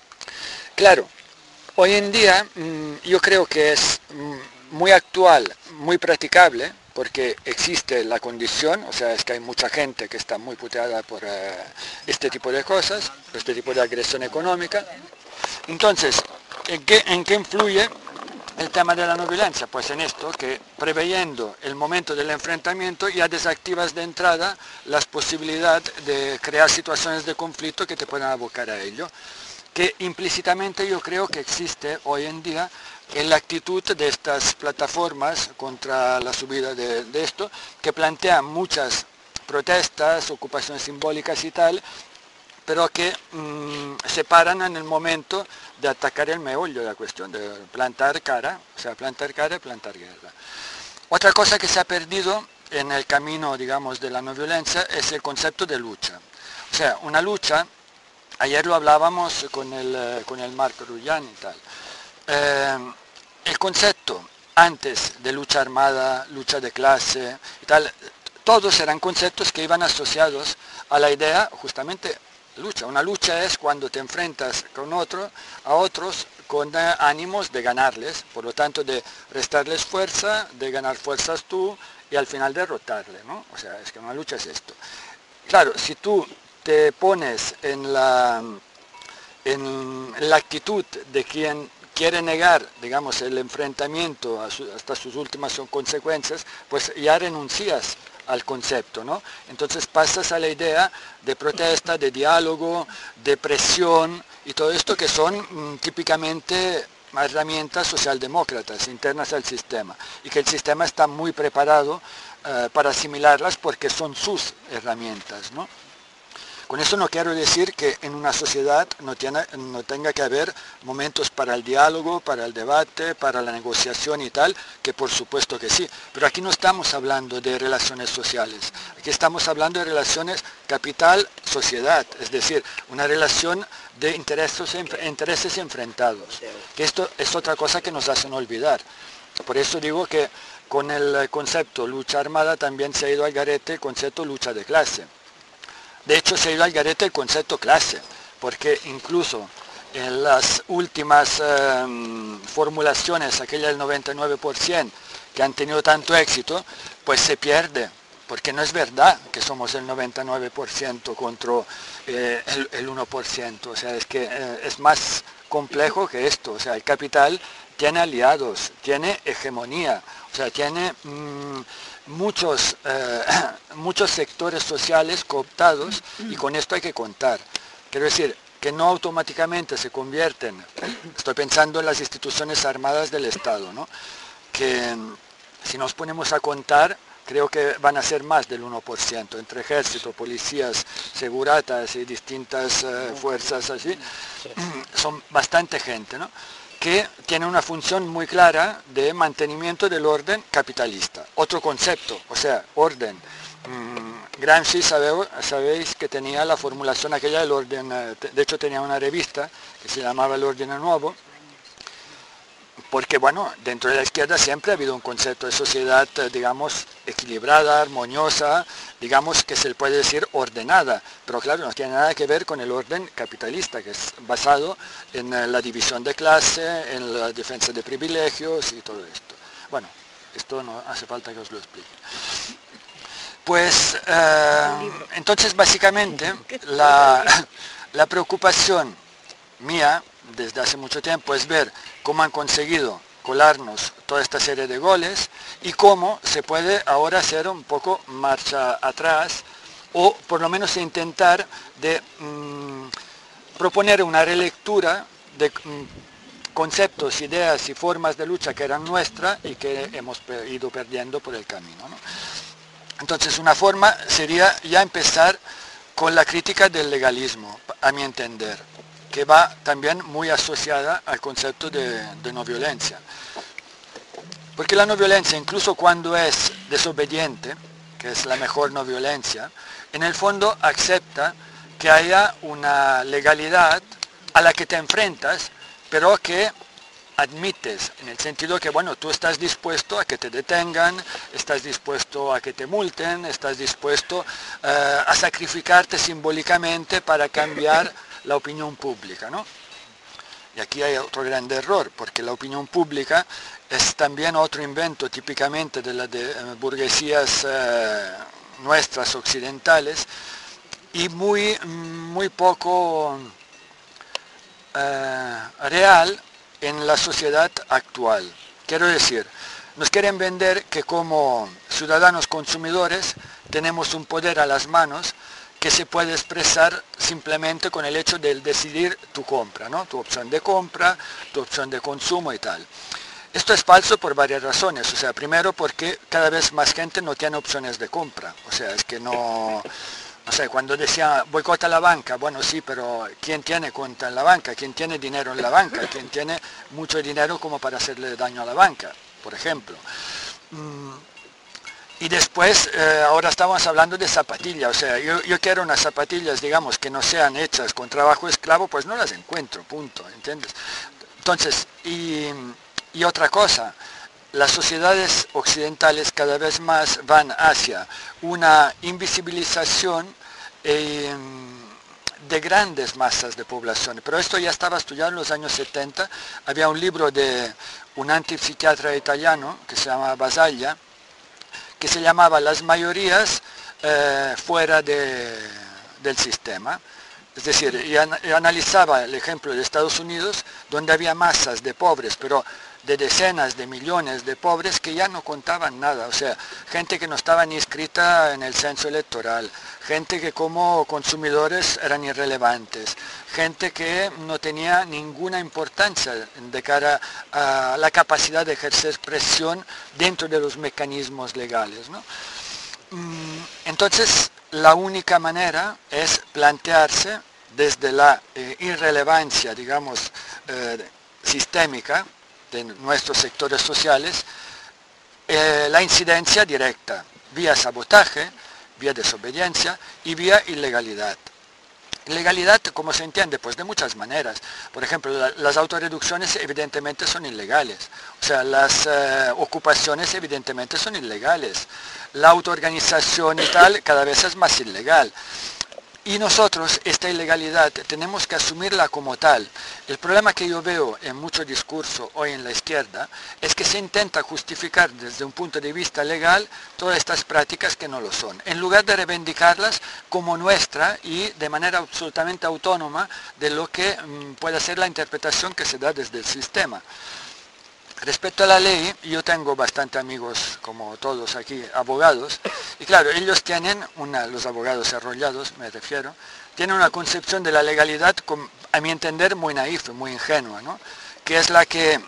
Claro, hoy en día yo creo que es muy actual, muy practicable, porque existe la condición, o sea, es que hay mucha gente que está muy puteada por uh, este tipo de cosas, este tipo de agresión económica. Entonces, ¿en qué, en qué influye el tema de la no violencia? Pues en esto, que preveyendo el momento del enfrentamiento ya desactivas de entrada las posibilidades de crear situaciones de conflicto que te puedan abocar a ello, que implícitamente yo creo que existe hoy en día en la actitud de estas plataformas contra la subida de, de esto, que plantean muchas protestas, ocupaciones simbólicas y tal, pero que mmm, se paran en el momento de atacar el meollo de la cuestión, de plantar cara, o sea, plantar cara y plantar guerra. Otra cosa que se ha perdido en el camino, digamos, de la no violencia es el concepto de lucha. O sea, una lucha, ayer lo hablábamos con el, con el Marco Rullán y tal. Eh, el concepto antes de lucha armada, lucha de clase y tal, todos eran conceptos que iban asociados a la idea justamente lucha. Una lucha es cuando te enfrentas con otro, a otros con eh, ánimos de ganarles, por lo tanto de restarles fuerza, de ganar fuerzas tú y al final derrotarle, ¿no? O sea, es que una lucha es esto. Claro, si tú te pones en la, en la actitud de quien quiere negar, digamos, el enfrentamiento a su, hasta sus últimas consecuencias, pues ya renuncias al concepto, ¿no? Entonces pasas a la idea de protesta, de diálogo, de presión y todo esto que son mmm, típicamente herramientas socialdemócratas internas al sistema y que el sistema está muy preparado eh, para asimilarlas porque son sus herramientas, ¿no? Con eso no quiero decir que en una sociedad no, tiene, no tenga que haber momentos para el diálogo, para el debate, para la negociación y tal, que por supuesto que sí. Pero aquí no estamos hablando de relaciones sociales, aquí estamos hablando de relaciones capital-sociedad, es decir, una relación de intereses, intereses enfrentados, que esto es otra cosa que nos hacen olvidar. Por eso digo que con el concepto lucha armada también se ha ido al garete el concepto lucha de clase. De hecho, se ha ido al garete el concepto clase, porque incluso en las últimas eh, formulaciones, aquella del noventa y nueve por ciento, que han tenido tanto éxito, pues se pierde, porque no es verdad que somos el noventa y nueve por ciento contra eh, el, el uno por ciento, o sea, es que eh, es más complejo que esto, o sea, el capital tiene aliados, tiene hegemonía, o sea, tiene mmm, muchos, eh, muchos sectores sociales cooptados y con esto hay que contar. Quiero decir, que no automáticamente se convierten, estoy pensando en las instituciones armadas del Estado, ¿no? Que si nos ponemos a contar, creo que van a ser más del uno por ciento, entre ejército, policías, seguratas y distintas eh, fuerzas así, son bastante gente, ¿no? que tiene una función muy clara de mantenimiento del orden capitalista. Otro concepto, o sea, orden. Mm, Gramsci sabe, sabéis que tenía la formulación aquella del orden, de hecho tenía una revista que se llamaba El Orden Nuevo, porque bueno, dentro de la izquierda siempre ha habido un concepto de sociedad, digamos, equilibrada, armoniosa, digamos que se le puede decir ordenada, pero claro, no tiene nada que ver con el orden capitalista, que es basado en la división de clase, en la defensa de privilegios y todo esto. Bueno, esto no hace falta que os lo explique. Pues, eh, entonces básicamente, la, la preocupación mía desde hace mucho tiempo es ver cómo han conseguido colarnos toda esta serie de goles y cómo se puede ahora hacer un poco marcha atrás o por lo menos intentar de mmm, proponer una relectura de mmm, conceptos, ideas y formas de lucha que eran nuestras y que hemos ido perdiendo por el camino, ¿no? Entonces una forma sería ya empezar con la crítica del legalismo, a mi entender, que va también muy asociada al concepto de, de no violencia. Porque la no violencia, incluso cuando es desobediente, que es la mejor no violencia, en el fondo acepta que haya una legalidad a la que te enfrentas, pero que admites, en el sentido que, bueno, tú estás dispuesto a que te detengan, estás dispuesto a que te multen, estás dispuesto eh, a sacrificarte simbólicamente para cambiar la opinión pública, ¿no? Y aquí hay otro gran error, porque la opinión pública es también otro invento típicamente de las de, eh, burguesías eh, nuestras occidentales y muy, muy poco eh, real en la sociedad actual. Quiero decir, nos quieren vender que como ciudadanos consumidores tenemos un poder a las manos que se puede expresar simplemente con el hecho de decidir tu compra, ¿no? Tu opción de compra, tu opción de consumo y tal. Esto es falso por varias razones, o sea, primero porque cada vez más gente no tiene opciones de compra, o sea, es que no... No sé, cuando decía boicota la banca, bueno sí, pero ¿quién tiene cuenta en la banca? ¿Quién tiene dinero en la banca? ¿Quién tiene mucho dinero como para hacerle daño a la banca, por ejemplo? Mm, y después, eh, ahora estamos hablando de zapatillas, o sea, yo, yo quiero unas zapatillas, digamos, que no sean hechas con trabajo esclavo, pues no las encuentro, punto, ¿entiendes? Entonces, y, y otra cosa, las sociedades occidentales cada vez más van hacia una invisibilización eh, de grandes masas de población. Pero esto ya estaba estudiado en los años setenta. Había un libro de un antipsiquiatra italiano que se llama Basaglia, que se llamaba Las mayorías eh, fuera de, del sistema. Es decir, y, an y analizaba el ejemplo de Estados Unidos, donde había masas de pobres, pero de decenas de millones de pobres que ya no contaban nada, o sea, gente que no estaba ni inscrita en el censo electoral, gente que como consumidores eran irrelevantes, gente que no tenía ninguna importancia de cara a la capacidad de ejercer presión dentro de los mecanismos legales, ¿no? Entonces, la única manera es plantearse desde la eh, irrelevancia, digamos, eh, sistémica, de nuestros sectores sociales, eh, la incidencia directa, vía sabotaje, vía desobediencia y vía ilegalidad. Ilegalidad, ¿cómo se entiende? Pues de muchas maneras. Por ejemplo, la, las autorreducciones evidentemente son ilegales, o sea, las eh, ocupaciones evidentemente son ilegales, la autoorganización y tal cada vez es más ilegal. Y nosotros esta ilegalidad tenemos que asumirla como tal. El problema que yo veo en mucho discurso hoy en la izquierda es que se intenta justificar desde un punto de vista legal todas estas prácticas que no lo son, en lugar de reivindicarlas como nuestra y de manera absolutamente autónoma de lo que mmm, puede ser la interpretación que se da desde el sistema. Respecto a la ley, yo tengo bastante amigos, como todos aquí, abogados, y claro, ellos tienen, una, los abogados arrollados, me refiero, tienen una concepción de la legalidad, a mi entender, muy naif, muy ingenua, ¿no? Que es la que,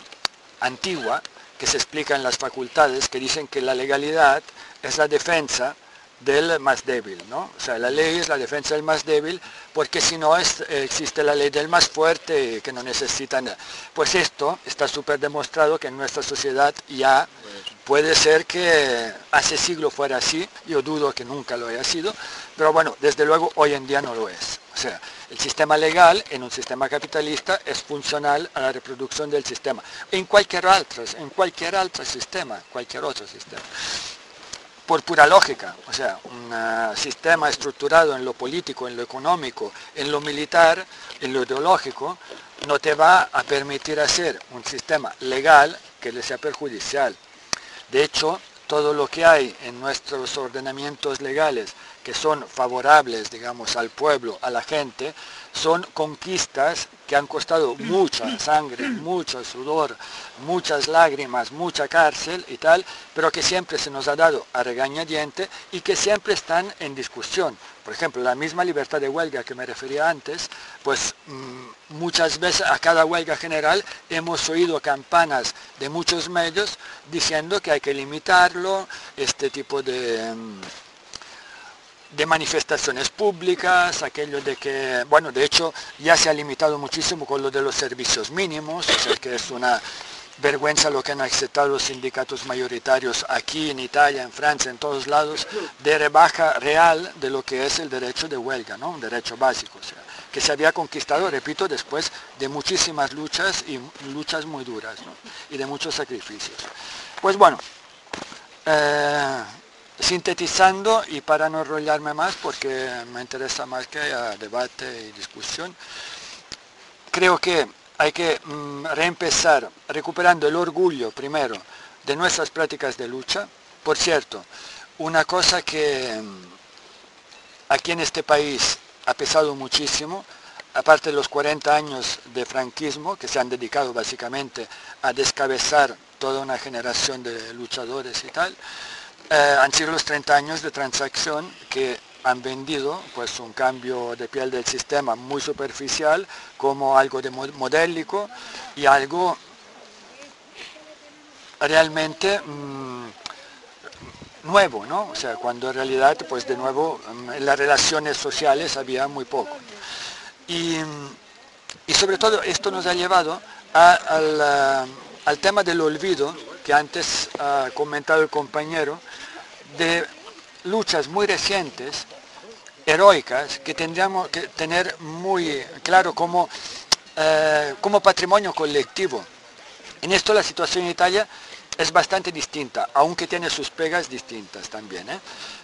antigua, que se explica en las facultades, que dicen que la legalidad es la defensa del más débil, ¿no? O sea, la ley es la defensa del más débil, porque si no es, existe la ley del más fuerte que no necesita nada. Pues esto está súper demostrado que en nuestra sociedad ya puede ser que hace siglo fuera así, yo dudo que nunca lo haya sido, pero bueno, desde luego hoy en día no lo es. O sea, el sistema legal en un sistema capitalista es funcional a la reproducción del sistema, en cualquier otro, en cualquier otro sistema, cualquier otro sistema. Por pura lógica, o sea, un uh, sistema estructurado en lo político, en lo económico, en lo militar, en lo ideológico, no te va a permitir hacer un sistema legal que le sea perjudicial. De hecho, todo lo que hay en nuestros ordenamientos legales que son favorables, digamos, al pueblo, a la gente, son conquistas que han costado mucha sangre, mucho sudor, muchas lágrimas, mucha cárcel y tal, pero que siempre se nos ha dado a regañadiente y que siempre están en discusión. Por ejemplo, la misma libertad de huelga que me refería antes, pues mmm, muchas veces a cada huelga general hemos oído campanas de muchos medios diciendo que hay que limitarlo, este tipo de... Mmm, de manifestaciones públicas, aquello de que, bueno, de hecho ya se ha limitado muchísimo con lo de los servicios mínimos, o sea que es una vergüenza lo que han aceptado los sindicatos mayoritarios aquí en Italia, en Francia, en todos lados, de rebaja real de lo que es el derecho de huelga, ¿no? Un derecho básico, o sea, que se había conquistado, repito, después de muchísimas luchas y luchas muy duras, ¿no? Y de muchos sacrificios. Pues bueno, eh, sintetizando y para no enrollarme más porque me interesa más que haya debate y discusión, creo que hay que mm, reempezar recuperando el orgullo primero de nuestras prácticas de lucha. Por cierto, una cosa que mm, aquí en este país ha pesado muchísimo, aparte de los cuarenta años de franquismo que se han dedicado básicamente a descabezar toda una generación de luchadores y tal, Eh, han sido los treinta años de transacción que han vendido pues un cambio de piel del sistema muy superficial como algo de modélico y algo realmente mmm, nuevo, ¿no? O sea, cuando en realidad pues de nuevo en las relaciones sociales había muy poco. Y, y sobre todo esto nos ha llevado a, al, al tema del olvido que antes ha comentado el compañero, de luchas muy recientes, heroicas, que tendríamos que tener muy claro como, eh, como patrimonio colectivo. En esto la situación en Italia es bastante distinta, aunque tiene sus pegas distintas también, ¿eh?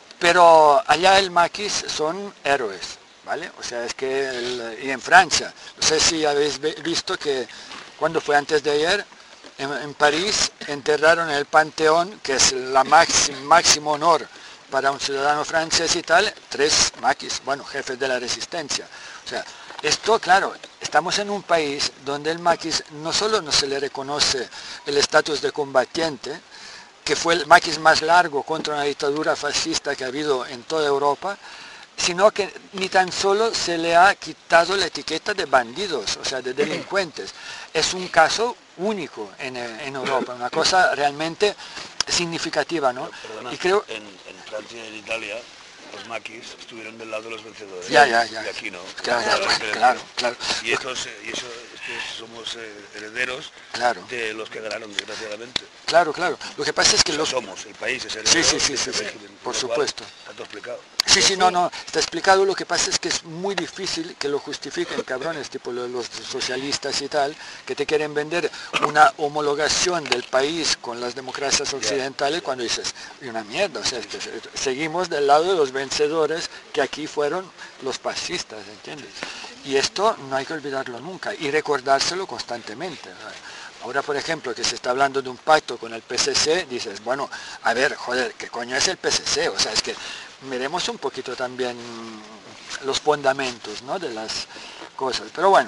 Pero allá el maquis son héroes, ¿vale? O sea, es que, el, y en Francia, no sé si habéis visto que cuando fue antes de ayer, En, en París enterraron en el Panteón, que es el máximo, máximo honor para un ciudadano francés y tal, tres maquis, bueno, jefes de la resistencia. O sea, esto, claro, estamos en un país donde el maquis no solo no se le reconoce el estatus de combatiente, que fue el maquis más largo contra una dictadura fascista que ha habido en toda Europa, sino que ni tan solo se le ha quitado la etiqueta de bandidos, o sea, de delincuentes. Es un caso único en, en Europa, una cosa realmente significativa, ¿no? Perdona, y creo... en, en Francia y en Italia los maquis estuvieron del lado de los vencedores. Ya, ya, ya. Y aquí no. Claro, claro, claro, claro. Y, estos, y eso es que somos eh, herederos claro. de los que ganaron, desgraciadamente. Claro, claro. Lo que pasa es que o sea, los... somos, el país es heredero. Sí, sí, sí, de sí, ese sí, régimen, por lo supuesto. Cual, está todo explicado. Sí, sí, no, no, está explicado. Lo que pasa es que es muy difícil que lo justifiquen cabrones, tipo los socialistas y tal, que te quieren vender una homologación del país con las democracias occidentales cuando dices, y una mierda, o sea, es que seguimos del lado de los vencedores que aquí fueron los fascistas, ¿entiendes? Y esto no hay que olvidarlo nunca y recordárselo constantemente. Ahora, por ejemplo, que se está hablando de un pacto con el P S C, dices, bueno, a ver, joder, ¿qué coño es el P S C? O sea, es que miremos un poquito también los fundamentos, ¿no?, de las cosas. Pero bueno,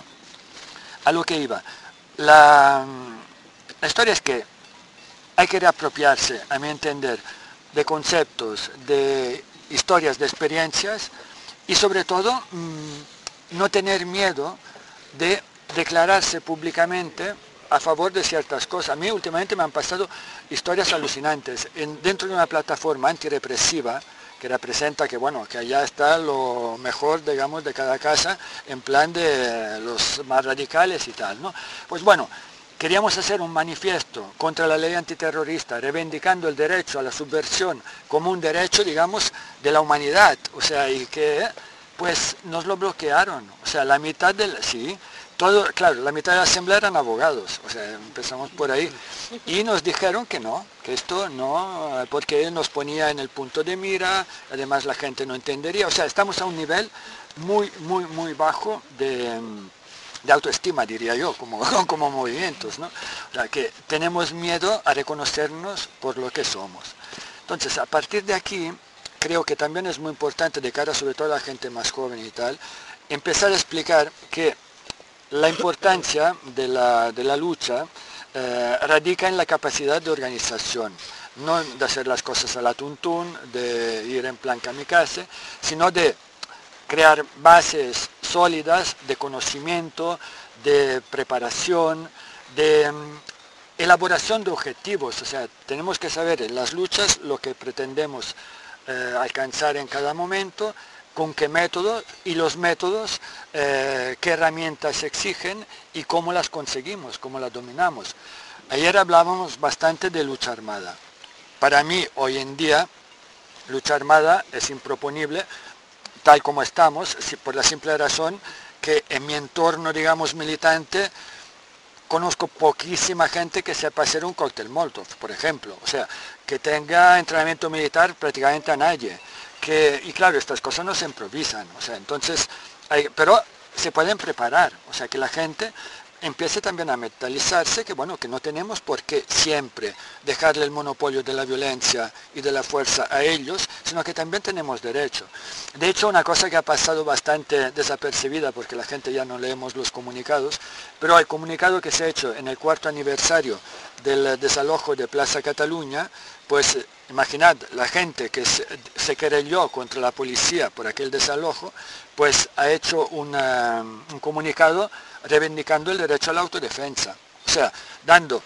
a lo que iba. La, la historia es que hay que reapropiarse, a mi entender, de conceptos, de historias, de experiencias y sobre todo mmm, no tener miedo de declararse públicamente a favor de ciertas cosas. A mí últimamente me han pasado historias alucinantes. En, dentro de una plataforma antirepresiva que representa que, bueno, que allá está lo mejor, digamos, de cada casa, en plan de los más radicales y tal, ¿no? Pues bueno, queríamos hacer un manifiesto contra la ley antiterrorista, reivindicando el derecho a la subversión como un derecho, digamos, de la humanidad, o sea, y que, pues, nos lo bloquearon, o sea, la mitad del, sí, todo, claro, la mitad de la asamblea eran abogados, o sea, empezamos por ahí, y nos dijeron que no, que esto no, porque nos ponía en el punto de mira, además la gente no entendería, o sea, estamos a un nivel muy, muy, muy bajo de, de autoestima, diría yo, como, como movimientos, ¿no? O sea, que tenemos miedo a reconocernos por lo que somos. Entonces, a partir de aquí, creo que también es muy importante, de cara sobre todo a la gente más joven y tal, empezar a explicar que la importancia de la, de la lucha eh, radica en la capacidad de organización, no de hacer las cosas a la tuntún, de ir en plan kamikaze, sino de crear bases sólidas de conocimiento, de preparación, de um, elaboración de objetivos. O sea, tenemos que saber en las luchas lo que pretendemos eh, alcanzar en cada momento, con qué método y los métodos, eh, qué herramientas se exigen y cómo las conseguimos, cómo las dominamos. Ayer hablábamos bastante de lucha armada. Para mí, hoy en día, lucha armada es improponible, tal como estamos, por la simple razón que en mi entorno, digamos, militante, conozco poquísima gente que sepa hacer un cóctel Molotov, por ejemplo. O sea, que tenga entrenamiento militar prácticamente a nadie. Que, y claro, estas cosas no se improvisan, o sea, entonces, hay, pero se pueden preparar, o sea, que la gente empiece también a mentalizarse que, bueno, que no tenemos por qué siempre dejarle el monopolio de la violencia y de la fuerza a ellos, sino que también tenemos derecho. De hecho, una cosa que ha pasado bastante desapercibida, porque la gente ya no leemos los comunicados, pero el comunicado que se ha hecho en el cuarto aniversario del desalojo de Plaza Cataluña, pues imaginad, la gente que se, se querelló contra la policía por aquel desalojo, pues ha hecho una, un comunicado reivindicando el derecho a la autodefensa. O sea, dando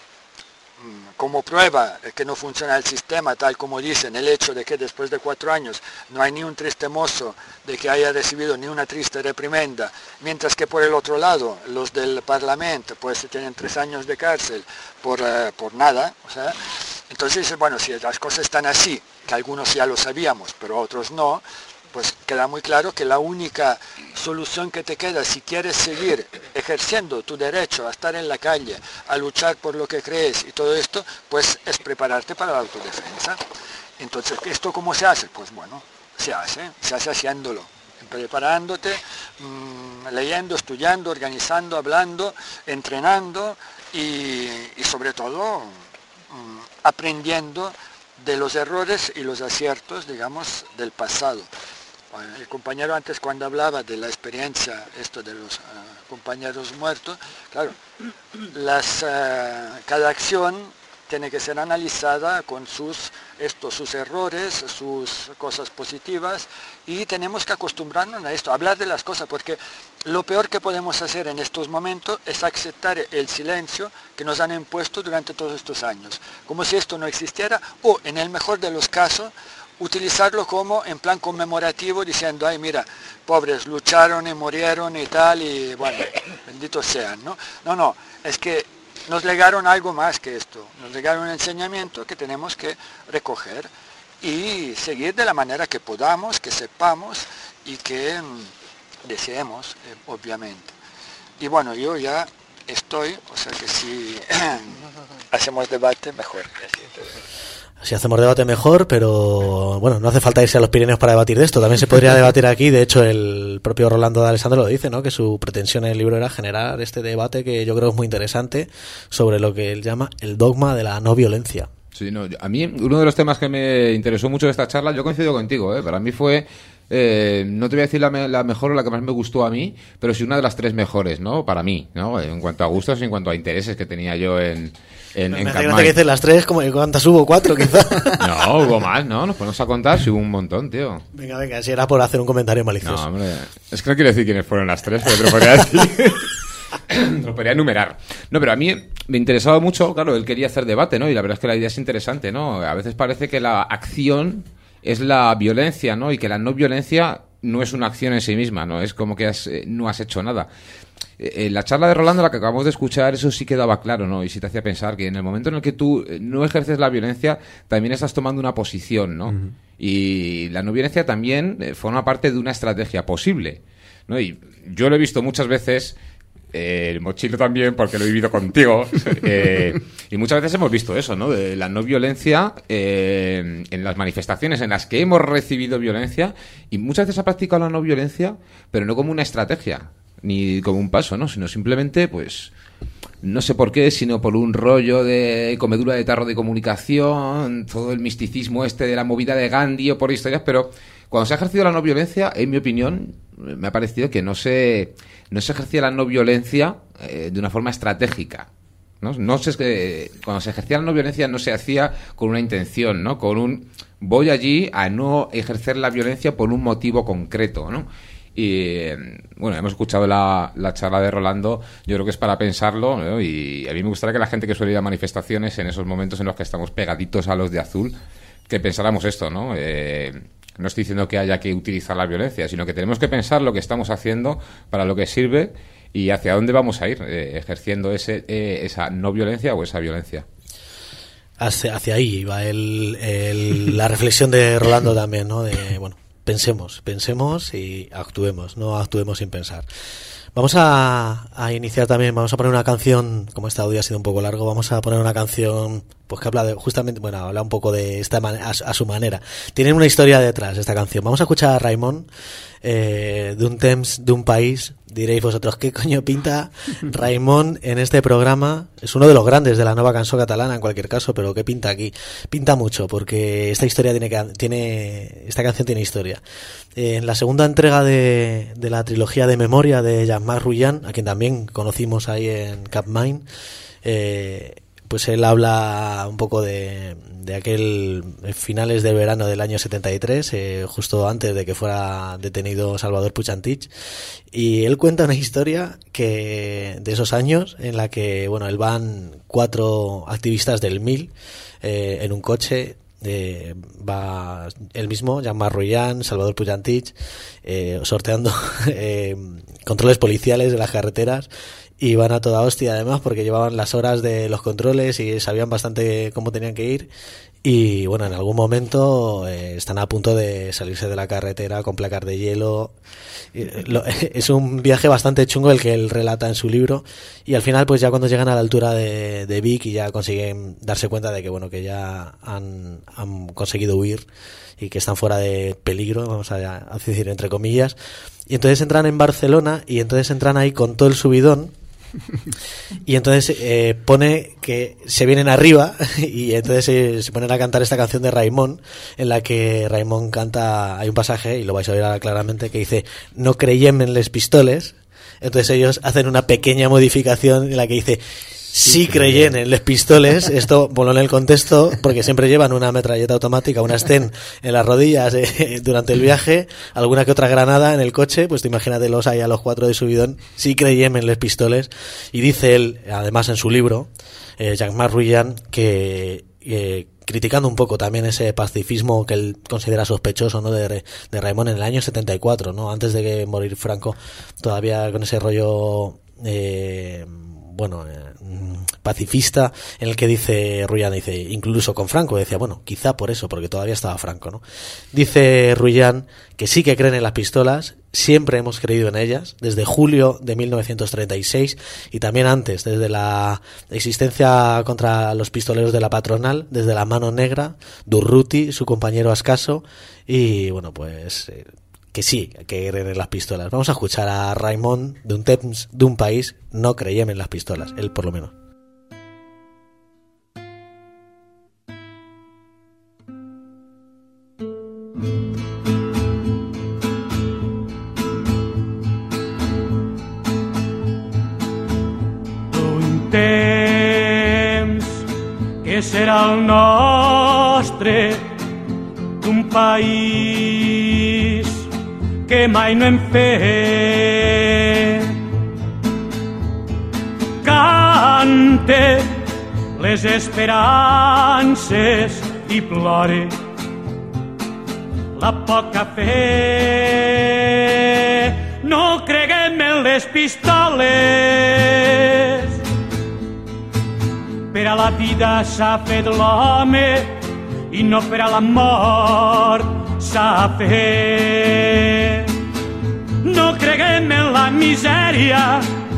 mmm, como prueba que no funciona el sistema, tal como dicen, el hecho de que después de cuatro años no hay ni un triste mozo de que haya recibido ni una triste reprimenda, mientras que por el otro lado, los del Parlamento, pues tienen tres años de cárcel por, uh, por nada, o sea. Entonces, bueno, si las cosas están así, que algunos ya lo sabíamos, pero otros no, pues queda muy claro que la única solución que te queda si quieres seguir ejerciendo tu derecho a estar en la calle, a luchar por lo que crees y todo esto, pues es prepararte para la autodefensa. Entonces, ¿esto cómo se hace? Pues bueno, se hace, se hace haciéndolo, preparándote, mmm, leyendo, estudiando, organizando, hablando, entrenando y, y sobre todo mmm, aprendiendo de los errores y los aciertos, digamos, del pasado. El compañero antes, cuando hablaba de la experiencia, esto de los uh, compañeros muertos, claro, las, uh, cada acción tiene que ser analizada con sus, esto, sus errores, sus cosas positivas, y tenemos que acostumbrarnos a esto, a hablar de las cosas, porque lo peor que podemos hacer en estos momentos es aceptar el silencio que nos han impuesto durante todos estos años, como si esto no existiera, o en el mejor de los casos, utilizarlo como en plan conmemorativo, diciendo, ay mira, pobres, lucharon y murieron y tal, y bueno, benditos sean, ¿no? No, no, es que nos legaron algo más que esto, nos legaron un enseñamiento que tenemos que recoger y seguir de la manera que podamos, que sepamos y que mm, deseemos, eh, obviamente. Y bueno, yo ya estoy, o sea que si hacemos debate, mejor. Si hacemos debate mejor, pero bueno, no hace falta irse a los Pirineos para debatir de esto, también se podría debatir aquí. De hecho, el propio Rolando de Alessandro lo dice, ¿no? Que su pretensión en el libro era generar este debate que yo creo es muy interesante sobre lo que él llama el dogma de la no violencia. Sí, no, a mí uno de los temas que me interesó mucho de esta charla, yo coincido contigo, ¿eh? Para mí fue, eh, no te voy a decir la, me, la mejor o la que más me gustó a mí, pero sí una de las tres mejores, ¿no? Para mí, ¿no? En cuanto a gustos y en cuanto a intereses que tenía yo en... En, en me hace que dices las tres, como ¿cuántas hubo? ¿Cuatro quizás? No, hubo más, ¿no? Nos ponemos a contar si hubo un montón, tío. Venga, venga, si era por hacer un comentario malicioso. No, hombre, es que no quiero decir quiénes fueron las tres, pero te lo podría decir. Te lo podría enumerar. No, pero a mí me interesaba mucho, claro, él quería hacer debate, ¿no? Y la verdad es que la idea es interesante, ¿no? A veces parece que la acción es la violencia, ¿no? Y que la no violencia no es una acción en sí misma, ¿no? Es como que has, eh, no has hecho nada. Eh, en la charla de Rolando, la que acabamos de escuchar, eso sí quedaba claro, ¿no? Y sí te hacía pensar que en el momento en el que tú no ejerces la violencia, también estás tomando una posición, ¿no? Uh-huh. Y la no violencia también eh, forma parte de una estrategia posible, ¿no? Y yo lo he visto muchas veces... Eh, el Mochilo también, porque lo he vivido contigo. Eh, y muchas veces hemos visto eso, ¿no? De la no violencia eh, en las manifestaciones en las que hemos recibido violencia, y muchas veces ha practicado la no violencia, pero no como una estrategia, ni como un paso, ¿no? Sino simplemente, pues, no sé por qué, sino por un rollo de comedura de tarro de comunicación, todo el misticismo este de la movida de Gandhi o por historias, pero cuando se ha ejercido la no violencia, en mi opinión, me ha parecido que no se, no se ejercía la no violencia eh, de una forma estratégica, ¿no? No sé, es que cuando se ejercía la no violencia no se hacía con una intención, ¿no? Con un voy allí a no ejercer la violencia por un motivo concreto, ¿no? Y bueno, hemos escuchado la, la charla de Rolando, yo creo que es para pensarlo, ¿no? Y a mí me gustaría que la gente que suele ir a manifestaciones en esos momentos en los que estamos pegaditos a los de azul, que pensáramos esto, ¿no? Eh, no estoy diciendo que haya que utilizar la violencia, sino que tenemos que pensar lo que estamos haciendo, para lo que sirve y hacia dónde vamos a ir eh, ejerciendo ese, eh, esa no violencia o esa violencia. Hacia, hacia ahí va el, el, la reflexión de Rolando también, ¿no? De, bueno, pensemos, pensemos y actuemos, no actuemos sin pensar. Vamos a, a iniciar también, vamos a poner una canción, como este audio ha sido un poco largo, vamos a poner una canción pues que habla de, justamente, bueno, habla un poco de esta man- a, a su manera. Tiene una historia detrás esta canción. Vamos a escuchar a Raimon, eh, de un temps, de un país. Diréis vosotros, ¿qué coño pinta Raimon en este programa? Es uno de los grandes de la nueva canción catalana en cualquier caso, pero ¿qué pinta aquí? Pinta mucho, porque esta historia tiene, que, tiene esta canción tiene historia. Eh, en la segunda entrega de, de la trilogía de memoria de Jean-Marc Rullan, a quien también conocimos ahí en Capmine, eh, pues él habla un poco de, de aquel finales del verano del año setenta y tres, eh, justo antes de que fuera detenido Salvador Puig Antich, y él cuenta una historia que de esos años en la que, bueno, él van cuatro activistas del Mil eh, en un coche. Eh, va él mismo, Jean-Marc Rullan, Salvador Puig Antich, eh, sorteando eh, controles policiales de las carreteras, y van a toda hostia además porque llevaban las horas de los controles y sabían bastante cómo tenían que ir. Y bueno, en algún momento eh, están a punto de salirse de la carretera con placas de hielo. Eh, lo, es un viaje bastante chungo el que él relata en su libro, y al final pues ya cuando llegan a la altura de, de Vic y ya consiguen darse cuenta de que bueno, que ya han, han conseguido huir y que están fuera de peligro, vamos a, a decir entre comillas, y entonces entran en Barcelona y entonces entran ahí con todo el subidón. Y entonces eh, pone que se vienen arriba y entonces eh, se ponen a cantar esta canción de Raimon, en la que Raimon canta, hay un pasaje y lo vais a oír ahora claramente, que dice no creiem en les pistoles. Entonces ellos hacen una pequeña modificación en la que dice sí creyen en les pistoles. Esto, bueno, en el contexto, porque siempre llevan una metralleta automática, una Sten en las rodillas eh, durante el viaje, alguna que otra granada en el coche, pues te imagínatelos ahí a los cuatro de subidón, sí creyen en les pistoles. Y dice él, además en su libro, eh, Jean-Marc Rullan, que eh, criticando un poco también ese pacifismo que él considera sospechoso, ¿no?, de, de Raimon en el año setenta y cuatro, ¿no?, antes de que morir Franco, todavía con ese rollo eh, bueno, eh, pacifista, en el que dice Rullan, dice, incluso con Franco, decía, bueno, quizá por eso, porque todavía estaba Franco, ¿no? Dice Rullan que sí que creen en las pistolas, siempre hemos creído en ellas, desde julio de mil novecientos treinta y seis, y también antes, desde la existencia contra los pistoleros de la patronal, desde la Mano Negra, Durruti, su compañero Ascaso, y bueno, pues eh, que sí, que creen en las pistolas. Vamos a escuchar a Raimon, de un temps, de un país, no creiem en las pistolas, él por lo menos. Un temps que serà el nostre, d'un país que mai no hem fet. Cante les esperances i plore la poca fe. No creguem en les pistoles, per a la vida s'ha fet l'home i no per a la mort s'ha fet. No creguem en la misèria,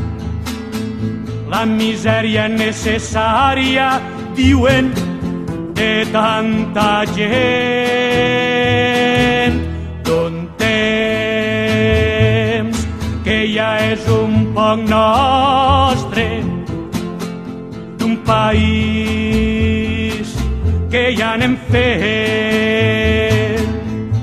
la misèria necessària, diuen, de tanta gent. D'un temps que ja és un poc nostre, d'un país que ja anem fent.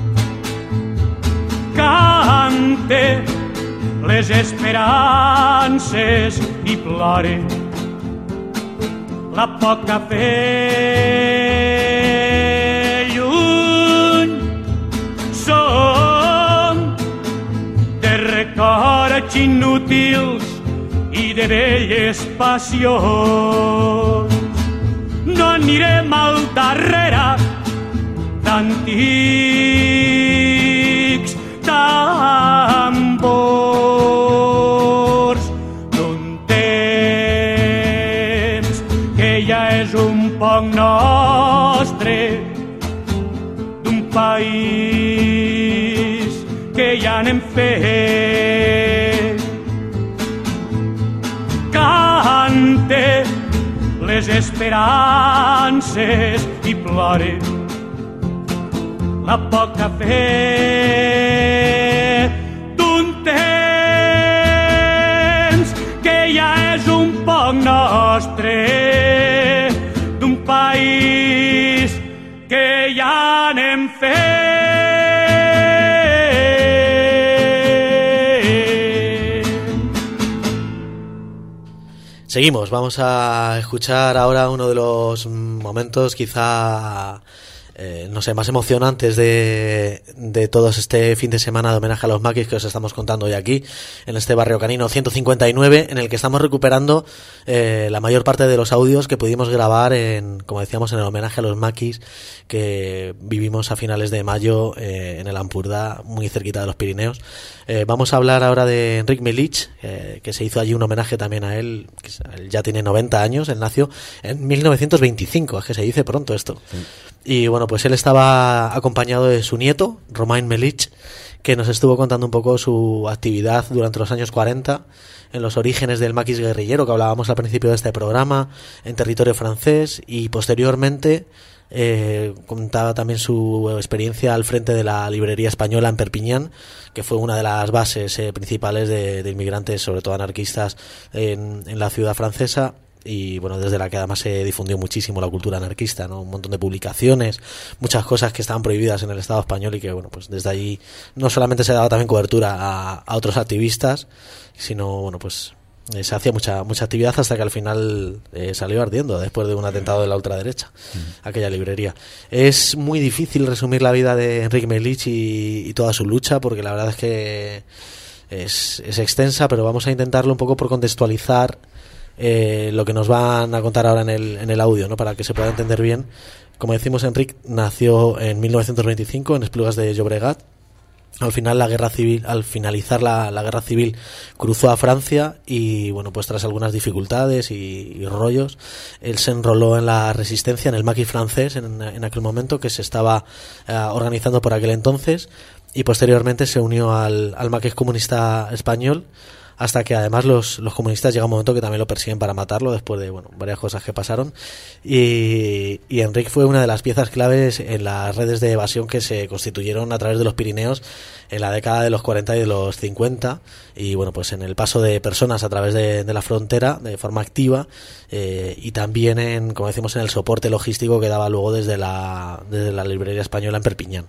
Cante les esperances i plore la poca fe. Lluny som de records inútils i de velles passions. No anirem al darrere d'antics tambors d'un temps que ja és un poc nostre, d'un país que ja anem fent. Cante les esperances i plore la poca fe d'un temps que ja és un poc nostre, d'un país que ja anem fent. Seguimos, vamos a escuchar ahora uno de los momentos quizá Eh, no sé, más emocionantes de, de todo este fin de semana de homenaje a los maquis que os estamos contando hoy aquí en este Barrio Canino ciento cincuenta y nueve, en el que estamos recuperando eh, la mayor parte de los audios que pudimos grabar en, como decíamos, en el homenaje a los maquis que vivimos a finales de mayo eh, en el Ampurdá, muy cerquita de los Pirineos. Eh, vamos a hablar ahora de Enric Melich, eh, que se hizo allí un homenaje también a él, que él ya tiene noventa años, él nació en mil novecientos veinticinco, es que se dice pronto esto. Sí. Y bueno, pues él estaba acompañado de su nieto, Romain Melich, que nos estuvo contando un poco su actividad durante los años cuarenta, en los orígenes del maquis guerrillero que hablábamos al principio de este programa, en territorio francés, y posteriormente eh, contaba también su experiencia al frente de la librería española en Perpiñán, que fue una de las bases eh, principales de, de inmigrantes, sobre todo anarquistas, en, en la ciudad francesa. Y bueno, desde la que además se difundió muchísimo la cultura anarquista, ¿no? Un montón de publicaciones, muchas cosas que estaban prohibidas en el Estado español y que bueno, pues desde allí no solamente se daba también cobertura a, a otros activistas, sino bueno, pues eh, se hacía mucha mucha actividad hasta que al final eh, salió ardiendo después de un atentado de la ultraderecha, mm. aquella librería. Es muy difícil resumir la vida de Enric Melich y, y toda su lucha, porque la verdad es que es, es extensa, pero vamos a intentarlo un poco por contextualizar Eh, lo que nos van a contar ahora en el, en el audio, ¿no? Para que se pueda entender bien. Como decimos, Enric nació en mil novecientos veinticinco en Esplugas de Llobregat. Al final la guerra civil, al finalizar la, la guerra civil, cruzó a Francia y bueno, pues tras algunas dificultades y, y rollos, él se enroló en la resistencia, en el maquis francés en, en aquel momento, que se estaba eh, organizando por aquel entonces, y posteriormente se unió al, al maquis comunista español, hasta que además los, los comunistas llega un momento que también lo persiguen para matarlo después de bueno varias cosas que pasaron, y, y Enric fue una de las piezas claves en las redes de evasión que se constituyeron a través de los Pirineos en la década de los cuarenta y de los cincuenta, y bueno, pues en el paso de personas a través de, de la frontera de forma activa, eh, y también en, como decimos, en el soporte logístico que daba luego desde la, desde la librería española en Perpiñán.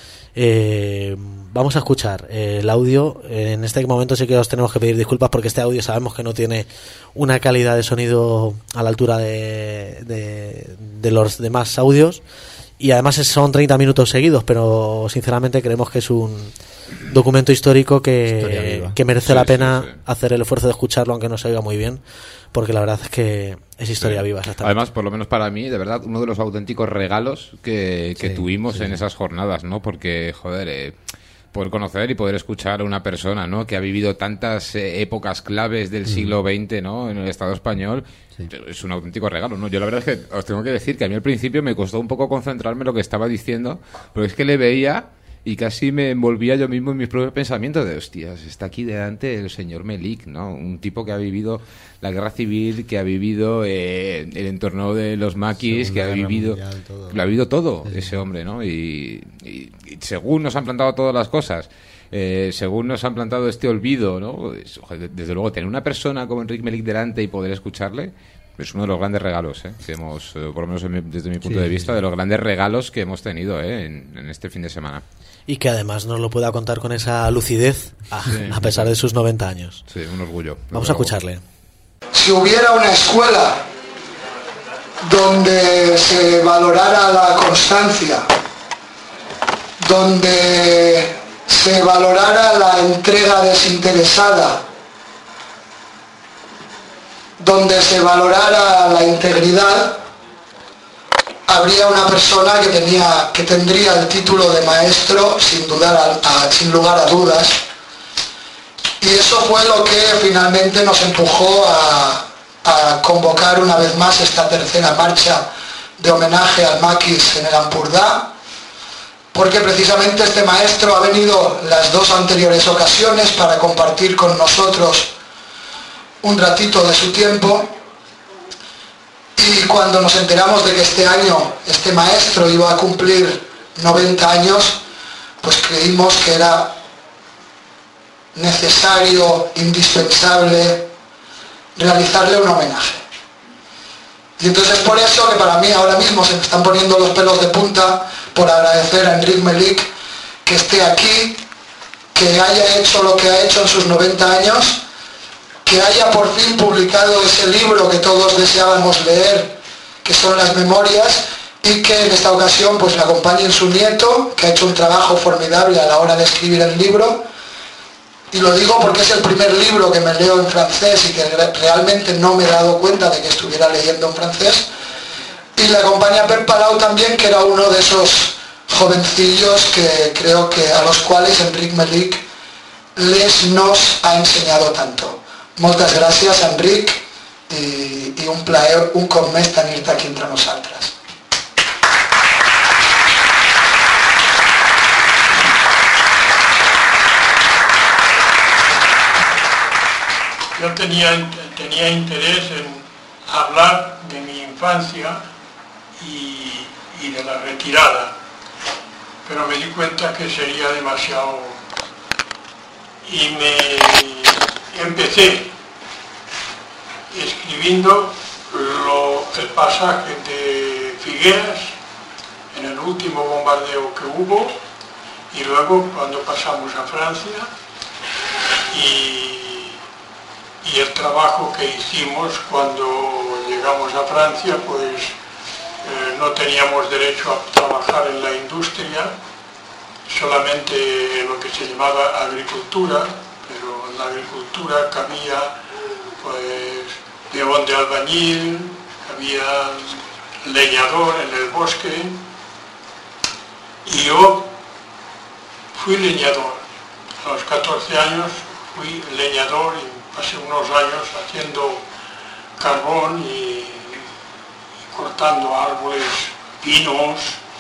Eh, vamos a escuchar eh, el audio. En este momento sí que os tenemos que pedir disculpas porque este audio sabemos que no tiene una calidad de sonido a la altura de, de, de los demás audios, y además son treinta minutos seguidos, pero sinceramente creemos que es un documento histórico que, que merece sí, la pena sí, sí. hacer el esfuerzo de escucharlo, aunque no se oiga muy bien, porque la verdad es que es historia sí. viva, exactamente. Además, por lo menos para mí, de verdad, uno de los auténticos regalos que, que sí, tuvimos sí. en esas jornadas, ¿no? Porque, joder, eh, poder conocer y poder escuchar a una persona, ¿no? Que ha vivido tantas eh, épocas claves del siglo veinte, ¿no? En el Estado español, sí. es un auténtico regalo, ¿no? Yo la verdad es que os tengo que decir que a mí al principio me costó un poco concentrarme en lo que estaba diciendo, pero es que le veía y casi me envolvía yo mismo en mis propios pensamientos de, hostias, está aquí delante el señor Melik, ¿no? Un tipo que ha vivido la guerra civil, que ha vivido eh, el entorno de los maquis, Segunda que ha vivido mundial, todo, lo ha vivido todo, sí. ese hombre, ¿no? Y, y, y según nos han plantado todas las cosas, eh, según nos han plantado este olvido, ¿no? Desde luego, tener una persona como Enric Melik delante y poder escucharle es uno de los grandes regalos, ¿eh? Que hemos, eh, por lo menos en mi, desde mi punto sí, de vista, sí. de los grandes regalos que hemos tenido, ¿eh? en, en este fin de semana. Y que además nos lo pueda contar con esa lucidez a, sí, a pesar de sus noventa años. Sí, un orgullo. Vamos a escucharle. Si hubiera una escuela donde se valorara la constancia, donde se valorara la entrega desinteresada, donde se valorara la integridad, habría una persona que tenía que tendría el título de maestro sin dudar a, a, sin lugar a dudas, y eso fue lo que finalmente nos empujó a, a convocar una vez más esta tercera marcha de homenaje al maquis en el Ampurdá, porque precisamente este maestro ha venido las dos anteriores ocasiones para compartir con nosotros un ratito de su tiempo. Y cuando nos enteramos de que este año este maestro iba a cumplir noventa años, pues creímos que era necesario, indispensable, realizarle un homenaje. Y entonces por eso que para mí ahora mismo se me están poniendo los pelos de punta por agradecer a Enric Melik que esté aquí, que haya hecho lo que ha hecho en sus noventa años, que haya por fin publicado ese libro que todos deseábamos leer, que son las memorias, y que en esta ocasión pues le acompañen su nieto, que ha hecho un trabajo formidable a la hora de escribir el libro. Y lo digo porque es el primer libro que me leo en francés y que realmente no me he dado cuenta de que estuviera leyendo en francés. Y le acompaña Per Palau también, que era uno de esos jovencillos que creo que a los cuales Enric Melik les nos ha enseñado tanto. Moltes gràcies, Enric, i, i un plaer un cop més tenir-te aquí entre nosaltres. Yo tenía, tenía interés en hablar de mi infancia y, y de la retirada, pero me di cuenta que sería demasiado y me empecé escribiendo lo, el pasaje de Figueras en el último bombardeo que hubo, y luego cuando pasamos a Francia y, y el trabajo que hicimos cuando llegamos a Francia, pues eh, no teníamos derecho a trabajar en la industria, solamente en lo que se llamaba agricultura, pero en la agricultura cabía pues peón de albañil, había leñador en el bosque, y yo fui leñador. A los catorce años fui leñador y pasé unos años haciendo carbón y, y cortando árboles, pinos,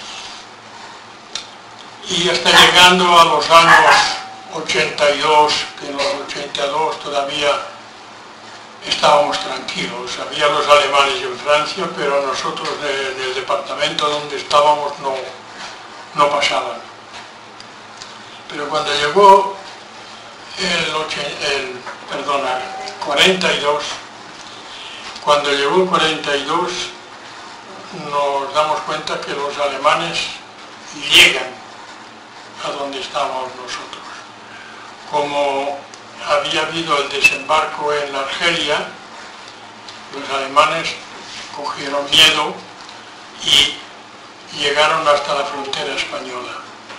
y hasta llegando a los años ochenta y dos, que en los ochenta y dos todavía estábamos tranquilos. Había los alemanes en Francia, pero nosotros en el departamento donde estábamos no, no pasaban. Pero cuando llegó el, el perdona, cuarenta y dos, cuando llegó el cuarenta y dos nos damos cuenta que los alemanes llegan a donde estábamos nosotros. Como había habido el desembarco en Argelia, los alemanes cogieron miedo y llegaron hasta la frontera española.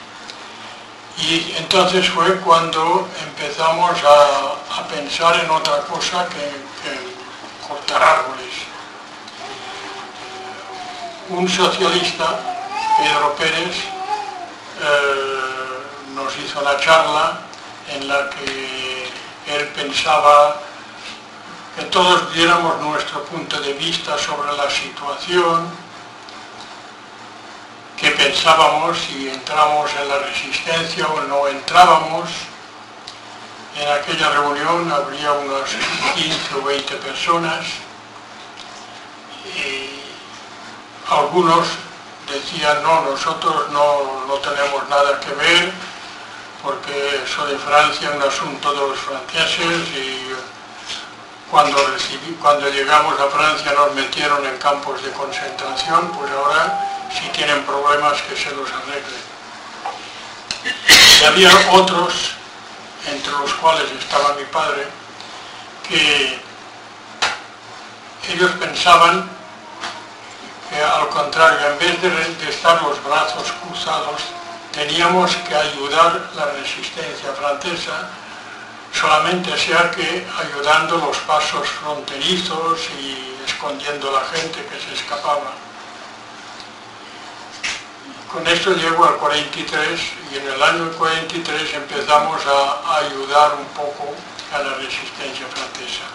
Y entonces fue cuando empezamos a, a pensar en otra cosa que, que cortar árboles. Un socialista, Pedro Pérez, eh, nos hizo una charla en la que él pensaba que todos diéramos nuestro punto de vista sobre la situación, que pensábamos si entramos en la resistencia o no entrábamos. En aquella reunión habría unas quince o veinte personas y algunos decían no, nosotros no, no tenemos nada que ver porque eso de Francia es un asunto de los franceses y cuando, recibí, cuando llegamos a Francia nos metieron en campos de concentración, pues ahora si tienen problemas que se los arreglen. Y había otros, entre los cuales estaba mi padre, que ellos pensaban que al contrario, en vez de, de estar los brazos cruzados, teníamos que ayudar la resistencia francesa, solamente sea que ayudando los pasos fronterizos y escondiendo a la gente que se escapaba. Con esto llego al cuarenta y tres y en el año cuarenta y tres empezamos a ayudar un poco a la resistencia francesa.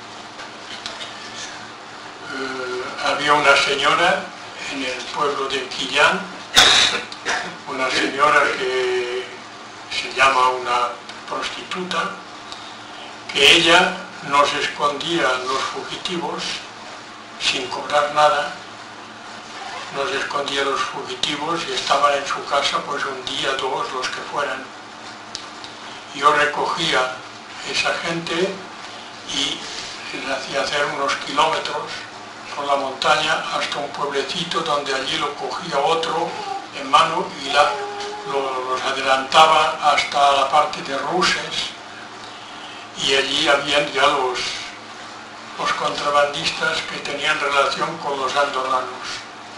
Eh, había una señora en el pueblo de Quillán, una señora que se llama una prostituta, que ella nos escondía los fugitivos sin cobrar nada, nos escondía los fugitivos y estaban en su casa pues un día, dos, los que fueran. Yo recogía esa gente y les hacía hacer unos kilómetros por la montaña hasta un pueblecito donde allí lo cogía otro en mano y la, lo, los adelantaba hasta la parte de Ruses y allí habían ya los, los contrabandistas que tenían relación con los andorranos.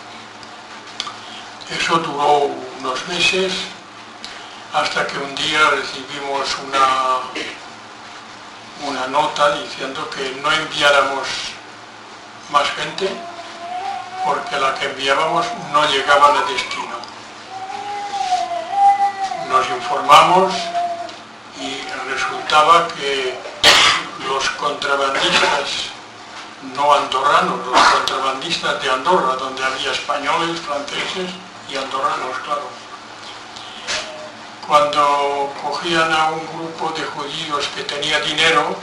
Eso duró unos meses hasta que un día recibimos una, una nota diciendo que no enviáramos más gente porque la que enviábamos no llegaba a destino. Nos informamos y resultaba que los contrabandistas no andorranos, los contrabandistas de Andorra, donde había españoles, franceses y andorranos, claro. Cuando cogían a un grupo de judíos que tenía dinero,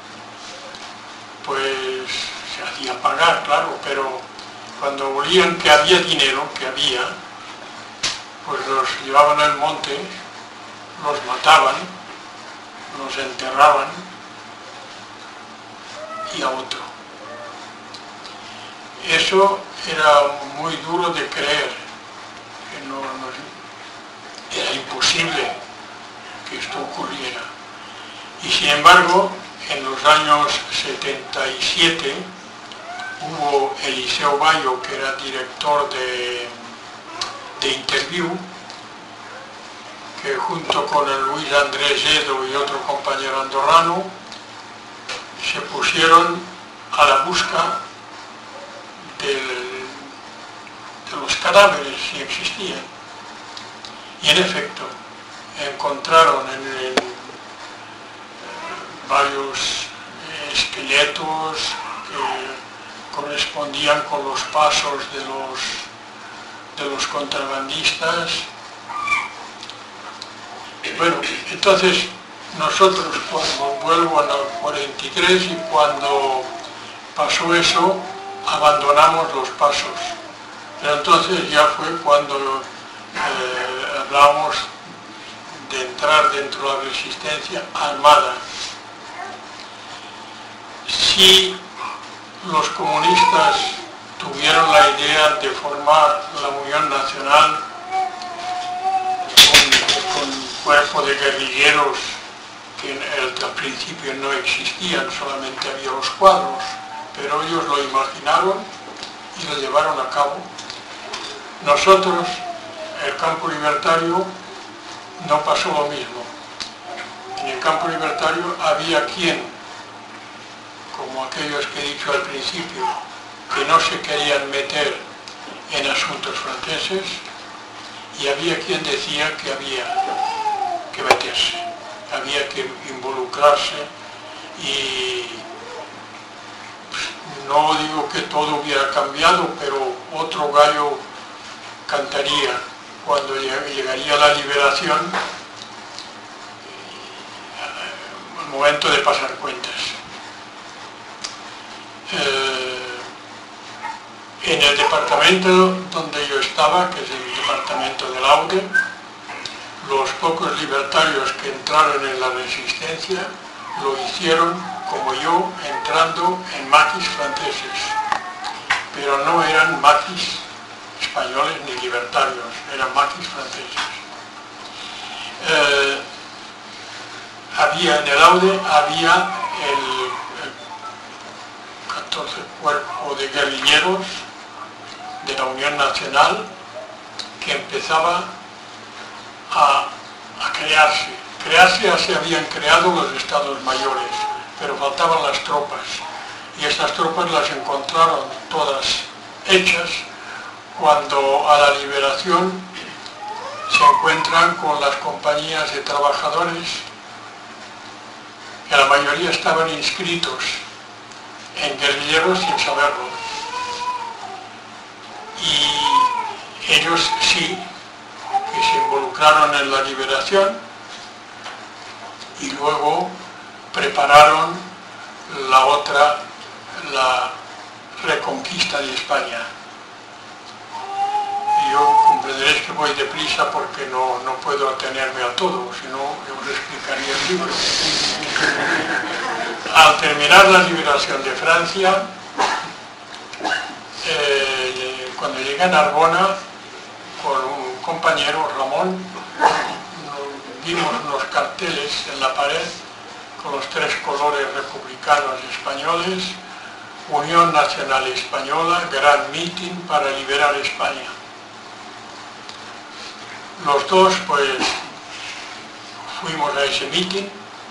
pues se hacía pagar, claro, pero cuando olían que había dinero, que había, pues los llevaban al monte, los mataban, los enterraban y a otro. Eso era muy duro de creer, que no, no, era imposible que esto ocurriera. Y sin embargo, en los años setenta y siete hubo Eliseo Bayo, que era director de, de Interview, que junto con el Luis Andrés Edo y otro compañero andorrano se pusieron a la busca del, de los cadáveres, si existían. Y en efecto, encontraron en, en varios esqueletos que correspondían con los pasos de los, de los contrabandistas. Bueno, entonces nosotros cuando vuelvo al cuarenta y tres y cuando pasó eso, abandonamos los pasos. Pero entonces ya fue cuando eh, hablamos de entrar dentro de la resistencia armada. Si los comunistas tuvieron la idea de formar la Unión Nacional con, con un cuerpo de guerrilleros que al principio no existían, solamente había los cuadros, pero ellos lo imaginaron y lo llevaron a cabo. Nosotros, el campo libertario, no pasó lo mismo. En el campo libertario había quien como aquellos que he dicho al principio, que no se querían meter en asuntos franceses, y había quien decía que había que meterse, había que involucrarse, y no digo que todo hubiera cambiado, pero otro gallo cantaría cuando llegaría la liberación, el momento de pasar cuentas. Eh, en el departamento donde yo estaba, que es el departamento del Aude, los pocos libertarios que entraron en la resistencia lo hicieron como yo, entrando en maquis franceses, pero no eran maquis españoles ni libertarios, eran maquis franceses. Eh, había en el Aude había el, el catorce cuerpo de guerrilleros de la Unión Nacional que empezaba a, a crearse. Crearse ya se habían creado los estados mayores, pero faltaban las tropas, y estas tropas las encontraron todas hechas cuando a la liberación se encuentran con las compañías de trabajadores, que la mayoría estaban inscritos en guerrilleros sin saberlo, y ellos sí que se involucraron en la liberación y luego prepararon la otra, la reconquista de España. Y yo comprenderéis que voy deprisa porque no, no puedo atenerme a todo, si no os explicaría el libro. Al terminar la liberación de Francia, eh, cuando llegué a Narbona con un compañero, Ramón, vimos unos carteles en la pared con los tres colores republicanos españoles: Unión Nacional Española, Gran Meeting para liberar España. Los dos pues fuimos a ese meeting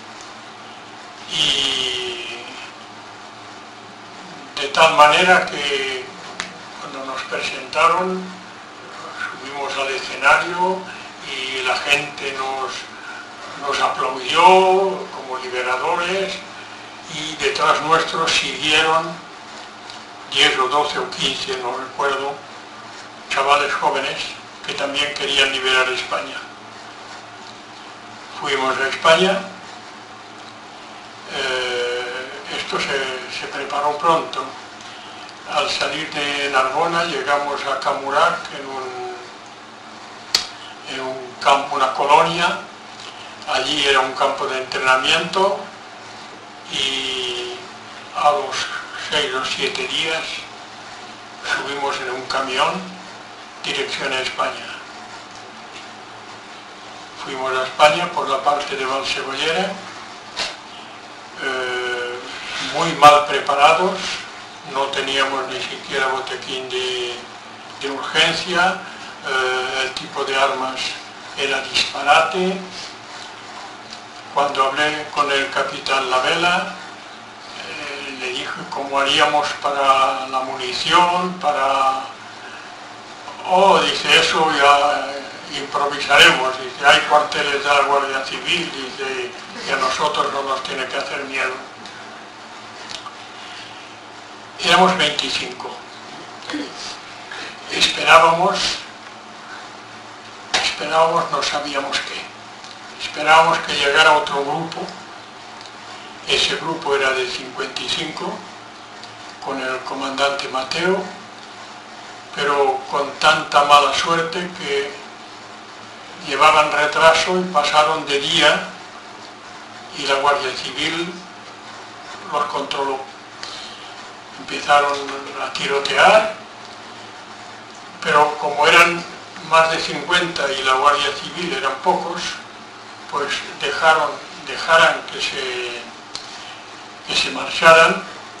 y de tal manera que cuando nos presentaron subimos al escenario y la gente nos, nos aplaudió como liberadores, y detrás nuestros siguieron diez o doce o quince, no recuerdo, chavales jóvenes que también querían liberar España. Fuimos a España, eh, esto se, se preparó pronto. Al salir de Narbona llegamos a Camurac, en un en un campo, una colonia. Allí era un campo de entrenamiento, y a los seis o siete días subimos en un camión dirección a España. Fuimos a España por la parte de Valsegollera, eh, muy mal preparados, no teníamos ni siquiera botequín de, de urgencia. Uh, el tipo de armas era disparate. Cuando hablé con el capitán Lavela, eh, le dije cómo haríamos para la munición, para... Oh, dice, eso ya improvisaremos, dice, hay cuarteles de la Guardia Civil, dice, y a nosotros no nos tiene que hacer miedo. Éramos veinticinco. Esperábamos Esperábamos, no sabíamos qué. Esperábamos que llegara otro grupo. Ese grupo era de cincuenta y cinco, con el comandante Mateo, pero con tanta mala suerte que llevaban retraso y pasaron de día, y la Guardia Civil los controló. Empezaron a tirotear, pero como eran más de cincuenta y la Guardia Civil eran pocos, pues dejaron, dejaran que se, que se marcharan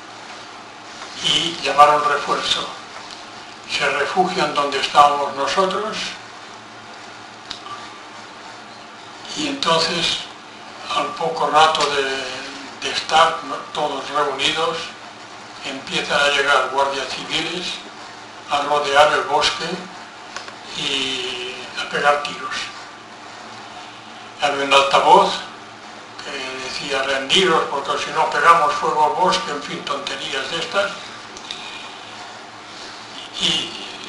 y llamaron refuerzo. Se refugian donde estábamos nosotros, y entonces al poco rato de, de estar, ¿no?, todos reunidos, empiezan a llegar guardias civiles a rodear el bosque y a pegar tiros. Había un altavoz que decía rendiros porque si no pegamos fuego al bosque, en fin, tonterías de estas. Y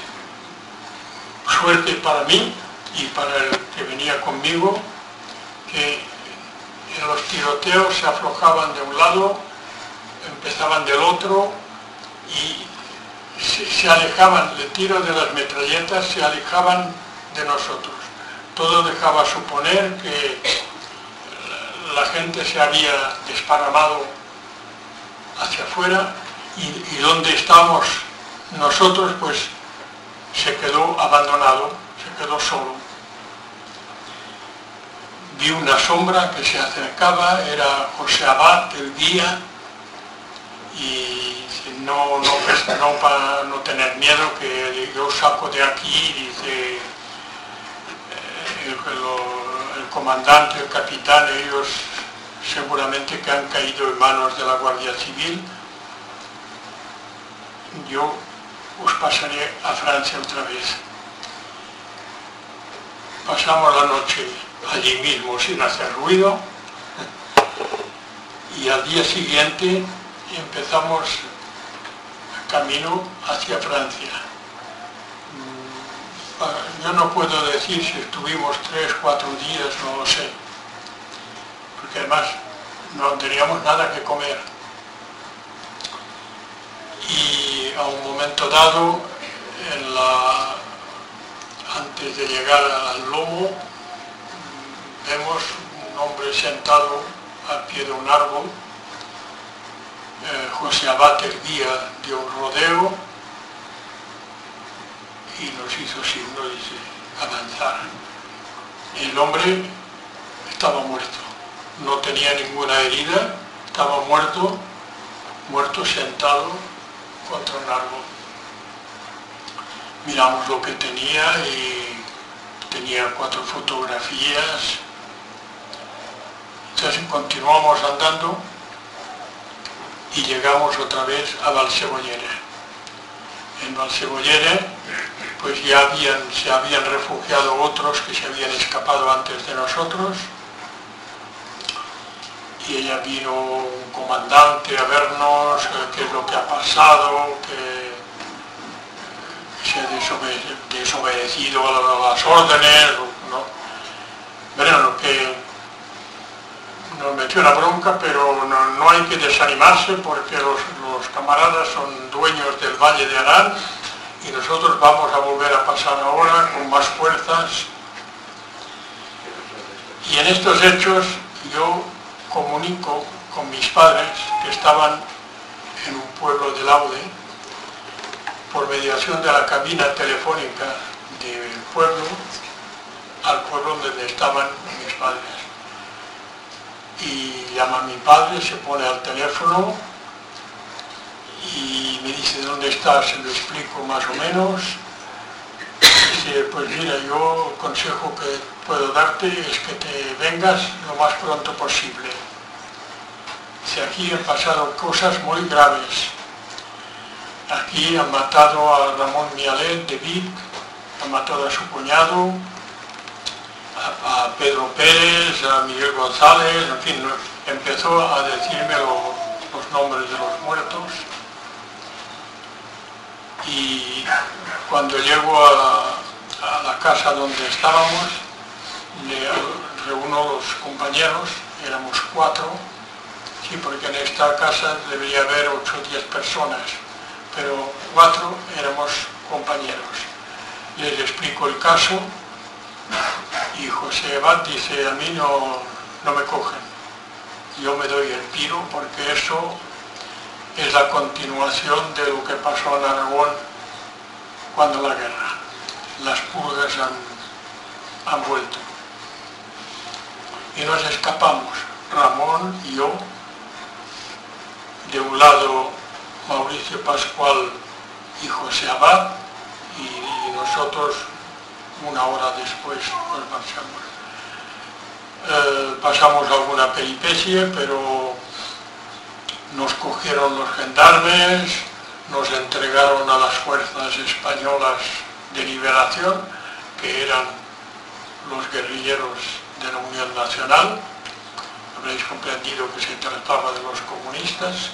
suerte para mí y para el que venía conmigo, que en los tiroteos se aflojaban de un lado, empezaban del otro y se, se alejaban, el tiro de las metralletas se alejaban de nosotros. Todo dejaba suponer que la gente se había desparramado hacia afuera y, y donde estábamos nosotros pues se quedó abandonado, se quedó solo. Vi una sombra que se acercaba, era José Abad, el guía, y no, no, no para no tener miedo, que yo saco de aquí, dice el, el, el comandante, el capitán, ellos seguramente que han caído en manos de la Guardia Civil. Yo os pasaré a Francia otra vez. Pasamos la noche allí mismo sin hacer ruido y al día siguiente empezamos camino hacia Francia. Yo no puedo decir si estuvimos tres, cuatro días, no lo sé, porque además no teníamos nada que comer. Y a un momento dado, en la, antes de llegar al lomo, vemos un hombre sentado al pie de un árbol. Eh, José Abad, el guía, dio un rodeo y nos hizo signo, dice, avanzar. El hombre estaba muerto, no tenía ninguna herida, estaba muerto, muerto sentado contra un árbol. Miramos lo que tenía y tenía cuatro fotografías. Entonces continuamos andando y llegamos otra vez a Valsebollera. En Valsebollera pues ya habían, se habían refugiado otros que se habían escapado antes de nosotros y ella vino un comandante a vernos, qué es lo que ha pasado, que se ha desobede desobedecido a las órdenes, ¿no? Bueno, que nos metió la bronca, pero no, no hay que desanimarse porque los, los camaradas son dueños del Valle de Arán y nosotros vamos a volver a pasar ahora con más fuerzas. Y en estos hechos yo comunico con mis padres que estaban en un pueblo de Laude por mediación de la cabina telefónica del pueblo al pueblo donde estaban mis padres. Y llama a mi padre, se pone al teléfono y me dice ¿dónde estás? Se lo explico más o menos. Dice, pues mira, yo el consejo que puedo darte es que te vengas lo más pronto posible. Dice, aquí han pasado cosas muy graves. Aquí han matado a Ramón Mialet de Vic, han matado a su cuñado, a, a Pedro Pérez, a Miguel González, en fin, empezó a decirme lo, los nombres de los muertos. Y cuando llego a, a la casa donde estábamos, le reúno a los compañeros, éramos cuatro, sí, porque en esta casa debería haber ocho o diez personas, pero cuatro éramos compañeros. Les explico el caso y José Abad dice, a mí no, no me cogen, yo me doy el tiro porque eso es la continuación de lo que pasó en Aragón cuando la guerra. Las purgas han, han vuelto. Y nos escapamos, Ramón y yo, de un lado Mauricio Pascual y José Abad, y, y nosotros una hora después nos marchamos. Eh, pasamos alguna peripecia, pero nos cogieron los gendarmes, nos entregaron a las fuerzas españolas de liberación, que eran los guerrilleros de la Unión Nacional. Habréis comprendido que se trataba de los comunistas.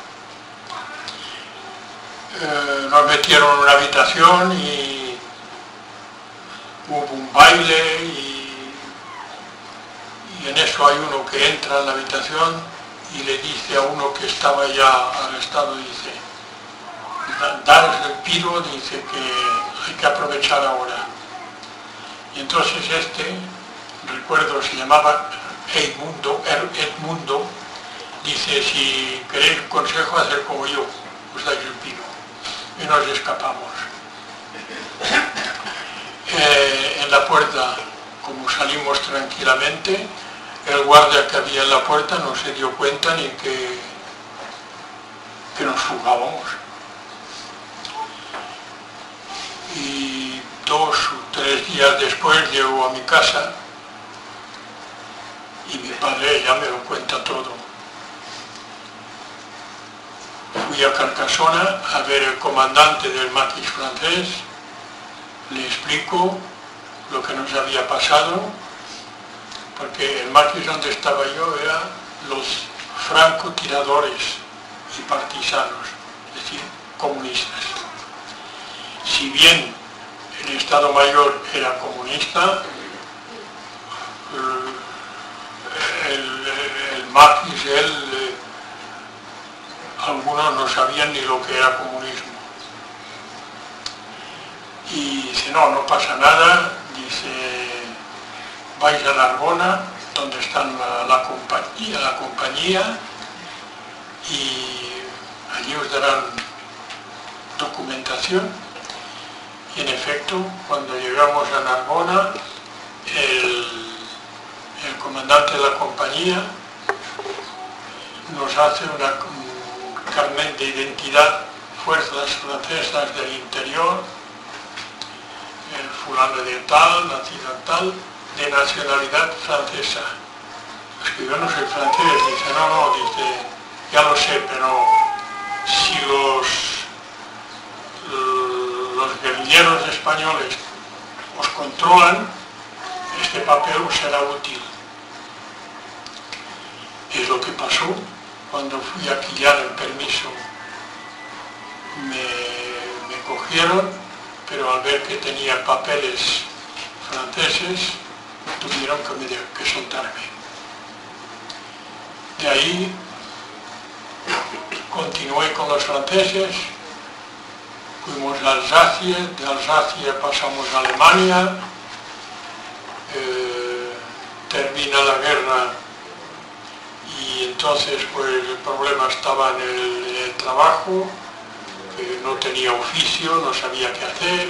Eh, nos metieron en una habitación y hubo un baile y, y en eso hay uno que entra en la habitación y le dice a uno que estaba ya arrestado, dice, daros el piro, dice que hay que aprovechar ahora. Y entonces este, recuerdo, se llamaba Edmundo, Edmundo, dice, si queréis un consejo, hacer como yo, os dais el piro. Y nos escapamos. Eh, en la puerta, como salimos tranquilamente, el guardia que había en la puerta no se dio cuenta ni que, que nos fugábamos. Y dos o tres días después llego a mi casa y mi padre ya me lo cuenta todo. Fui a Carcassona a ver al comandante del maquis francés, le explico lo que nos había pasado, porque el maquis donde estaba yo era los francotiradores y partisanos, es decir, comunistas. Si bien el Estado Mayor era comunista, el, el, el maquis, él, algunos no sabían ni lo que era comunismo. Y dice, no, no pasa nada, dice, vais a Narbona, donde está la, la, compañía, la compañía, y allí os darán documentación. Y en efecto, cuando llegamos a Narbona, el, el comandante de la compañía nos hace una carnet de identidad, fuerzas francesas del interior, el fulano de tal, nacido tal, de nacionalidad francesa. Es que yo no soy francés, dice, no, no, dice, ya lo sé, pero si los, los guerrilleros españoles os controlan, este papel os será útil. Es lo que pasó. Cuando fui a quillar el permiso me, me cogieron, pero al ver que tenía papeles franceses tuvieron que, me, que soltarme. De ahí continué con los franceses, fuimos a Alsacia, de Alsacia pasamos a Alemania, eh, termina la guerra. Y entonces pues el problema estaba en el, en el trabajo, que no tenía oficio, no sabía qué hacer.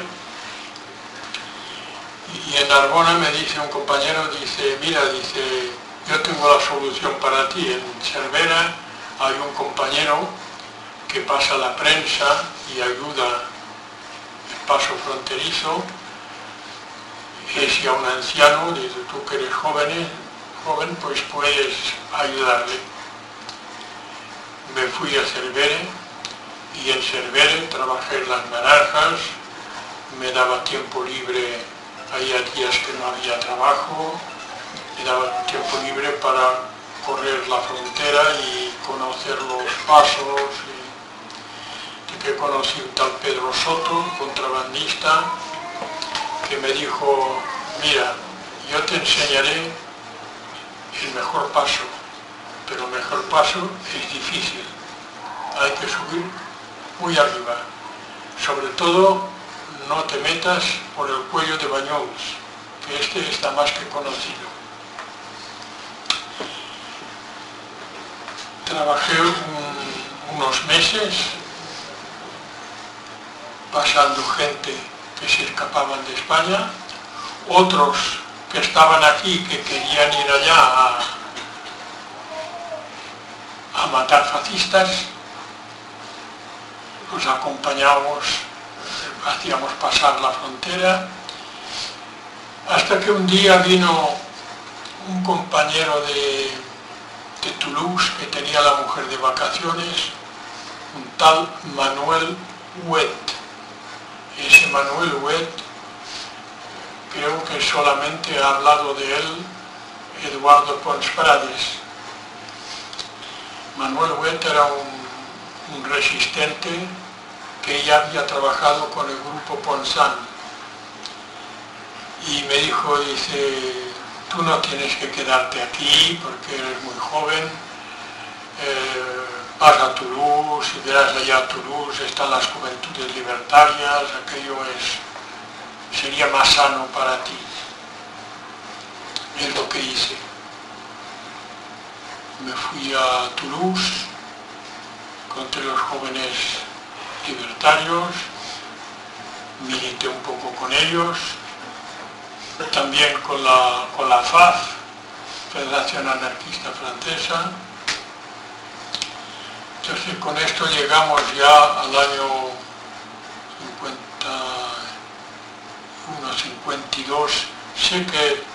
Y en Narbona me dice un compañero, dice, mira, dice, yo tengo la solución para ti. En Cervera hay un compañero que pasa la prensa y ayuda el paso fronterizo. Es ya un anciano, dice, tú que eres joven, joven, pues puedes ayudarle. Me fui a Cervera y en Cervera trabajé en las naranjas, me daba tiempo libre, había días que no había trabajo, me daba tiempo libre para correr la frontera y conocer los pasos. Y, y que conocí un tal Pedro Soto, contrabandista, que me dijo, mira, yo te enseñaré el mejor paso, pero el mejor paso es difícil, hay que subir muy arriba, sobre todo no te metas por el cuello de Bañols, que este está más que conocido. Trabajé un, unos meses pasando gente que se escapaban de España, otros que estaban aquí, que querían ir allá a, a matar fascistas, los acompañábamos, hacíamos pasar la frontera, hasta que un día vino un compañero de, de Toulouse que tenía la mujer de vacaciones, un tal Manuel Huet. Ese Manuel Huet, creo que solamente ha hablado de él Eduardo Pons Prades. Manuel Huet era un, un resistente que ya había trabajado con el grupo Ponzán. Y me dijo, dice, tú no tienes que quedarte aquí porque eres muy joven, eh, vas a Toulouse, y verás allá a Toulouse, están las juventudes libertarias, aquello es, sería más sano para ti. Es lo que hice. Me fui a Toulouse, encontré los jóvenes libertarios, milité un poco con ellos, también con la, con la F A F, Federación Anarquista Francesa. Entonces con esto llegamos ya al año cincuenta y uno, cincuenta y dos. Sé que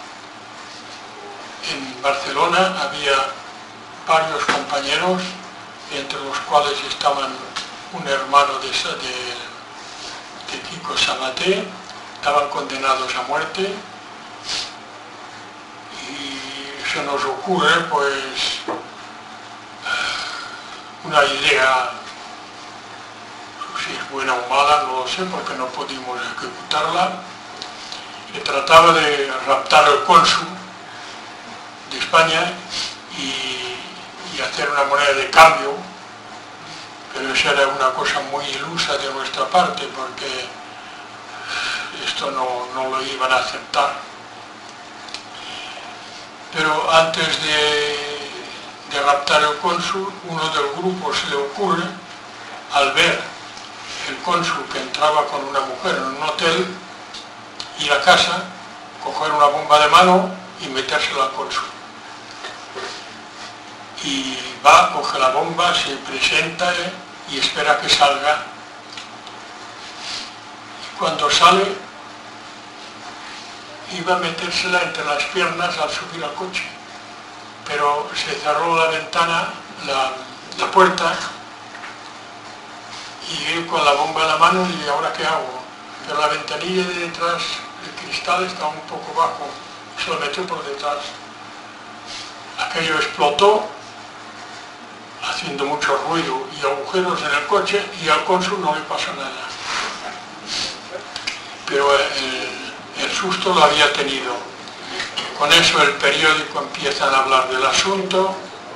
en Barcelona había varios compañeros, entre los cuales estaban un hermano de, de, de Kiko Sabaté, estaban condenados a muerte, y se nos ocurre pues una idea, si es buena o mala no lo sé porque no pudimos ejecutarla, que trataba de raptar al cónsul de España y, y hacer una moneda de cambio, pero eso era una cosa muy ilusa de nuestra parte porque esto no, no lo iban a aceptar. Pero antes de, de raptar el cónsul, uno del grupo se le ocurre, al ver el cónsul que entraba con una mujer en un hotel, ir a casa, coger una bomba de mano y metérsela al cónsul. Y va, coge la bomba, se presenta y espera que salga. Y cuando sale, iba a metérsela entre las piernas al subir al coche, pero se cerró la ventana, la, la puerta, y él con la bomba en la mano y ¿y ahora qué hago? Pero la ventanilla de detrás, el cristal estaba un poco bajo, se lo metió por detrás. Aquello explotó, haciendo mucho ruido y agujeros en el coche, y al cónsul no le pasó nada. Pero el, el susto lo había tenido. Con eso el periódico empiezan a hablar del asunto,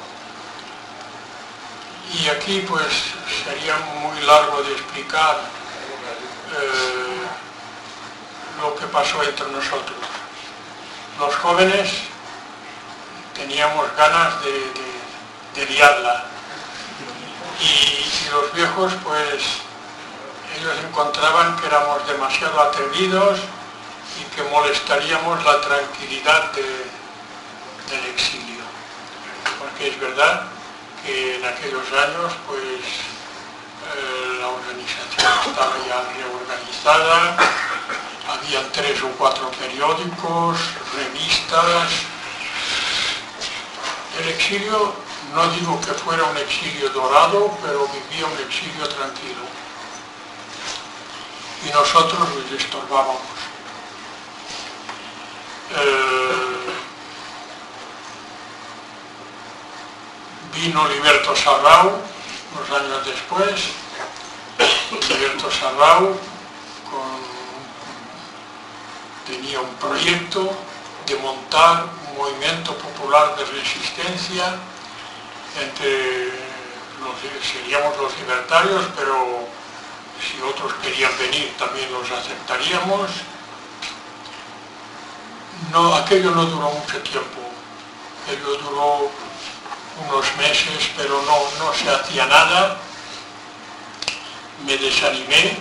y aquí pues sería muy largo de explicar eh, lo que pasó entre nosotros. Los jóvenes teníamos ganas de, de, de liarla, y, y los viejos pues ellos encontraban que éramos demasiado atrevidos y que molestaríamos la tranquilidad de, del exilio, porque es verdad que en aquellos años pues eh, la organización estaba ya reorganizada, habían tres o cuatro periódicos, revistas. El exilio, no digo que fuera un exilio dorado, pero vivía un exilio tranquilo, y nosotros les estorbábamos. Eh, vino Liberto Sarrau unos años después. Liberto Sarrau con, tenía un proyecto de montar un movimiento popular de resistencia entre los, seríamos los libertarios, pero si otros querían venir también los aceptaríamos. No, aquello no duró mucho tiempo, aquello duró unos meses, pero no, no se hacía nada. Me desanimé,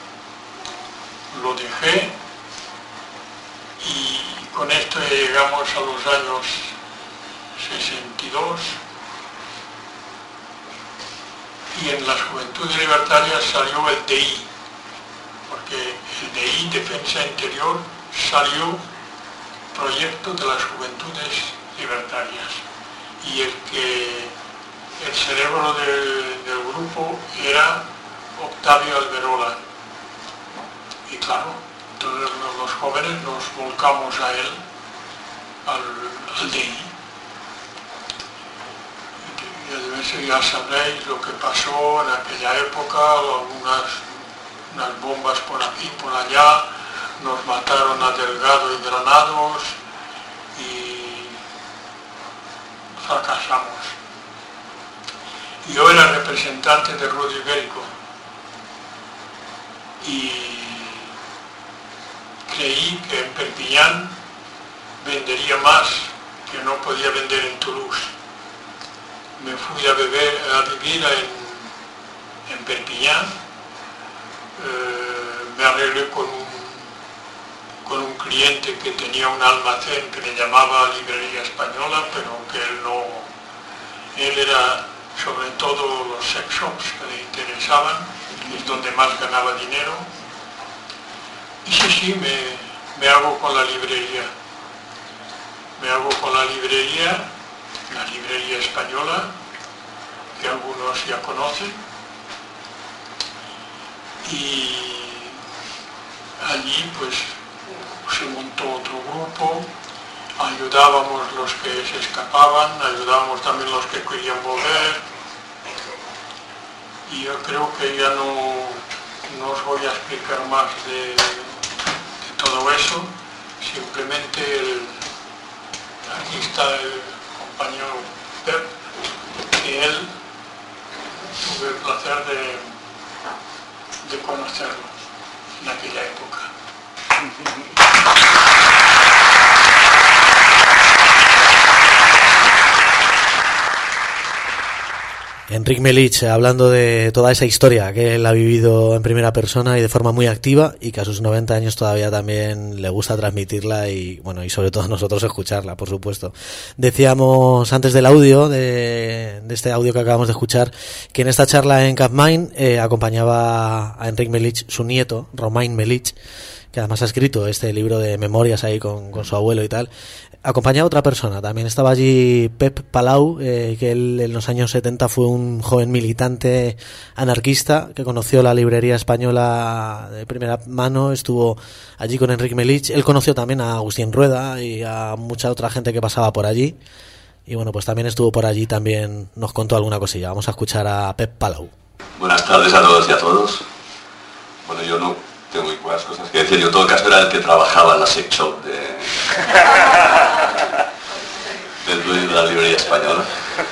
lo dejé, y con esto llegamos a los años sesenta y dos, y en las Juventudes Libertarias salió el D I, porque el D I, Defensa Interior, salió proyecto de las Juventudes Libertarias, y el que el cerebro del, del grupo era Octavio Alberola. Y claro, todos los jóvenes nos volcamos a él, al, al D I. Y además ya sabréis lo que pasó en aquella época, algunas unas bombas por aquí, por allá, nos mataron a Delgado y Granados y fracasamos. Yo era representante de Rudy Ibérico y creí que en Perpiñán vendería más que no podía vender en Toulouse. Me fui a, beber, a vivir en, en Perpiñán, eh, me arreglé con un, con un cliente que tenía un almacén que le llamaba Librería Española, pero que él no, él era sobre todo los sex shops que le interesaban, es donde más ganaba dinero. Y sí, sí, me, me hago con la librería. Me hago con la librería, la Librería Española, que algunos ya conocen. Y allí pues se montó otro grupo, ayudábamos los que se escapaban, ayudábamos también los que querían volver. Y yo creo que ya no, no os voy a explicar más de, de todo eso, simplemente el, aquí está el compañero Pep, que él tuve el placer de, de conocerlo en aquella época. Enric Melich, hablando de toda esa historia que él ha vivido en primera persona y de forma muy activa, y que a sus noventa años todavía también le gusta transmitirla y bueno, y sobre todo a nosotros escucharla, por supuesto. Decíamos antes del audio, de, de este audio que acabamos de escuchar, que en esta charla en Capmine eh, acompañaba a Enric Melich su nieto, Romain Melich, que además ha escrito este libro de memorias ahí con, con su abuelo y tal. Acompañaba a otra persona, también estaba allí Pep Palau, eh, que él en los años setenta fue un joven militante anarquista que conoció la librería española de primera mano, estuvo allí con Enric Melich. Él conoció también a Agustín Rueda y a mucha otra gente que pasaba por allí, y bueno, pues también estuvo por allí, también nos contó alguna cosilla. Vamos a escuchar a Pep Palau. Buenas tardes a todos y a todos. Bueno, yo no tengo muy buenas cosas que decir. Yo en todo caso era el que trabajaba en la sex shop de... del dueño de la librería española.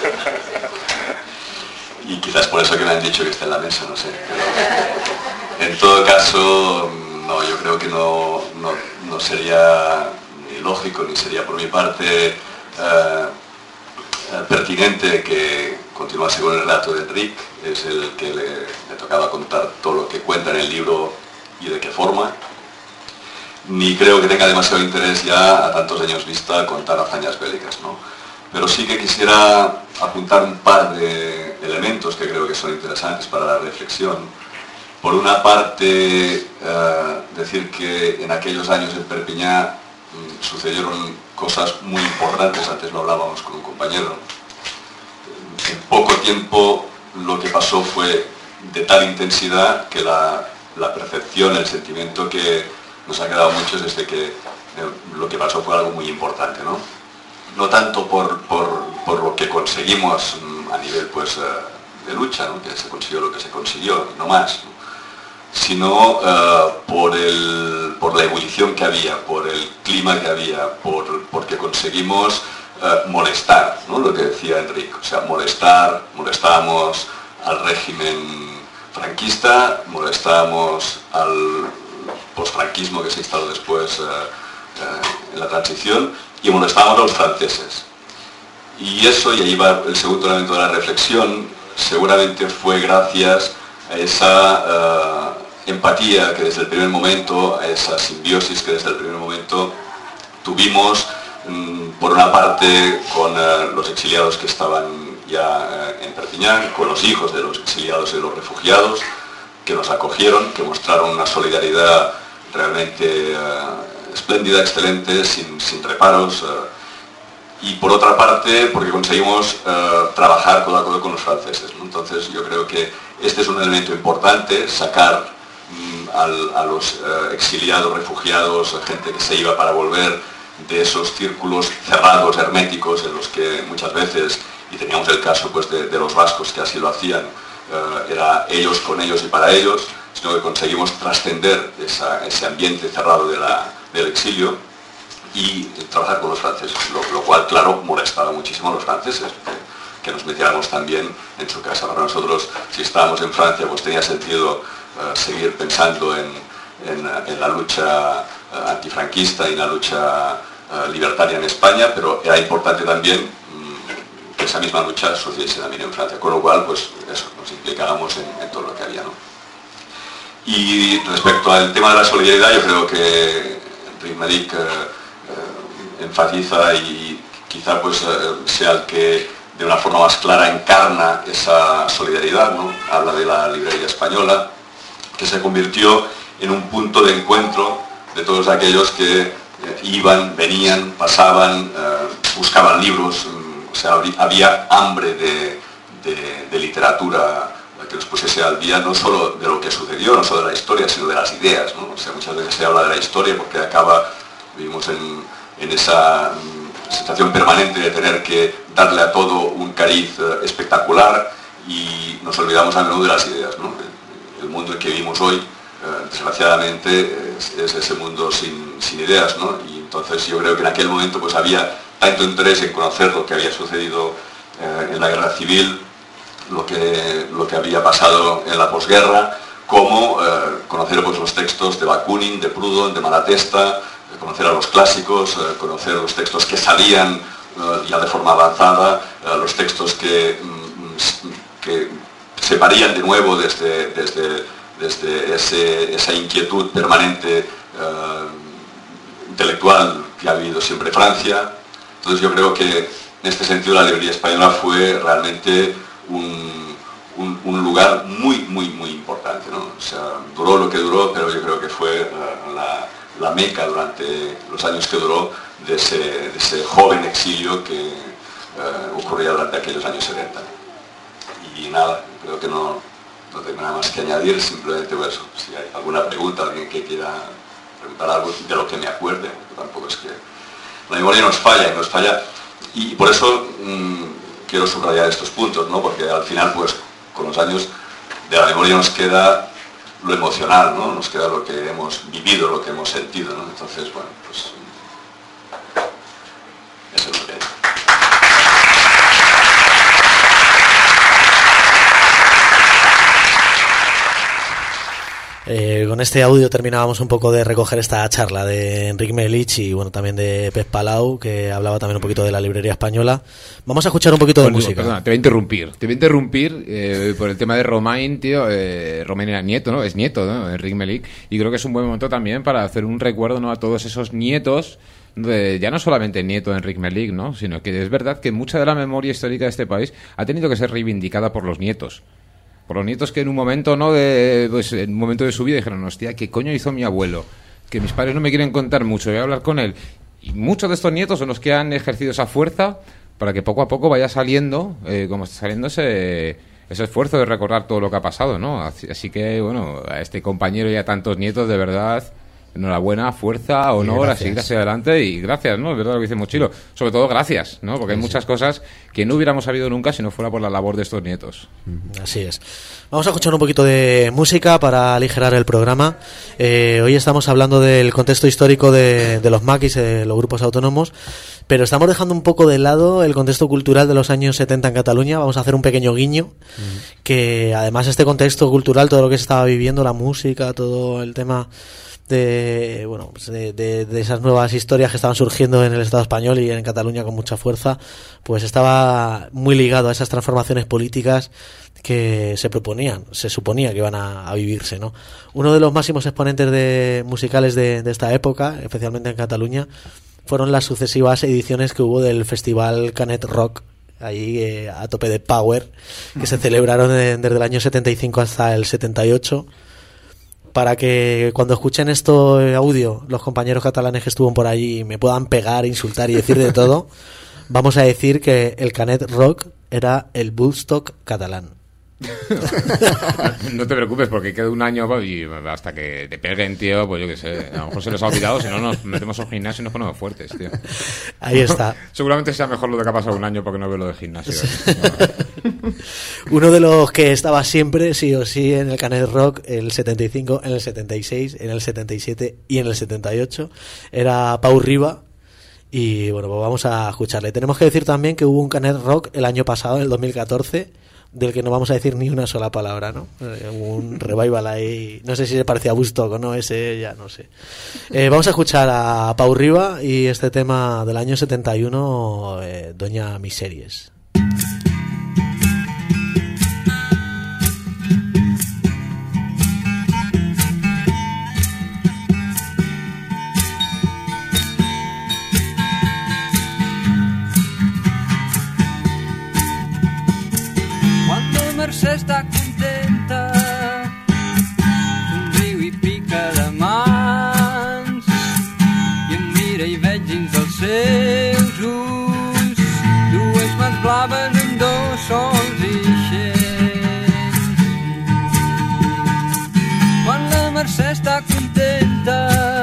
Y quizás por eso que me han dicho que está en la mesa, no sé. Pero en todo caso, no, yo creo que no, no, no sería ni lógico, ni sería por mi parte eh, pertinente que continuase con el relato de Enric. Es el que le, le tocaba contar todo lo que cuenta en el libro y de qué forma. Ni creo que tenga demasiado interés ya a tantos años vista contar hazañas bélicas, ¿no? Pero sí que quisiera apuntar un par de elementos que creo que son interesantes para la reflexión. Por una parte, eh, decir que en aquellos años en Perpiñán mmm, sucedieron cosas muy importantes, antes lo hablábamos con un compañero. En poco tiempo lo que pasó fue de tal intensidad que la, la percepción, el sentimiento que nos ha quedado a muchos es de que eh, lo que pasó fue algo muy importante, ¿no? No tanto por, por, por lo que conseguimos mmm, a nivel pues, eh, de lucha, ¿no? Que se consiguió lo que se consiguió, no más, ¿no? Sino eh, por, el, por la ebullición que había, por el clima que había, por, porque conseguimos eh, molestar, ¿no? Lo que decía Enric, o sea, molestar, molestábamos al régimen franquista, molestábamos al posfranquismo que se instaló después eh, eh, en la transición, y molestábamos a los franceses. Y eso, y ahí va el segundo elemento de la reflexión, seguramente fue gracias a esa uh, empatía que desde el primer momento, a esa simbiosis que desde el primer momento tuvimos, um, por una parte con uh, los exiliados que estaban ya uh, en Perpiñán, con los hijos de los exiliados y de los refugiados, que nos acogieron, que mostraron una solidaridad realmente uh, espléndida, excelente, sin, sin reparos, uh, y por otra parte porque conseguimos eh, trabajar codo a codo con los franceses, ¿no? Entonces yo creo que este es un elemento importante, sacar mm, al, a los eh, exiliados, refugiados, gente que se iba para volver de esos círculos cerrados, herméticos, en los que muchas veces, y teníamos el caso pues de, de los vascos que así lo hacían, eh, era ellos con ellos y para ellos, sino que conseguimos trascender esa, ese ambiente cerrado de la, del exilio y trabajar con los franceses, lo, lo cual, claro, molestaba muchísimo a los franceses, que, que nos metiéramos también en su casa. Para nosotros, si estábamos en Francia, pues tenía sentido uh, seguir pensando en, en, en la lucha uh, antifranquista y en la lucha uh, libertaria en España, pero era importante también um, que esa misma lucha sucediese también en Francia, con lo cual, pues eso, nos implicábamos en, en todo lo que había, ¿no? Y respecto al tema de la solidaridad, yo creo que Enric Melic uh, enfatiza y quizá pues sea el que de una forma más clara encarna esa solidaridad, ¿no? Habla de la librería española, que se convirtió en un punto de encuentro de todos aquellos que eh, iban, venían, pasaban, eh, buscaban libros, o sea, había hambre de, de, de literatura que nos pusiese al día, no solo de lo que sucedió, no solo de la historia, sino de las ideas, ¿no? O sea, muchas veces se habla de la historia porque acaba, vivimos en en esa um, situación permanente de tener que darle a todo un cariz uh, espectacular y nos olvidamos a menudo de las ideas, ¿no? El, el mundo en que vivimos hoy, uh, desgraciadamente, es, es ese mundo sin, sin ideas, ¿no? Y entonces yo creo que en aquel momento pues había tanto interés en conocer lo que había sucedido uh, en la guerra civil, lo que, lo que había pasado en la posguerra, como uh, conocer pues, los textos de Bakunin, de Proudhon, de Malatesta, conocer a los clásicos, eh, conocer los textos que salían eh, ya de forma avanzada, eh, los textos que, mm, que se parían de nuevo desde, desde, desde ese, esa inquietud permanente eh, intelectual que ha habido siempre Francia. Entonces yo creo que en este sentido la librería española fue realmente un, un, un lugar muy, muy, muy importante, ¿no? O sea, duró lo que duró, pero yo creo que fue eh, la la meca durante los años que duró de ese, de ese joven exilio que uh, ocurría durante aquellos años setenta. Y nada, creo que no, no tengo nada más que añadir, simplemente eso. Si hay alguna pregunta, alguien que quiera preguntar algo de lo que me acuerde, tampoco es que la memoria nos falla, nos falla, y por eso mmm, quiero subrayar estos puntos, ¿no? Porque al final, pues, con los años de la memoria nos queda lo emocional, ¿no? Nos queda lo que hemos vivido, lo que hemos sentido, ¿no? Entonces, bueno, pues eso es lo que hay. Eh, con este audio terminábamos un poco de recoger esta charla de Enric Melic y bueno, también de Pep Palau, que hablaba también un poquito de la librería española. Vamos a escuchar un poquito de bueno, música. Perdona, te voy a interrumpir. Te voy a interrumpir eh, por el tema de Romain, tío. Eh, Romain era nieto, ¿no? Es nieto, ¿no? Enric Melic. Y creo que es un buen momento también para hacer un recuerdo, ¿no? A todos esos nietos, de, ya no solamente nieto de Enric Melic, ¿no? Sino que es verdad que mucha de la memoria histórica de este país ha tenido que ser reivindicada por los nietos. Por los nietos que en un momento, ¿no? De, pues en un momento de su vida dijeron, hostia, ¿qué coño hizo mi abuelo? Que mis padres no me quieren contar mucho, voy a hablar con él. Y muchos de estos nietos son los que han ejercido esa fuerza para que poco a poco vaya saliendo, eh, como está saliendo ese, ese esfuerzo de recordar todo lo que ha pasado, ¿no? Así, así que, bueno, a este compañero y a tantos nietos, de verdad, enhorabuena, fuerza, honor, a seguir hacia adelante y gracias, ¿no? Es verdad lo que dice Mochilo. Sobre todo gracias, ¿no? Porque hay muchas cosas que no hubiéramos sabido nunca si no fuera por la labor de estos nietos. Así es. Vamos a escuchar un poquito de música para aligerar el programa. Eh, hoy estamos hablando del contexto histórico de, de los maquis, de los grupos autónomos, pero estamos dejando un poco de lado el contexto cultural de los años setenta en Cataluña. Vamos a hacer un pequeño guiño, uh-huh. que además este contexto cultural, todo lo que se estaba viviendo, la música, todo el tema de bueno pues de, de, de esas nuevas historias que estaban surgiendo en el Estado español y en Cataluña con mucha fuerza, pues estaba muy ligado a esas transformaciones políticas que se proponían, se suponía que iban a, a vivirse, ¿no? Uno de los máximos exponentes de musicales de, de esta época, especialmente en Cataluña, fueron las sucesivas ediciones que hubo del Festival Canet Rock, ahí eh, a tope de power, que se celebraron de, desde el año setenta y cinco hasta el setenta y ocho. Para que cuando escuchen esto audio, los compañeros catalanes que estuvieron por allí me puedan pegar, insultar y decir de todo, vamos a decir que el Canet Rock era el Woodstock catalán. No te preocupes porque queda un año y hasta que te peguen, tío, pues yo qué sé, a lo mejor se les ha olvidado, si no nos metemos al gimnasio y nos ponemos fuertes, tío. Ahí está. Seguramente sea mejor lo de que ha pasado un año porque no veo lo de gimnasio. No. Uno de los que estaba siempre, sí o sí, en el Canet Rock, en el setenta y cinco, en el setenta y seis, en el setenta y siete y en el setenta y ocho, era Pau Riba. Y bueno, pues vamos a escucharle. Tenemos que decir también que hubo un Canet Rock el año pasado, en el dos mil catorce, del que no vamos a decir ni una sola palabra, ¿no? Eh, un revival ahí, no sé si se parecía a Woodstock o no, ese ya no sé. Eh, vamos a escuchar a Pau Riba y este tema del año setenta y uno, eh, Doña Miseries. Mercè està contenta, somriu i pica de mans, i em mira i veig dins dels seus ulls dues mans blaves amb dos sols ixents. Quan la Mercè està contenta,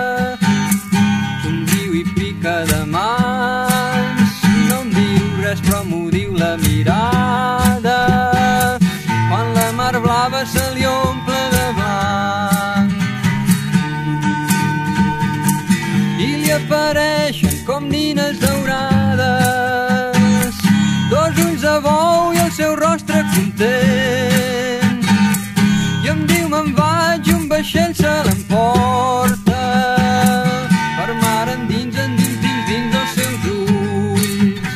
somriu i pica de mans, no em diu res però m'ho diu la mirada. Quan la mar blava se li omple de blanc i li apareixen com nines daurades, dos ulls de bou i el seu rostre content, i em diu me'n vaig, un vaixell se l'emporta per mar endins, endins, dins, dins dels seus ulls,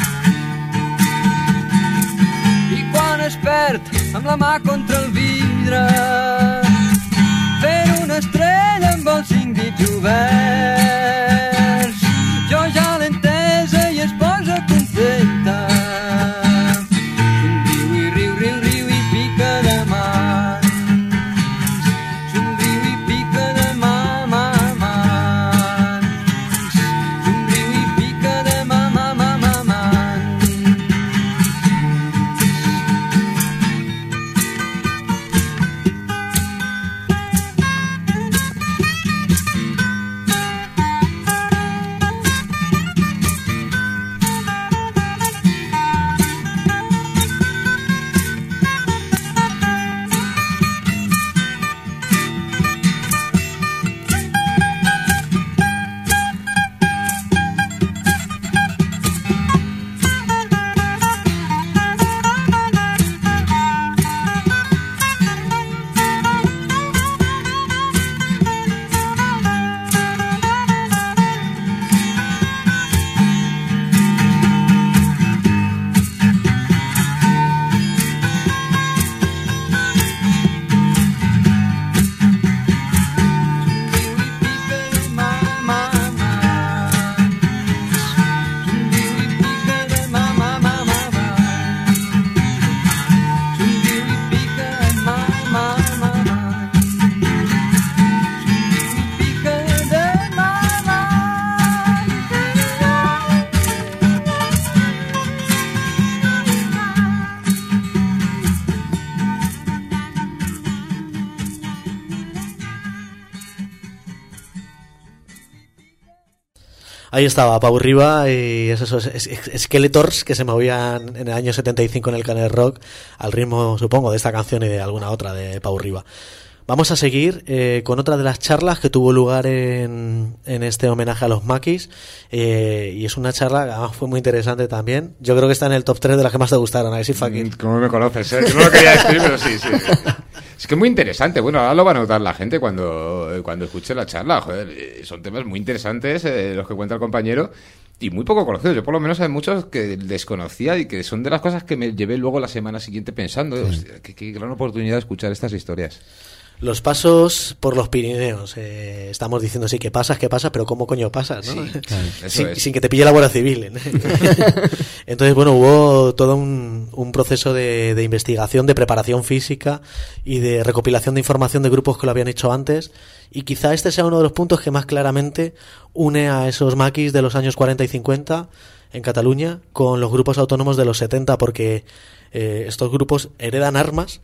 i quan es perd amb la mà contra el vidre, fent una estrella amb els cinc dits oberts, jo ja l'he entesa i es posa contenta, somriu i riu, riu, riu i pica de mans, somriu i pica de mà, mà, mans, somriu i pica de mà, mà, mà, mà, mans. Ahí estaba Pau Riba y esos Skeletors que se movían en el año setenta y cinco en el Canet Rock al ritmo, supongo, de esta canción y de alguna otra de Pau Riba. Vamos a seguir eh, con otra de las charlas que tuvo lugar en, en este homenaje a los maquis, eh, y es una charla que además fue muy interesante también. Yo creo que está en el top tres de las que más te gustaron, a ver si Fakir. ¿Cómo me conoces? ¿Eh? Yo no lo quería decir, pero sí, sí. Es que es muy interesante. Bueno, ahora lo va a notar la gente cuando, cuando escuche la charla. Joder, son temas muy interesantes eh, los que cuenta el compañero y muy poco conocidos. Yo por lo menos hay muchos que desconocía y que son de las cosas que me llevé luego la semana siguiente pensando. Sí. Hostia, qué, qué gran oportunidad de escuchar estas historias. Los pasos por los Pirineos. Eh, estamos diciendo sí que pasas, que pasas, pero ¿cómo coño pasas? ¿No? Sí, claro, eso sin, es. sin que te pille la Guardia Civil. ¿eh? Entonces, bueno, hubo todo un, un proceso de, de investigación, de preparación física y de recopilación de información de grupos que lo habían hecho antes. Y quizá este sea uno de los puntos que más claramente une a esos maquis de los años cuarenta y cincuenta en Cataluña con los grupos autónomos de los setenta, porque eh, estos grupos heredan armas,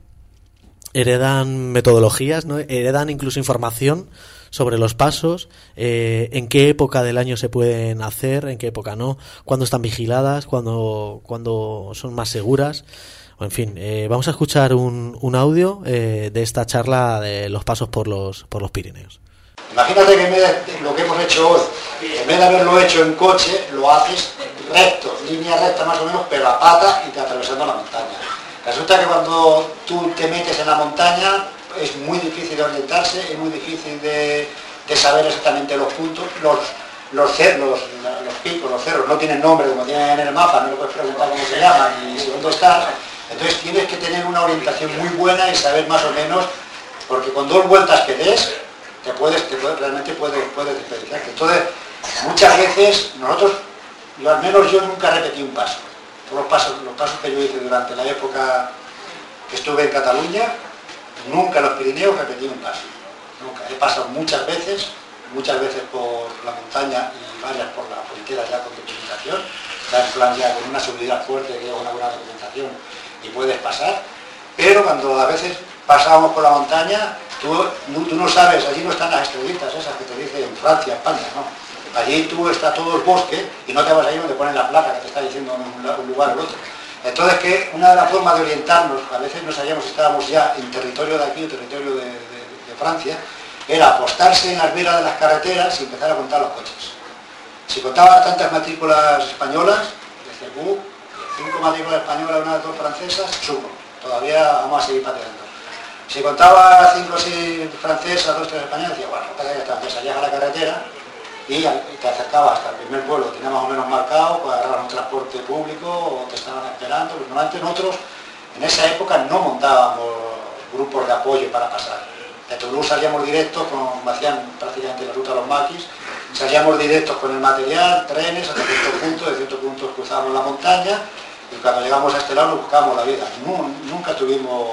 heredan metodologías, ¿no? Heredan incluso información sobre los pasos, eh, en qué época del año se pueden hacer, en qué época no, cuándo están vigiladas, cuándo, cuándo son más seguras. O en fin, eh, vamos a escuchar un, un audio eh, de esta charla de los pasos por los, por los Pirineos. Imagínate que en vez de lo que hemos hecho hoy, en vez de haberlo hecho en coche, lo haces recto, línea recta más o menos, pero a pata y te atravesando la montaña. Resulta que cuando tú te metes en la montaña es muy difícil de orientarse, es muy difícil de, de saber exactamente los puntos, los, los cerros, los, los picos, los cerros no tienen nombre como tienen en el mapa, no le puedes preguntar cómo se llaman ni si dónde estás. Entonces tienes que tener una orientación muy buena y saber más o menos, porque con dos vueltas que des, te puedes, te puedes realmente puedes, puedes desperdiciarte. Entonces, muchas veces nosotros, yo al menos yo nunca repetí un paso. Todos los pasos, los pasos que yo hice durante la época que estuve en Cataluña, nunca en los Pirineos repetí un paso. Nunca. He pasado muchas veces, muchas veces por la montaña y varias por la frontera ya con documentación, ya en plan ya con una subida fuerte que lleva una buena documentación y puedes pasar, pero cuando a veces pasábamos por la montaña, tú, tú no sabes, allí no están las estrellitas esas que te dicen en Francia, España, no. Allí tú está todo el bosque y no te vas ahí donde ponen la placa que te está diciendo un lugar o el otro. Entonces, que una de las formas de orientarnos, a veces no sabíamos si estábamos ya en territorio de aquí o territorio de, de, de Francia, era apostarse en las veras de las carreteras y empezar a contar los coches. Si contabas tantas matrículas españolas, decías, uh, cinco matrículas españolas, una de dos francesas, subo, todavía vamos a seguir pateando. Si contabas cinco o seis francesas, dos o tres españolas, decías, bueno, ya está, ya salías a la carretera y te acercabas hasta el primer pueblo, tenía más o menos marcado, pues agarrabas un transporte público o te estaban esperando. Pues normalmente nosotros en esa época no montábamos grupos de apoyo para pasar. De Toulouse salíamos directos, con, hacían prácticamente la ruta de los maquis, salíamos directos con el material, trenes, hasta cierto punto, de ciertos puntos cruzábamos la montaña y cuando llegamos a este lado nos buscábamos la vida. Nunca tuvimos,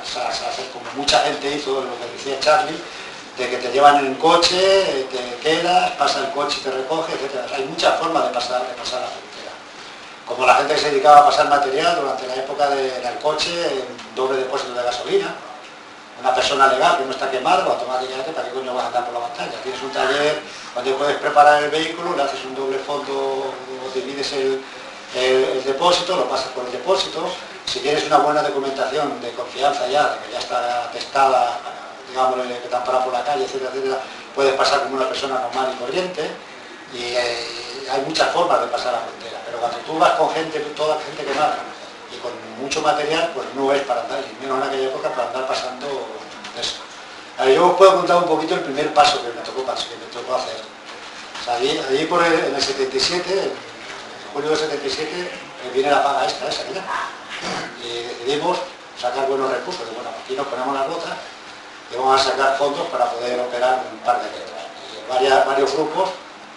como mucha gente hizo, lo que decía Charlie, de que te llevan en el coche, te quedas, pasa el coche y te recoge, etcétera. Hay muchas formas de pasar, de pasar la frontera. Como la gente que se dedicaba a pasar material durante la época del de, coche, en doble depósito de gasolina, una persona legal que no está quemado, automáticamente, ¿para qué coño vas a andar por la montaña? Tienes un taller donde puedes preparar el vehículo, le haces un doble fondo, divides el, el, el depósito, lo pasas por el depósito. Si tienes una buena documentación de confianza ya, de que ya está testada, digamos, que te han parado por la calle, etcétera, etcétera, puedes pasar como una persona normal y corriente, y eh, hay muchas formas de pasar la frontera, pero cuando tú vas con gente, toda gente quemada, y con mucho material, pues no es para andar, y menos en aquella época para andar pasando eso. A ver, yo os puedo contar un poquito el primer paso que me tocó, que me tocó hacer. O sea, allí, allí por el, en el setenta y siete, en julio del setenta y siete, viene la paga esta, esa, mira, y decidimos sacar buenos recursos, de bueno, aquí nos ponemos las botas, y vamos a sacar fondos para poder operar un par de metros. Y varias, varios grupos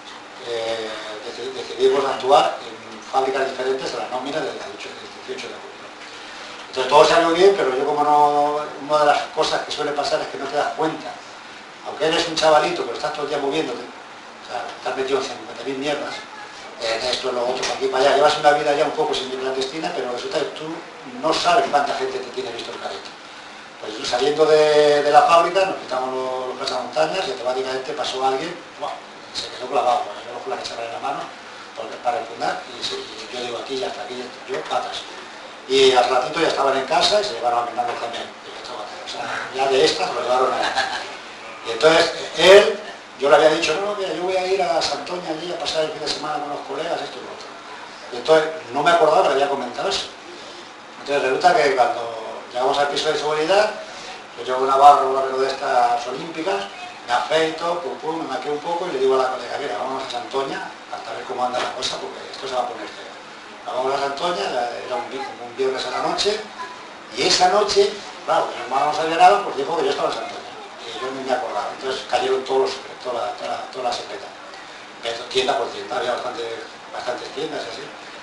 eh, decidimos actuar en fábricas diferentes de la nómina del dieciocho de julio. Entonces todo salió bien, pero yo como no, una de las cosas que suele pasar es que no te das cuenta, aunque eres un chavalito, pero estás todo el día moviéndote, o sea, estás metido en cincuenta mil mierdas, en esto, lo otro, aquí para allá, llevas una vida ya un poco clandestina, pero resulta que tú no sabes cuánta gente te tiene visto el carrito. Pues saliendo de, de la fábrica, nos quitamos los, los pasamontañas y automáticamente pasó alguien, wow, se quedó clavado, pues, yo con la cacharra en la mano porque, para enfundar, y, sí, y yo digo aquí, ya hasta aquí, yo patas. Y al ratito ya estaban en casa y se llevaron a Fernando también. O sea, ya de estas lo llevaron a él. Y entonces él, yo le había dicho, no, mira, yo voy a ir a Santoña allí a pasar el fin de semana con los colegas, esto y lo otro. Y entonces no me acordaba que le había comentado eso. Entonces resulta que cuando llegamos al piso de seguridad, yo llevo una barra, una velo de estas olímpicas, me afeito, pum, pum, me maqueo un poco y le digo a la colega, mira, vamos a Santoña hasta ver cómo anda la cosa porque esto se va a poner feo. Vamos a Santoña, era un, un viernes a la noche, y esa noche, claro, mi hermano no sabía nada, pues dijo que yo estaba en Santoña. yo no me acordaba. Entonces cayeron todos los, toda, la, toda, la, toda la secreta. Tienda por tienda, había bastante, bastantes tiendas así.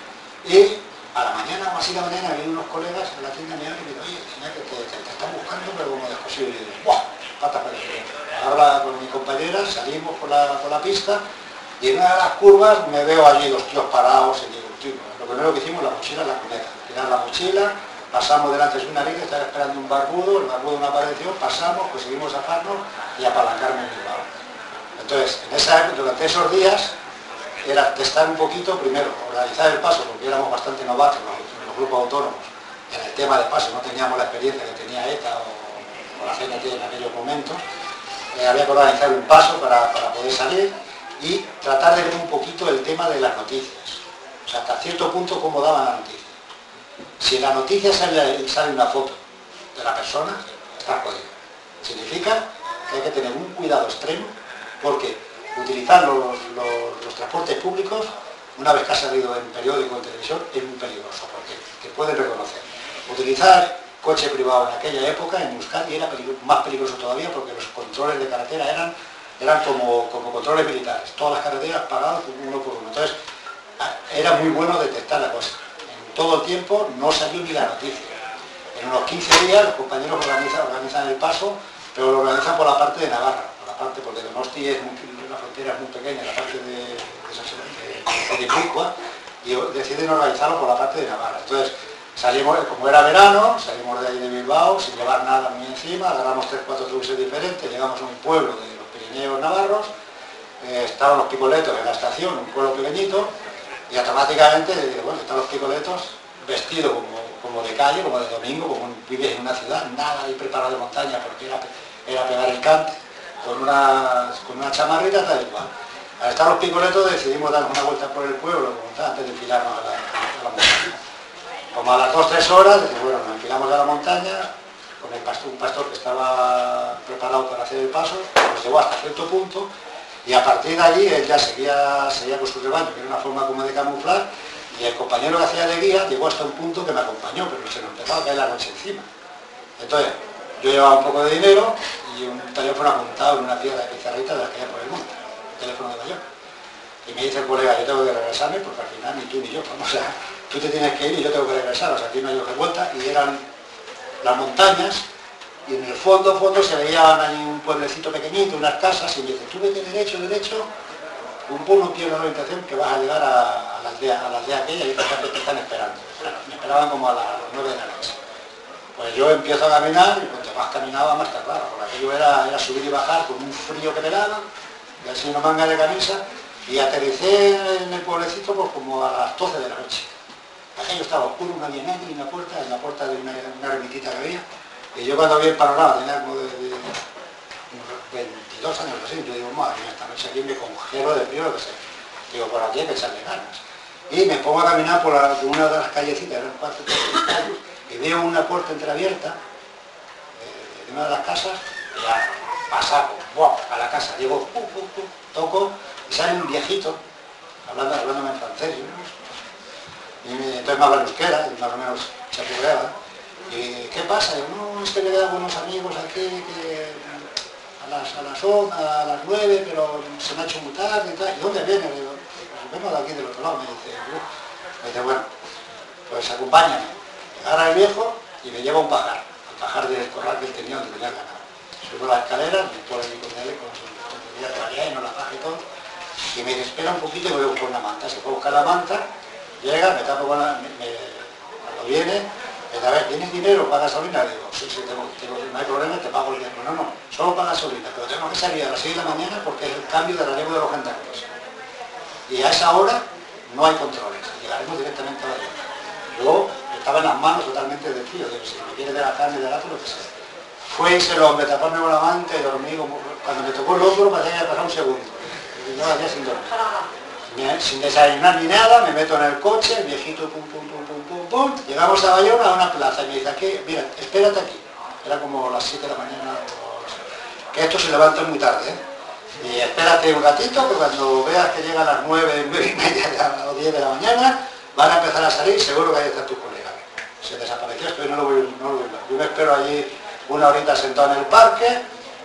Y a la mañana, o así de la mañana, había unos colegas en la tienda me y me dijeron, oye, señor, que te, te, te están buscando, pero como es posible. Y digo, ¡buah! Patas para el Ahora con mi compañera salimos por la, por la pista y en una de las curvas me veo allí los tíos parados y digo, tío, lo primero que hicimos, la mochila en la cuneta. Tirar la mochila, pasamos delante de su nariz, estaba esperando un barbudo, el barbudo no apareció, pasamos, conseguimos zafarnos y apalancarme en Bilbao. Entonces, en esa, durante esos días, era testar un poquito, primero, organizar el paso, porque éramos bastante novatos los, los grupos autónomos, en el tema de paso, no teníamos la experiencia que tenía ETA o, o la C N T en aquellos momentos, eh, había que organizar un paso para, para poder salir y tratar de ver un poquito el tema de las noticias, o sea, hasta cierto punto cómo daban la noticia. Si en la noticia sale, sale una foto de la persona, está jodido. Significa que hay que tener un cuidado extremo, porque utilizar los, los, los transportes públicos, una vez que ha salido en periódico o en televisión, es muy peligroso, porque te pueden reconocer. Utilizar coche privado en aquella época, en Euskadi, era peligro, más peligroso todavía, porque los controles de carretera eran, eran como, como controles militares, todas las carreteras paradas uno por uno. Entonces, era muy bueno detectar la cosa. En todo el tiempo no salió ni la noticia. En unos quince días los compañeros organizan, organizan el paso, pero lo organizan por la parte de Navarra, por la parte, porque Donosti es muy, la frontera es muy pequeña, la parte de, de, de, de Guipúzcoa, y deciden organizarlo por la parte de Navarra. Entonces, salimos, como era verano, salimos de ahí de Bilbao, sin llevar nada muy encima, agarramos tres, cuatro autobuses diferentes, llegamos a un pueblo de los Pirineos navarros, eh, estaban los picoletos en la estación, un pueblo pequeñito, y automáticamente, bueno, están los picoletos vestidos como, como de calle, como de domingo, como vives en una ciudad, nada ahí preparado de montaña, porque era, era pegar el cante, con una, con una chamarrita tal y cual. Al estar los picoletos decidimos darnos una vuelta por el pueblo, antes de enfilarnos a la, a la montaña. Como a las dos o tres horas, decimos, bueno, nos enfilamos a la montaña, con el pastor, un pastor que estaba preparado para hacer el paso, nos llevó hasta cierto punto, y a partir de allí él ya seguía, seguía con su rebaño, que era una forma como de camuflar, y el compañero que hacía de guía llegó hasta un punto que me acompañó, pero se nos empezó a caer la noche encima. Entonces, yo llevaba un poco de dinero y un teléfono apuntado en una piedra de pizarrita de la que hay por el mundo, un teléfono de Mallorca. Y me dice el colega, yo tengo que regresarme porque al final ni tú ni yo, vamos a, tú te tienes que ir y yo tengo que regresar, o sea, aquí no hay vuelta, y eran las montañas, y en el fondo, fondo se veían ahí un pueblecito pequeñito, unas casas, y me dice, tú vete derecho, derecho, un poco no pierdo la orientación que vas a llegar a, a, la, aldea, a la aldea aquella y te, te están esperando. Me esperaban como a las nueve de la noche. Pues yo empiezo a caminar y cuanto más caminaba más tardaba, porque aquello era, era subir y bajar con un frío que me daba, y así una manga de camisa, y aterricé en el pueblecito pues como a las doce de la noche. Aquello estaba oscuro, no había nadie en la puerta, en la puerta de una, una ermitita que había, y yo cuando vi el panorama, tenía como de, de veintidós años así, yo digo, madre mía, esta noche aquí me congelo de frío, lo que sé. Digo, por aquí hay que echarle ganas. Y me pongo a caminar por, la, por una de las callecitas, eran cuatro calles, y veo una puerta entreabierta eh, de una de las casas, y ya pasamos, ¡buah!, a la casa, llego, uh, uh, uh, toco, y sale un viejito, hablando, hablándome en francés, y, y me, entonces me habla en euskera, y más o menos se apurreaba. Y ¿qué pasa? Y, no, es que le quedan unos amigos aquí que a las, a las once, a las nueve, pero se me ha hecho muy tarde y tal. ¿Y dónde viene? Le digo, pues vengo de aquí del otro lado, me dice, me dice, bueno, pues acompáñame. Me agarra el viejo y me lleva a un pajar, al pajar del corral que él tenía donde tenía ganado. Subo las escaleras, me pone aquí con él, con su tontería que valía y no la baja y todo. Y me dice, espera un poquito y me voy a buscar una manta. Se fue a buscar la manta, llega, me tapo con la... Me, me, cuando viene, me dice, a ver, ¿tienes dinero para gasolina? Le digo, sí, sí, tengo, tengo, no hay problema, te pago el dinero. No, no, solo para gasolina, pero tengo que salir a las seis de la mañana porque es el cambio de relevo de los gendarmes. Y a esa hora no hay controles, llegaremos directamente a la lluvia. Luego estaba en las manos totalmente del frío, digo, si me quiere de la carne, de gato, lo que sea. Fue y se lo hombre, taparme con la manta y dormí, como, cuando me tocó el hombro parecía que había pasado un segundo. Y yo allá sin dormir. Sin desayunar ni nada, me meto en el coche, el viejito, pum, pum, pum, pum, pum, pum. Llegamos a Bayona a una plaza y me dice, aquí, mira, espérate aquí. Era como las siete de la mañana, que esto se levanta muy tarde, ¿eh? Y espérate un ratito, que cuando veas que llegan las nueve, nueve y media o diez de la mañana, van a empezar a salir, seguro que ahí están tus colegas. Se desapareció, esto y no lo voy, no lo voy a ver. Yo me espero allí una horita sentado en el parque,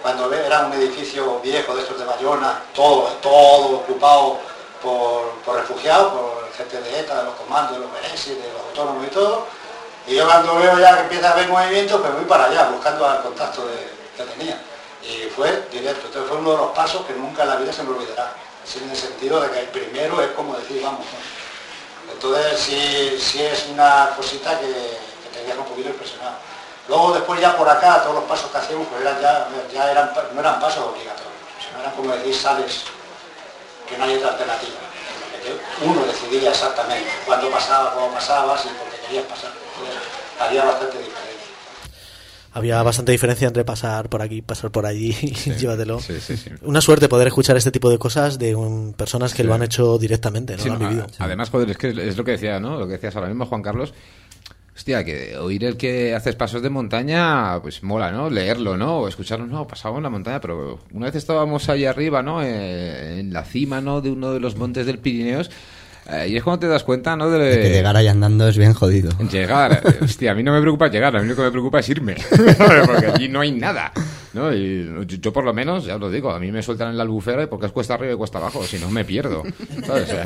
cuando ve- era un edificio viejo de estos de Bayona, todo, todo ocupado por, por refugiados, por gente de ETA, de los comandos, de los Beresis, de los autónomos y todo. Y yo cuando veo ya que empieza a haber movimientos, pues voy para allá, buscando al contacto de, que tenía. Y fue directo, entonces fue uno de los pasos que nunca en la vida se me olvidará. Así en el sentido de que el primero es como decir, vamos. ¿no? Entonces sí, sí es una cosita que, que te deja un poquito impresionado. Luego después ya por acá, todos los pasos que hacíamos, pues eran ya, ya eran, no eran pasos obligatorios, sino eran como decir, sales, que no hay otra alternativa. Que uno decidía exactamente cuándo pasaba, cómo pasabas y por qué querías pasar. Entonces había bastante diferencia. Había bastante diferencia entre pasar por aquí, pasar por allí, Sí, llévatelo. sí, sí, sí. Una suerte poder escuchar este tipo de cosas de un, personas que Sí. lo han hecho directamente, ¿no? Sí, lo han no, vivido. a- Además, joder, es que es lo que decía, ¿no? Lo que decías ahora mismo, Juan Carlos. Hostia, que oír el que haces pasos de montaña, pues mola, ¿no? Leerlo, ¿no? O escucharlo, no, pasamos en la montaña, pero una vez estábamos ahí arriba, ¿no? Eh, en la cima, ¿no? De uno de los montes del Pirineos. Eh, y es cuando te das cuenta, ¿no? De, De que llegar ahí andando es bien jodido. Llegar, hostia, a mí no me preocupa llegar, a mí lo que me preocupa es irme, porque allí no hay nada, ¿no? Y yo, yo por lo menos, ya os lo digo, a mí me sueltan en la albufera porque es cuesta arriba y cuesta abajo, si no me pierdo, ¿sabes? O sea,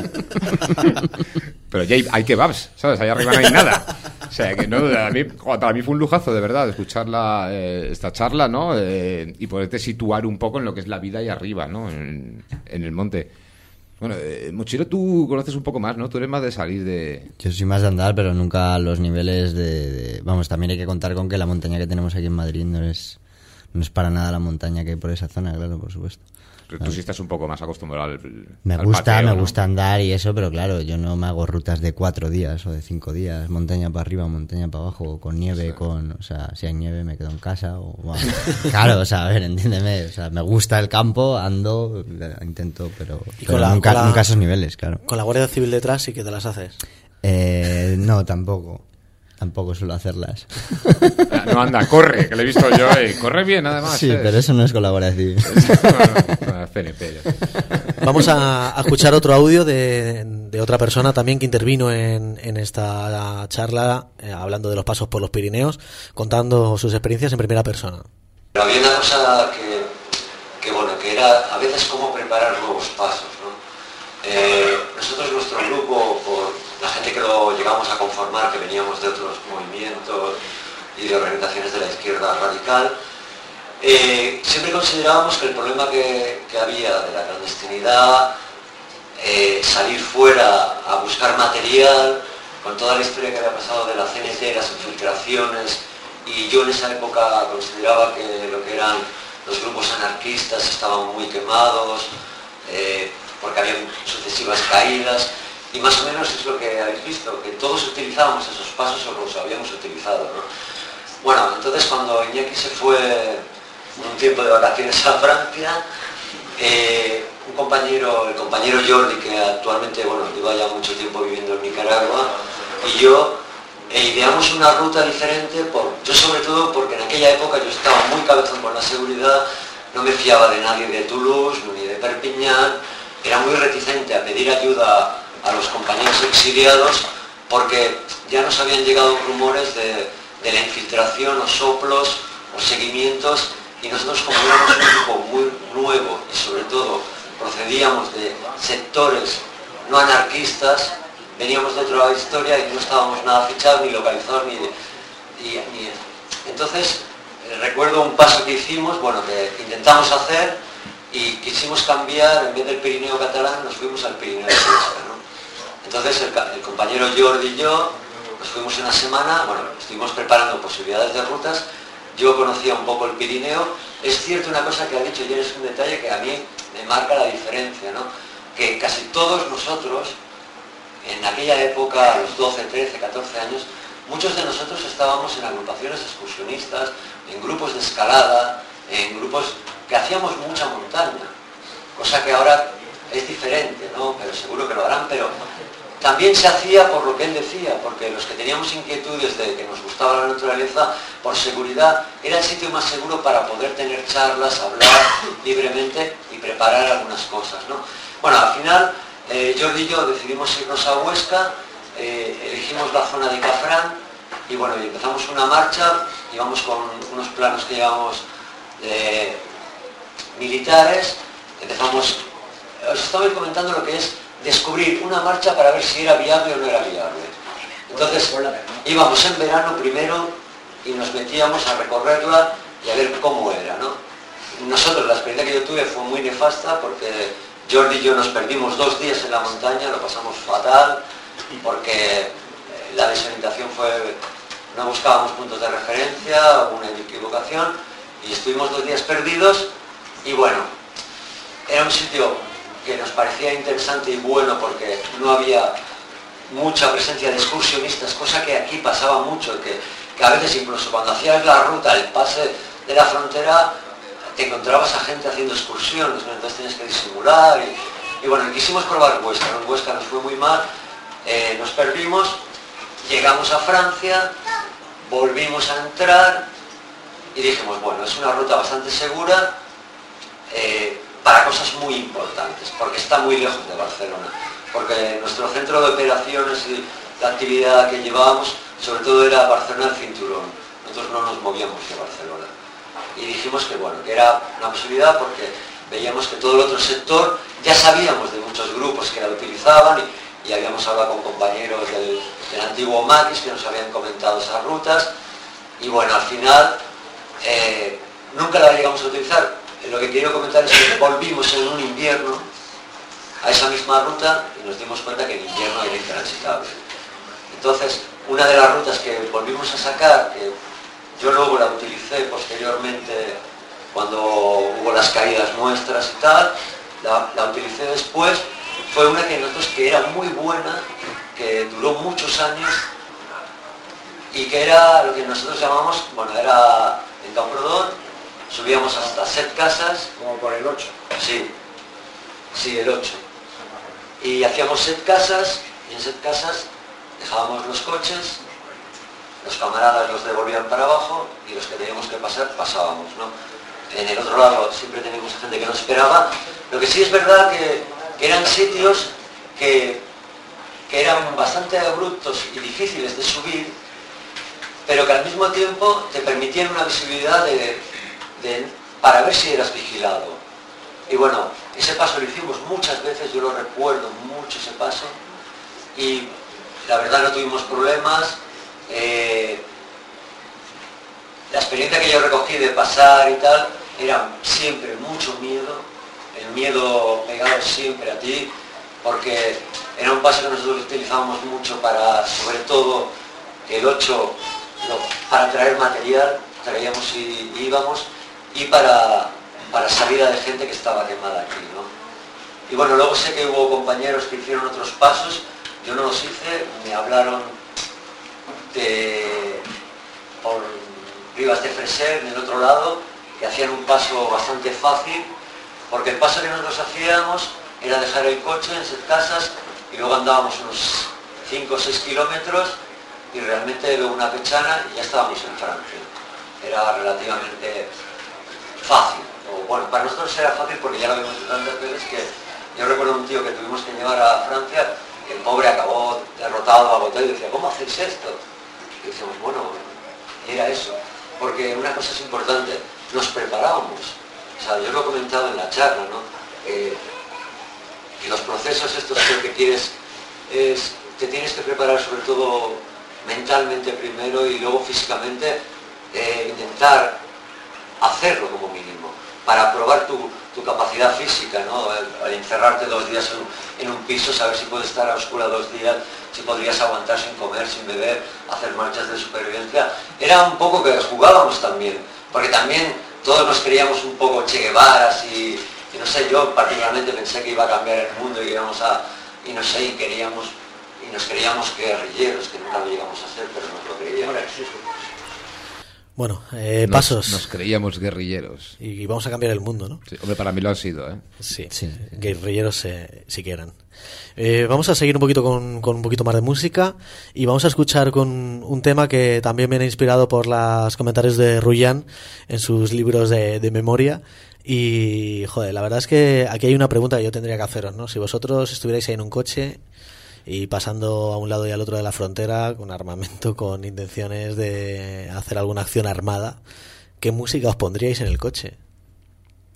pero ya hay, hay kebabs, ¿sabes? Allá arriba no hay nada. O sea, que no, a mí, joder, para mí fue un lujazo, de verdad, escuchar la, eh, esta charla, ¿no? Eh, y poderte situar un poco en lo que es la vida ahí arriba, ¿no? En, en el monte. Bueno, eh, Mochilo, tú conoces un poco más, ¿no? Tú eres más de salir de... Yo soy más de andar, pero nunca a los niveles de, de- Vamos, también hay que contar con que la montaña que tenemos aquí en Madrid no es, no es para nada la montaña que hay por esa zona, claro, por supuesto. Pero tú sí estás un poco más acostumbrado al, Me al gusta, pateo, me ¿no? gusta andar y eso, pero claro, yo no me hago rutas de cuatro días o de cinco días, montaña para arriba, montaña para abajo, con nieve, con, o sea, si hay nieve me quedo en casa o, bueno, claro, o sea, a ver, entiéndeme, o sea, me gusta el campo, ando, intento, pero, Y pero con la- nunca, con la- nunca a esos niveles, claro. Con la Guardia Civil detrás sí que te las haces. Eh, no, tampoco, tampoco suelo hacerlas. No, anda, corre, que lo he visto yo, eh, corre bien además. Sí, ¿eh? pero eso no es colaboración. No, no, C N P, ya. Vamos a, a escuchar otro audio de, de otra persona también que intervino en, en esta charla, eh, hablando de los pasos por los Pirineos, contando sus experiencias en primera persona. Pero había una cosa que, que, bueno, que era a veces cómo preparar nuevos pasos, ¿no? Eh, nosotros, nuestro grupo, por la gente que lo llegamos a conformar, que veníamos de otros movimientos y de organizaciones de la izquierda radical, eh, siempre considerábamos que el problema que, que había de la clandestinidad, eh, salir fuera a buscar material, con toda la historia que había pasado de la C N T, las infiltraciones, y yo en esa época consideraba que lo que eran los grupos anarquistas estaban muy quemados, eh, porque había sucesivas caídas, y más o menos es lo que habéis visto, que todos utilizábamos esos pasos o los habíamos utilizado, ¿no? Bueno, entonces cuando Iñaki se fue un tiempo de vacaciones a Francia, eh, un compañero, el compañero Jordi, que actualmente, bueno, lleva ya mucho tiempo viviendo en Nicaragua, y yo e ideamos una ruta diferente, por, yo sobre todo porque en aquella época yo estaba muy cabezón con la seguridad, no me fiaba de nadie de Toulouse ni de Perpiñán, era muy reticente a pedir ayuda a los compañeros exiliados porque ya nos habían llegado rumores de, de la infiltración o soplos o seguimientos, y nosotros, como éramos un grupo muy nuevo y sobre todo procedíamos de sectores no anarquistas, veníamos de otra historia y no estábamos nada fichados, ni localizados, ni... ni, ni entonces, eh, recuerdo un paso que hicimos, bueno, que intentamos hacer y quisimos cambiar, en vez del Pirineo catalán, nos fuimos al Pirineo de Huesca, ¿no? Entonces, el, el compañero Jordi y yo nos fuimos una semana, bueno, estuvimos preparando posibilidades de rutas, yo conocía un poco el Pirineo. Es cierto una cosa que ha dicho ayer, es un detalle que a mí me marca la diferencia, ¿no? Que casi todos nosotros, en aquella época, a los doce, trece, catorce años, muchos de nosotros estábamos en agrupaciones excursionistas, en grupos de escalada, en grupos que hacíamos mucha montaña, cosa que ahora es diferente, ¿no? Pero seguro que lo harán, pero también se hacía por lo que él decía, porque los que teníamos inquietudes de que nos gustaba la naturaleza, por seguridad, era el sitio más seguro para poder tener charlas, hablar libremente y preparar algunas cosas, ¿no? Bueno, al final, eh, Jordi y yo decidimos irnos a Huesca, eh, elegimos la zona de Cafrán, y bueno, y empezamos una marcha, íbamos con unos planos que llevamos de militares, empezamos, os estaba comentando lo que es descubrir una marcha para ver si era viable o no era viable. Entonces íbamos en verano primero y nos metíamos a recorrerla y a ver cómo era, ¿no? Nosotros, la experiencia que yo tuve fue muy nefasta porque Jordi y yo nos perdimos dos días en la montaña, lo pasamos fatal, porque la desorientación fue, no buscábamos puntos de referencia, una equivocación, y estuvimos dos días perdidos, y bueno, era un sitio que nos parecía interesante y bueno porque no había mucha presencia de excursionistas, cosa que aquí pasaba mucho, que, que a veces incluso cuando hacías la ruta, el pase de la frontera, te encontrabas a gente haciendo excursiones, ¿no? Entonces tenías que disimular y, y bueno, quisimos probar Huesca, ¿no? En Huesca nos fue muy mal, eh, nos perdimos, llegamos a Francia, volvimos a entrar y dijimos, bueno, es una ruta bastante segura eh, para cosas muy importantes, porque está muy lejos de Barcelona, porque nuestro centro de operaciones y la actividad que llevábamos, sobre todo era Barcelona el cinturón, nosotros no nos movíamos de Barcelona. Y dijimos que bueno, que era una posibilidad porque veíamos que todo el otro sector, ya sabíamos de muchos grupos que la utilizaban y, y habíamos hablado con compañeros del, del antiguo Maquis que nos habían comentado esas rutas y bueno, al final eh, nunca la llegamos a utilizar. Lo que quiero comentar es que volvimos en un invierno a esa misma ruta y nos dimos cuenta que en invierno era intransitable. Entonces, una de las rutas que volvimos a sacar, que yo luego la utilicé posteriormente cuando hubo las caídas nuestras y tal, la, la utilicé después, fue una que nosotros que era muy buena, que duró muchos años y que era lo que nosotros llamamos, bueno, era en Camprodon, subíamos hasta set casas. Como por el ocho. Sí, sí, el ocho. Y hacíamos set casas y en set casas dejábamos los coches, los camaradas los devolvían para abajo y los que teníamos que pasar, pasábamos, ¿no? En el otro lado siempre teníamos gente que nos esperaba. Lo que sí es verdad que, que eran sitios que, que eran bastante abruptos y difíciles de subir, pero que al mismo tiempo te permitían una visibilidad de, de, para ver si eras vigilado. Y bueno, ese paso lo hicimos muchas veces, yo lo recuerdo mucho ese paso, y la verdad no tuvimos problemas. Eh, la experiencia que yo recogí de pasar y tal era siempre mucho miedo, el miedo pegado siempre a ti, porque era un paso que nosotros utilizábamos mucho para, sobre todo el ocho, no, para traer material, traíamos y, y íbamos, y para, para salida de gente que estaba quemada aquí, ¿no? Y bueno, luego sé que hubo compañeros que hicieron otros pasos, yo no los hice, me hablaron de, por Rivas de Freser, en el otro lado, que hacían un paso bastante fácil, porque el paso que nosotros hacíamos era dejar el coche en set casas y luego andábamos unos cinco o seis kilómetros y realmente luego una pechana y ya estábamos en Francia. Era relativamente fácil, o bueno, para nosotros era fácil porque ya lo habíamos hecho tantas veces que yo recuerdo un tío que tuvimos que llevar a Francia, que el pobre acabó derrotado, agotado y decía, ¿cómo hacéis esto? Y decíamos, bueno, era eso, porque una cosa es importante, nos preparábamos, o sea, yo lo he comentado en la charla, ¿no? Eh, que los procesos estos que quieres, es, te tienes que preparar sobre todo mentalmente primero y luego físicamente, eh, intentar hacerlo como mínimo, para probar tu, tu capacidad física, ¿no? Al, al encerrarte dos días en, en un piso, saber si puedes estar a oscura dos días, si podrías aguantar sin comer, sin beber, hacer marchas de supervivencia. Era un poco que jugábamos también, porque también todos nos creíamos un poco Che Guevara y, y no sé, yo particularmente pensé que iba a cambiar el mundo y íbamos a, y no sé, y queríamos, y nos creíamos guerrilleros, que nunca lo llegamos a hacer, pero nos lo creíamos. Bueno, eh, nos, pasos. Nos creíamos guerrilleros. Y vamos a cambiar el mundo, ¿no? Sí, hombre, para mí lo ha sido, ¿eh? Sí, sí. Guerrilleros eh, sí que eran. Eh, vamos a seguir un poquito con, con un poquito más de música y vamos a escuchar con un tema que también viene inspirado por los comentarios de Ruyan en sus libros de, de memoria. Y, joder, la verdad es que aquí hay una pregunta que yo tendría que haceros, ¿no? Si vosotros estuvierais ahí en un coche y pasando a un lado y al otro de la frontera con armamento, con intenciones de hacer alguna acción armada, ¿qué música os pondríais en el coche?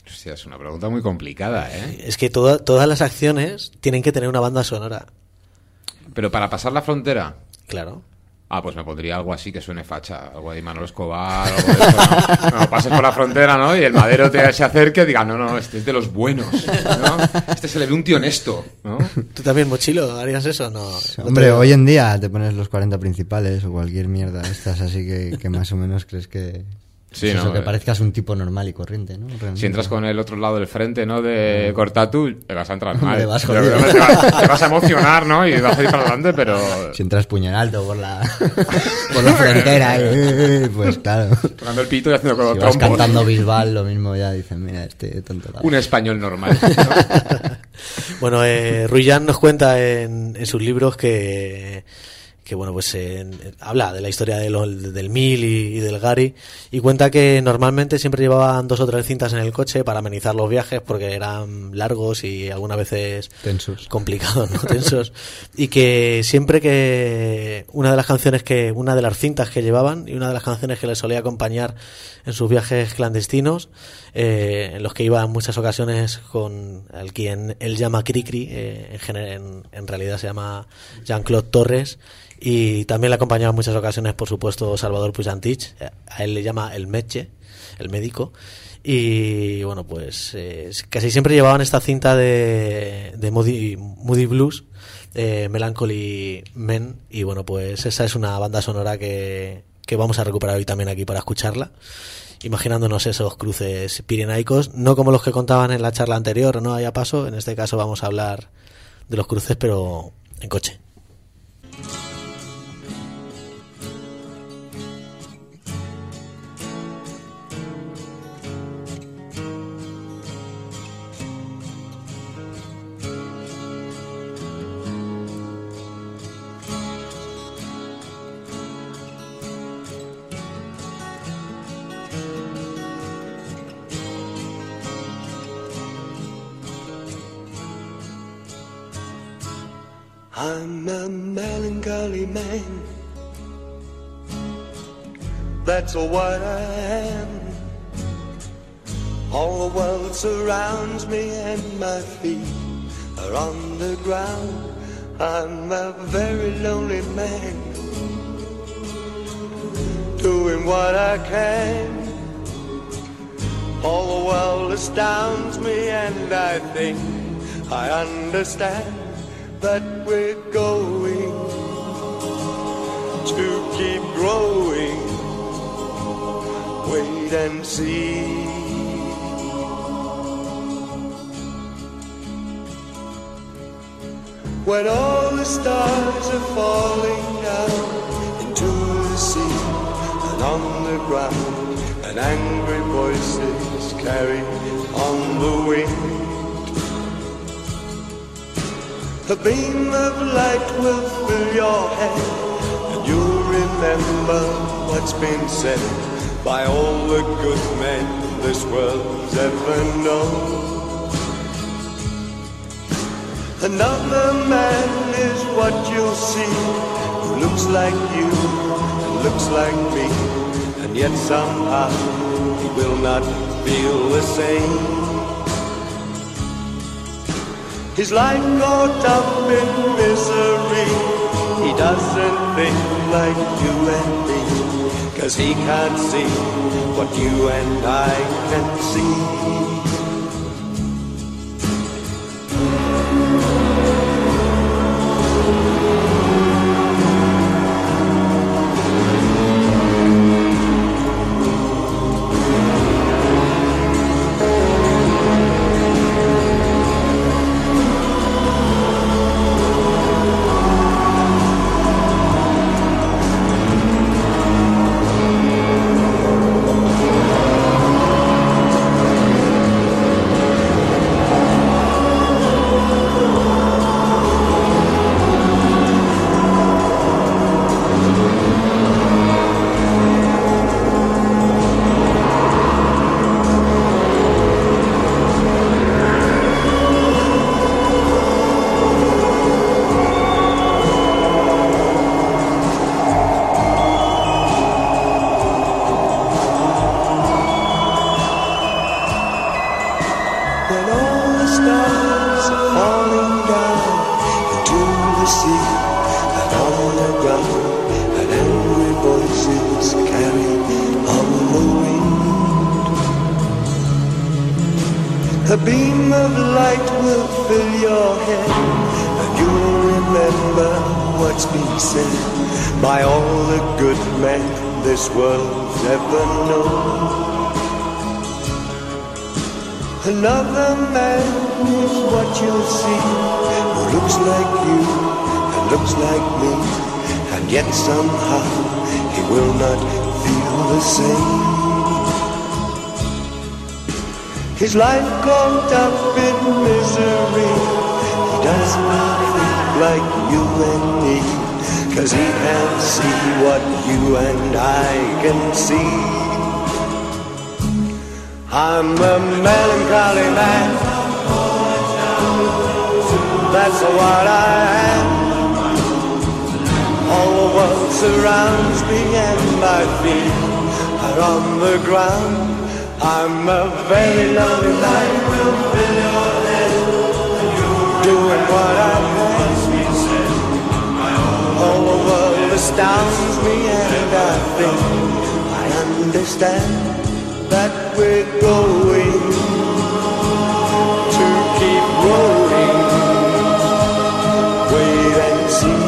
Hostia, es una pregunta muy complicada, ¿eh? Es que toda, todas las acciones tienen que tener una banda sonora. Pero para pasar la frontera. Claro. Ah, pues me pondría algo así que suene facha. Algo de Manolo Escobar, algo de eso, ¿no? No, pases por la frontera, ¿no? Y el madero te se acerque y diga, no, no, este es de los buenos, ¿no? Este se le ve un tío honesto, ¿no? ¿Tú también, Mochilo, harías eso? No. Hombre, no te... hoy en día te pones los cuarenta principales o cualquier mierda de estas, así que, que más o menos crees que... Sí, pues ¿no? Eso, que parezcas un tipo normal y corriente, ¿no? Realmente. Si entras con el otro lado del frente, ¿no? De Cortatu, te vas a entrar mal. Te vas, te, te, vas, te vas a emocionar, ¿no? Y vas a ir para adelante, pero... Si entras puño en alto por la, por la frontera, eh, pues claro. Tocando el pito y haciendo con los si vas trompos. cantando Bisbal, lo mismo ya dicen, mira, este tonto. Un español normal, ¿no? Bueno, eh, Ruillán nos cuenta en, en sus libros que... que bueno, pues eh, habla de la historia de lo, del Mil y, y del Gary, y cuenta que normalmente siempre llevaban dos o tres cintas en el coche para amenizar los viajes porque eran largos y algunas veces tensos, complicados, ¿no? Tensos, y que siempre que una de las canciones que una de las cintas que llevaban y una de las canciones que les solía acompañar en sus viajes clandestinos, eh, en los que iba en muchas ocasiones con el quien él llama Cricri, eh, en, en, en realidad se llama Jean-Claude Torres, y también le acompañaba en muchas ocasiones, por supuesto, Salvador Puigantich. A él le llama el Meche, el médico. Y bueno, pues eh, casi siempre llevaban esta cinta de, de Moody, Moody Blues, eh, Melancholy Men. Y bueno, pues esa es una banda sonora que, que vamos a recuperar hoy también aquí para escucharla, imaginándonos esos cruces pirenaicos, no como los que contaban en la charla anterior, no haya paso. En este caso vamos a hablar de los cruces, pero en coche. I'm a melancholy man, that's what I am. All the world surrounds me and my feet are on the ground. I'm a very lonely man, doing what I can. All the world astounds me and I think I understand that we're going to keep growing. Wait and see. When all the stars are falling down into the sea and on the ground, and angry voices carry on the wind, a beam of light will fill your head, and you'll remember what's been said by all the good men this world's ever known. Another man is what you'll see, who looks like you and looks like me, and yet somehow he will not feel the same. His life caught up in misery, he doesn't think like you and me, 'cause he can't see what you and I can see. A beam of light will fill your head, and you'll remember what's been said by all the good men this world's ever known. Another man is what you'll see, who looks like you and looks like me, and yet somehow he will not feel the same. His life caught up in misery, he does not think like you and me, 'cause he can't see what you and I can see. I'm a melancholy man, that's what I am. All the world surrounds me and my feet are on the ground. I'm a very lonely man, doing what I can. All the world astounds me and I think I understand that we're going to keep growing. Wait and see.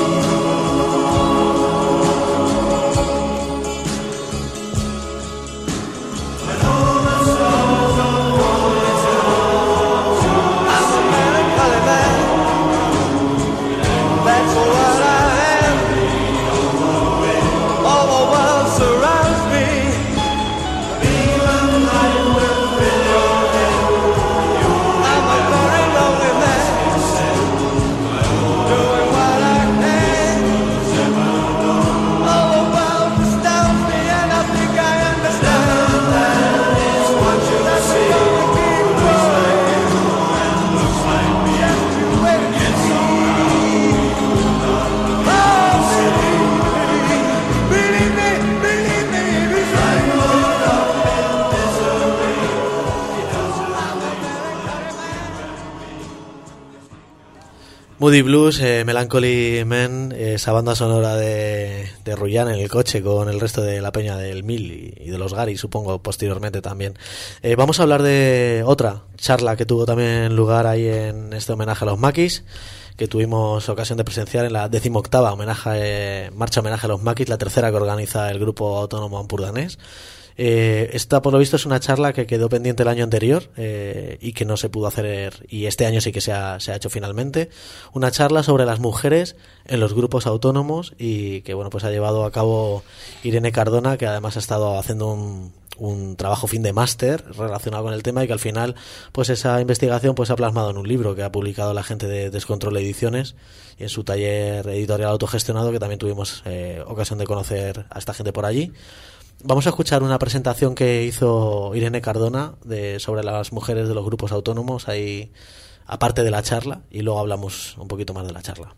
Moody Blues, eh, Melancholy Men, eh, esa banda sonora de, de Rullán en el coche con el resto de la peña del Mil y, y de los Gary, supongo, posteriormente también. Eh, vamos a hablar de otra charla que tuvo también lugar ahí en este homenaje a los Maquis, que tuvimos ocasión de presenciar en la decimoctava homenaje, eh, marcha homenaje a los Maquis, la tercera que organiza el Grupo Autónomo Ampurdanés. Eh, esta, por lo visto, es una charla que quedó pendiente el año anterior eh, y que no se pudo hacer, y este año sí que se ha, se ha hecho finalmente. Una charla sobre las mujeres en los grupos autónomos y que, bueno, pues ha llevado a cabo Irene Cardona, que además ha estado haciendo un, un trabajo fin de máster relacionado con el tema y que al final, pues esa investigación pues ha plasmado en un libro que ha publicado la gente de Descontrol Ediciones y en su taller editorial autogestionado, que también tuvimos eh, ocasión de conocer a esta gente por allí. Vamos a escuchar una presentación que hizo Irene Cardona de, sobre las mujeres de los grupos autónomos, ahí aparte de la charla, y luego hablamos un poquito más de la charla.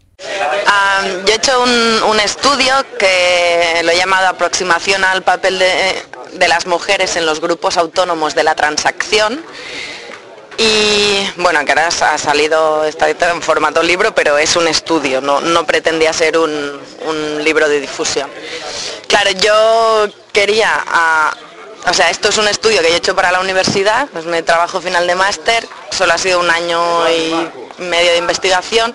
Um, yo he hecho un, un estudio que lo he llamado Aproximación al papel de, de las mujeres en los grupos autónomos de la transacción. Y bueno, que ahora ha salido, está en formato libro, pero es un estudio, no, no pretendía ser un, un libro de difusión. Claro, yo quería, uh, o sea, esto es un estudio que yo he hecho para la universidad, pues mi trabajo final de máster, solo ha sido un año y medio de investigación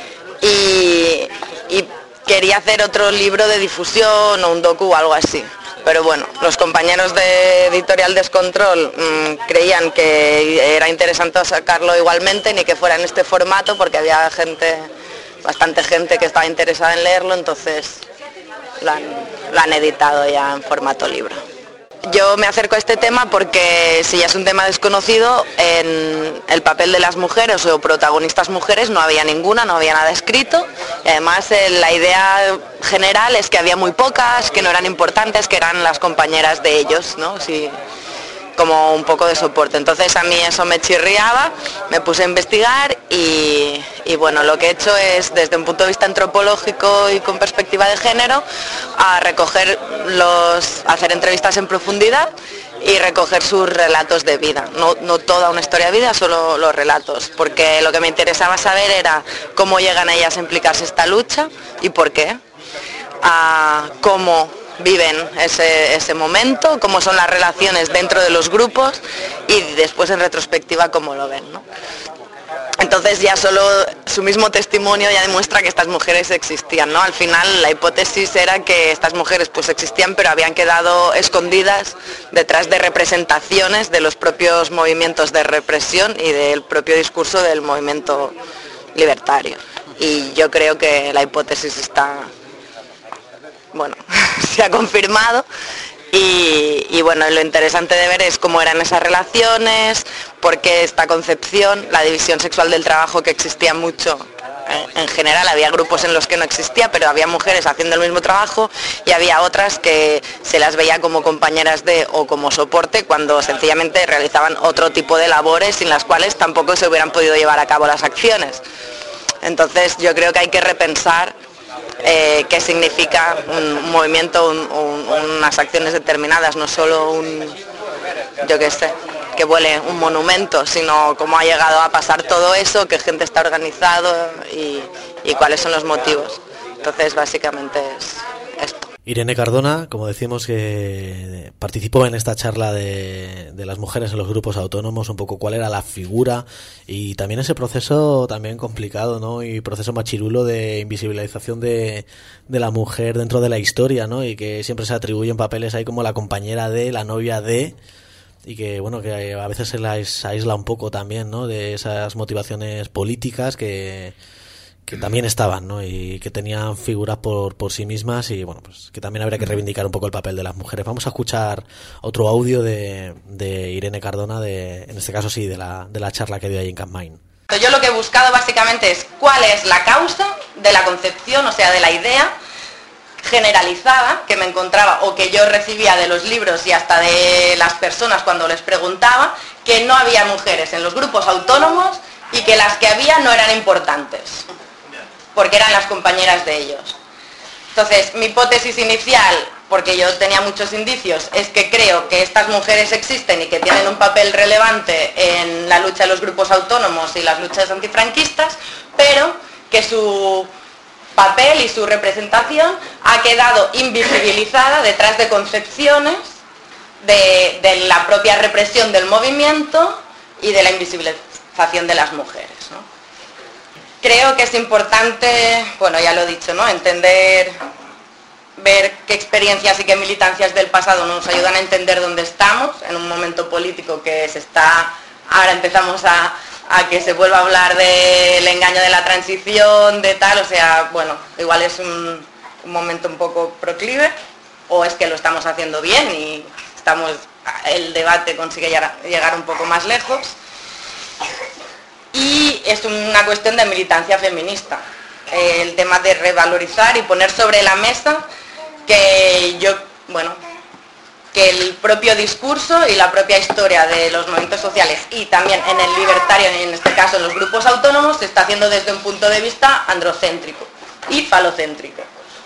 y, y quería hacer otro libro de difusión o un docu o algo así. Pero bueno, los compañeros de Editorial Descontrol mmm, creían que era interesante sacarlo igualmente, ni que fuera en este formato, porque había gente, bastante gente que estaba interesada en leerlo, entonces lo han, lo han editado ya en formato libro. Yo me acerco a este tema porque si ya es un tema desconocido, en el papel de las mujeres o protagonistas mujeres no había ninguna, no había nada escrito. Y además eh, la idea general es que había muy pocas, que no eran importantes, que eran las compañeras de ellos, ¿no? Sí, como un poco de soporte. Entonces a mí eso me chirriaba, me puse a investigar y, y bueno, lo que he hecho es, desde un punto de vista antropológico y con perspectiva de género, a recoger los, hacer entrevistas en profundidad y recoger sus relatos de vida, no, no toda una historia de vida, solo los relatos, porque lo que me interesaba saber era cómo llegan ellas a implicarse esta lucha y por qué, a cómo viven ese, ese momento, cómo son las relaciones dentro de los grupos y después en retrospectiva cómo lo ven, ¿no? Entonces ya solo su mismo testimonio ya demuestra que estas mujeres existían, ¿no? Al final la hipótesis era que estas mujeres pues existían, pero habían quedado escondidas detrás de representaciones de los propios movimientos de represión y del propio discurso del movimiento libertario. Y yo creo que la hipótesis está, bueno, se ha confirmado. Y, y bueno, lo interesante de ver es cómo eran esas relaciones, por qué esta concepción, la división sexual del trabajo que existía mucho. En, en general había grupos en los que no existía, pero había mujeres haciendo el mismo trabajo y había otras que se las veía como compañeras de o como soporte cuando sencillamente realizaban otro tipo de labores sin las cuales tampoco se hubieran podido llevar a cabo las acciones. Entonces yo creo que hay que repensar Eh, qué significa un movimiento, un, un, unas acciones determinadas, no solo un, yo qué sé, que vuele un monumento, sino cómo ha llegado a pasar todo eso, qué gente está organizado y, y cuáles son los motivos. Entonces básicamente es esto. Irene Cardona, como decimos, que participó en esta charla de, de las mujeres en los grupos autónomos, un poco cuál era la figura y también ese proceso también complicado, ¿no? Y proceso machirulo de invisibilización de, de la mujer dentro de la historia, ¿no? Y que siempre se atribuyen papeles ahí como la compañera de, la novia de, y que, bueno, que a veces se la aísla un poco también, ¿no? De esas motivaciones políticas que... que también estaban, ¿no? Y que tenían figuras por, por sí mismas y, bueno, pues que también habría que reivindicar un poco el papel de las mujeres. Vamos a escuchar otro audio de, de Irene Cardona, de, en este caso sí, de la, de la charla que dio ahí en Campmain. Yo lo que he buscado básicamente es cuál es la causa de la concepción, o sea, de la idea generalizada que me encontraba o que yo recibía de los libros y hasta de las personas cuando les preguntaba, que no había mujeres en los grupos autónomos y que las que había no eran importantes, porque eran las compañeras de ellos. Entonces, mi hipótesis inicial, porque yo tenía muchos indicios, es que creo que estas mujeres existen y que tienen un papel relevante en la lucha de los grupos autónomos y las luchas antifranquistas, pero que su papel y su representación ha quedado invisibilizada detrás de concepciones de, de la propia represión del movimiento y de la invisibilización de las mujeres, ¿no? Creo que es importante, bueno, ya lo he dicho, ¿no? Entender, ver qué experiencias y qué militancias del pasado nos ayudan a entender dónde estamos en un momento político que se está, ahora empezamos a, a que se vuelva a hablar del engaño de la transición, de tal, o sea, bueno, igual es un, un momento un poco proclive, o es que lo estamos haciendo bien y estamos, el debate consigue llegar, llegar un poco más lejos. Y es una cuestión de militancia feminista, el tema de revalorizar y poner sobre la mesa que yo, bueno, que el propio discurso y la propia historia de los movimientos sociales y también en el libertario, y en este caso en los grupos autónomos, se está haciendo desde un punto de vista androcéntrico y falocéntrico.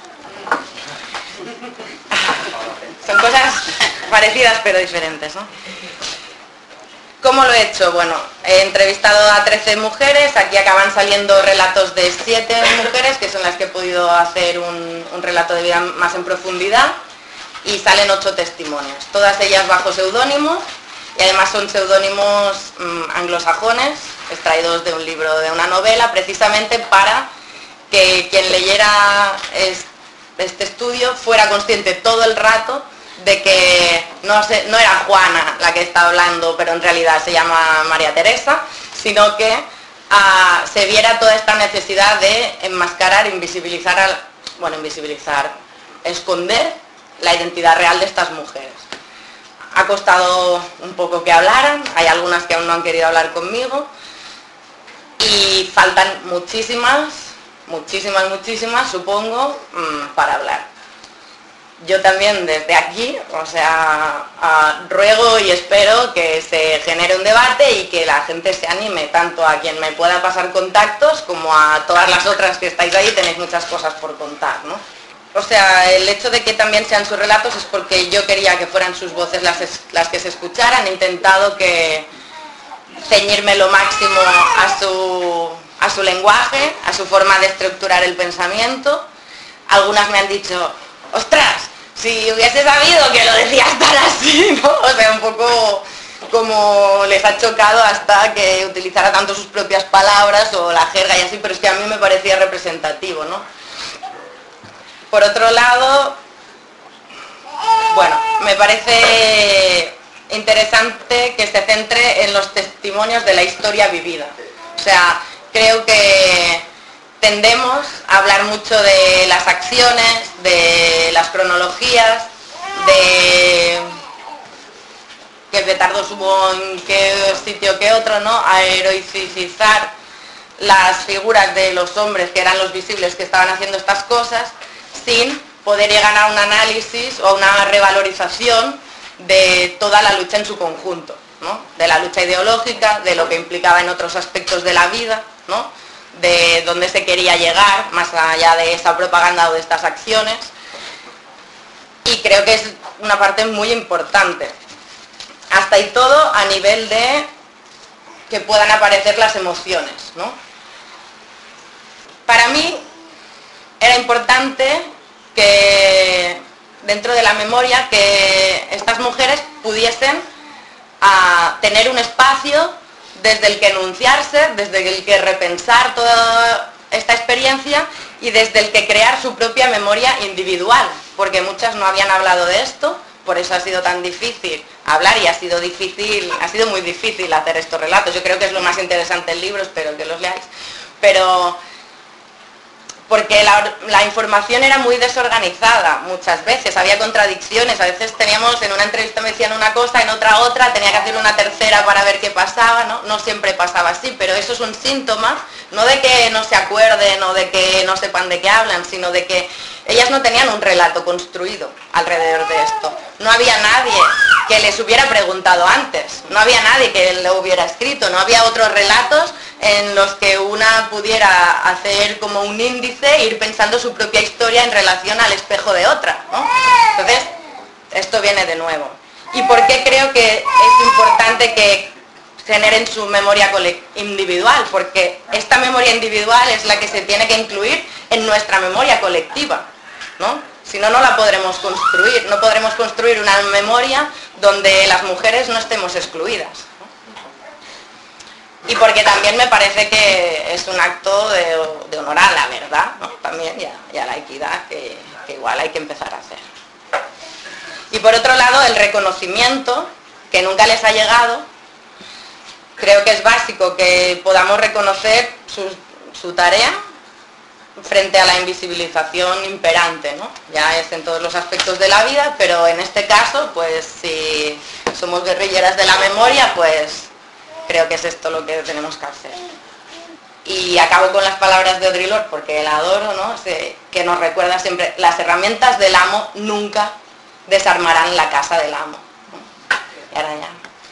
Son cosas parecidas pero diferentes, ¿no? ¿Cómo lo he hecho? Bueno, he entrevistado a trece mujeres, aquí acaban saliendo relatos de siete mujeres, que son las que he podido hacer un, un relato de vida más en profundidad, y salen ocho testimonios, todas ellas bajo seudónimos, y además son seudónimos mmm, anglosajones, extraídos de un libro, de una novela, precisamente para que quien leyera este estudio fuera consciente todo el rato de que no, se, no era Juana la que está hablando, pero en realidad se llama María Teresa, sino que uh, se viera toda esta necesidad de enmascarar, invisibilizar, al, bueno, invisibilizar, esconder la identidad real de estas mujeres. Ha costado un poco que hablaran, hay algunas que aún no han querido hablar conmigo, y faltan muchísimas, muchísimas, muchísimas, supongo, mmm, para hablar. Yo también desde aquí, o sea, uh, ruego y espero que se genere un debate y que la gente se anime, tanto a quien me pueda pasar contactos como a todas las otras que estáis ahí, tenéis muchas cosas por contar, ¿no? O sea, el hecho de que también sean sus relatos es porque yo quería que fueran sus voces las, las que se escucharan, he intentado que ceñirme lo máximo a su, a su lenguaje, a su forma de estructurar el pensamiento. Algunas me han dicho, ostras, si hubiese sabido que lo decías tan así, ¿no? O sea, un poco como les ha chocado hasta que utilizara tanto sus propias palabras o la jerga y así, pero es que a mí me parecía representativo, ¿no? Por otro lado, bueno, me parece interesante que se centre en los testimonios de la historia vivida. O sea, creo que tendemos a hablar mucho de las acciones, de las cronologías, de qué petardos hubo en qué sitio que otro, ¿no? A heroicizar las figuras de los hombres que eran los visibles que estaban haciendo estas cosas, sin poder llegar a un análisis o una revalorización de toda la lucha en su conjunto, ¿no? De la lucha ideológica, de lo que implicaba en otros aspectos de la vida, ¿no? De dónde se quería llegar, más allá de esa propaganda o de estas acciones. Y creo que es una parte muy importante. Hasta ahí todo a nivel de que puedan aparecer las emociones, ¿no? Para mí era importante que dentro de la memoria que estas mujeres pudiesen a, tener un espacio desde el que enunciarse, desde el que repensar toda esta experiencia y desde el que crear su propia memoria individual, porque muchas no habían hablado de esto, por eso ha sido tan difícil hablar y ha sido difícil, ha sido muy difícil hacer estos relatos. Yo creo que es lo más interesante en libros, espero que los leáis, pero porque la, la información era muy desorganizada muchas veces, había contradicciones, a veces teníamos, en una entrevista me decían una cosa, en otra otra, tenía que hacer una tercera para ver qué pasaba, ¿no? No siempre pasaba así, pero eso es un síntoma, no de que no se acuerden o de que no sepan de qué hablan, sino de que ellas no tenían un relato construido alrededor de esto. No había nadie que les hubiera preguntado antes, no había nadie que lo hubiera escrito, no había otros relatos en los que una pudiera hacer como un índice e ir pensando su propia historia en relación al espejo de otra, ¿no? Entonces, esto viene de nuevo. ¿Y por qué creo que es importante que generen su memoria individual? Porque esta memoria individual es la que se tiene que incluir en nuestra memoria colectiva, ¿no? Si no, no la podremos construir, no podremos construir una memoria donde las mujeres no estemos excluidas, ¿no? Y porque también me parece que es un acto de, de honor a la verdad, ¿no? También, y a, y a la equidad, que, que igual hay que empezar a hacer. Y por otro lado, el reconocimiento, que nunca les ha llegado. Creo que es básico que podamos reconocer su, su tarea frente a la invisibilización imperante, ¿no? Ya es en todos los aspectos de la vida, pero en este caso, pues si somos guerrilleras de la memoria, pues creo que es esto lo que tenemos que hacer. Y acabo con las palabras de Audre Lorde, porque la adoro, ¿no? Se, que nos recuerda siempre, las herramientas del amo nunca desarmarán la casa del amo, ¿no? Y ahora ya.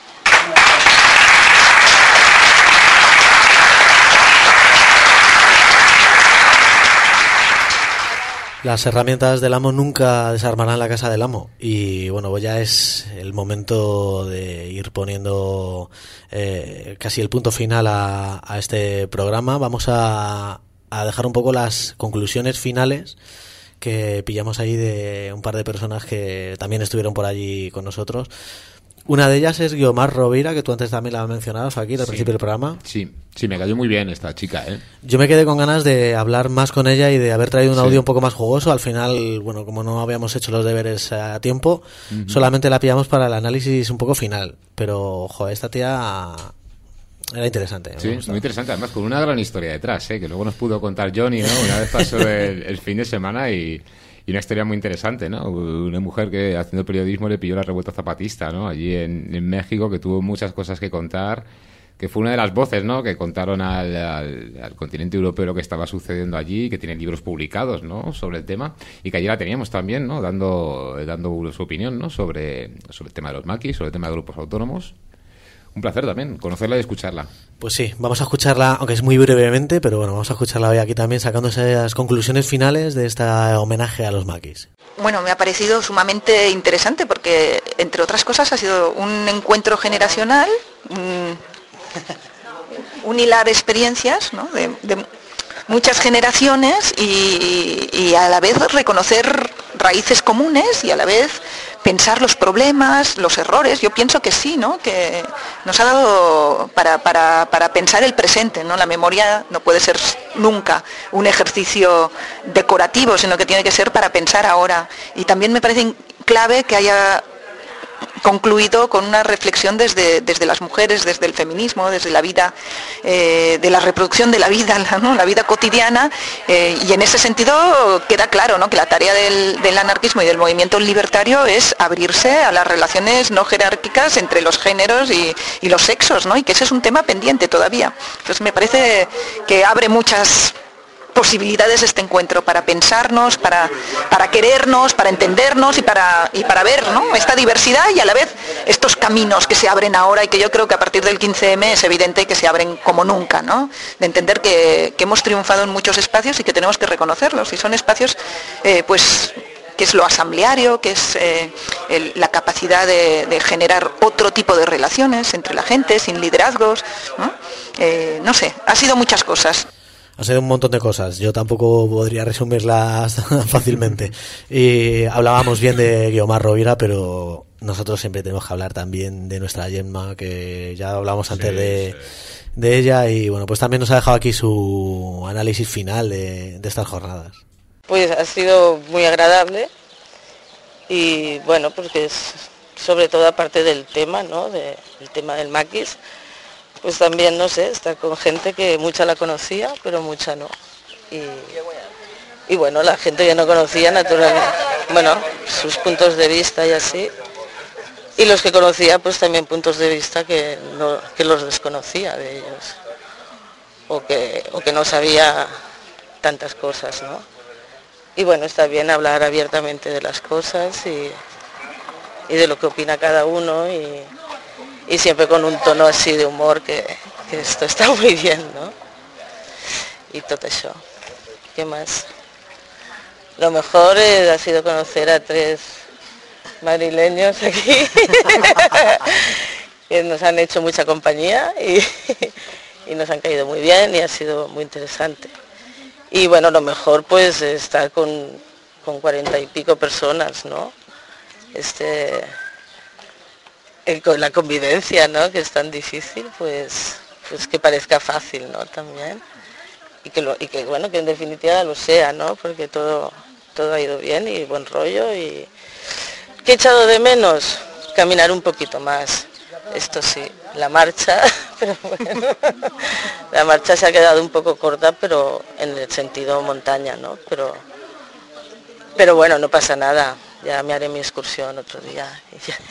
Las herramientas del amo nunca desarmarán la casa del amo. Y bueno, pues ya es el momento de ir poniendo eh, casi el punto final a, a este programa. Vamos a, a dejar un poco las conclusiones finales que pillamos ahí de un par de personas que también estuvieron por allí con nosotros. Una de ellas es Guiomar Rovira, que tú antes también la mencionabas aquí al sí. principio del programa. Sí, sí, me cayó muy bien esta chica, ¿eh? Yo me quedé con ganas de hablar más con ella y de haber traído un sí. audio un poco más jugoso. Al final, bueno, como no habíamos hecho los deberes a tiempo, uh-huh. solamente la pillamos para el análisis un poco final. Pero, joder, esta tía era interesante. Sí, muy interesante, además con una gran historia detrás, ¿eh? Que luego nos pudo contar Johnny, ¿no? Una vez pasó el, el fin de semana y... Y una historia muy interesante, ¿no? Una mujer que haciendo periodismo le pilló la revuelta zapatista, ¿no? Allí en, en México, que tuvo muchas cosas que contar, que fue una de las voces, ¿no? Que contaron al, al, al continente europeo lo que estaba sucediendo allí, que tiene libros publicados, ¿no? Sobre el tema, y que allí la teníamos también, ¿no? Dando, dando su opinión, ¿no? Sobre, sobre el tema de los maquis, sobre el tema de grupos autónomos. Un placer también conocerla y escucharla. Pues sí, vamos a escucharla, aunque es muy brevemente, pero bueno, vamos a escucharla hoy aquí también, sacando esas conclusiones finales de este homenaje a los maquis. Bueno, me ha parecido sumamente interesante porque, entre otras cosas, ha sido un encuentro generacional, un, un hilar de experiencias, ¿no? de, de muchas generaciones y, y a la vez reconocer raíces comunes y a la vez pensar los problemas, los errores. Yo pienso que sí, ¿no? Que nos ha dado para, para, para pensar el presente, ¿no? La memoria no puede ser nunca un ejercicio decorativo, sino que tiene que ser para pensar ahora. Y también me parece clave que haya concluido con una reflexión desde, desde las mujeres, desde el feminismo, desde la vida, eh, de la reproducción de la vida, la, ¿no? la vida cotidiana, eh, y en ese sentido queda claro, ¿no? que la tarea del, del anarquismo y del movimiento libertario es abrirse a las relaciones no jerárquicas entre los géneros y, y los sexos, ¿no? y que ese es un tema pendiente todavía. Entonces me parece que abre muchas posibilidades este encuentro para pensarnos, para, para querernos, para entendernos y para, y para ver, ¿no? esta diversidad y a la vez estos caminos que se abren ahora y que yo creo que a partir del quince eme es evidente que se abren como nunca, ¿no? de entender que, que hemos triunfado en muchos espacios y que tenemos que reconocerlos, y son espacios eh, pues que es lo asambleario, que es eh, el, la capacidad de, de generar otro tipo de relaciones entre la gente, sin liderazgos, ¿no? Eh, no sé, ha sido muchas cosas. Ha sido un montón de cosas, yo tampoco podría resumirlas fácilmente. Y hablábamos bien de Guiomar Rovira, pero nosotros siempre tenemos que hablar también de nuestra Gemma, que ya hablamos antes sí, de, sí. de ella, y bueno, pues también nos ha dejado aquí su análisis final de, de estas jornadas. Pues ha sido muy agradable y bueno, porque es sobre todo aparte del tema, ¿no? De, el tema del maquis, pues también, no sé, estar con gente que mucha la conocía, pero mucha no. Y, y bueno, la gente que no conocía, naturalmente, bueno, sus puntos de vista y así. Y los que conocía, pues también puntos de vista que, no, que los desconocía de ellos. O que, o que no sabía tantas cosas, ¿no? Y bueno, está bien hablar abiertamente de las cosas y, y de lo que opina cada uno y... y siempre con un tono así de humor, que, que esto está muy bien, ¿no? Y todo eso. ¿Qué más? Lo mejor eh, ha sido conocer a tres madrileños aquí, que nos han hecho mucha compañía y, y nos han caído muy bien y ha sido muy interesante. Y bueno, lo mejor pues estar con, con cuarenta y pico personas, ¿no? Este... El, la convivencia, ¿no? Que es tan difícil, pues, pues que parezca fácil, ¿no? También. Y que, lo, y que, bueno, que en definitiva lo sea, ¿no? Porque todo, todo ha ido bien y buen rollo. Y ¿qué he echado de menos? Caminar un poquito más. Esto sí, la marcha, pero bueno, la marcha se ha quedado un poco corta, pero en el sentido montaña, ¿no? Pero, pero bueno, no pasa nada. Ya me haré mi excursión otro día. Y ya.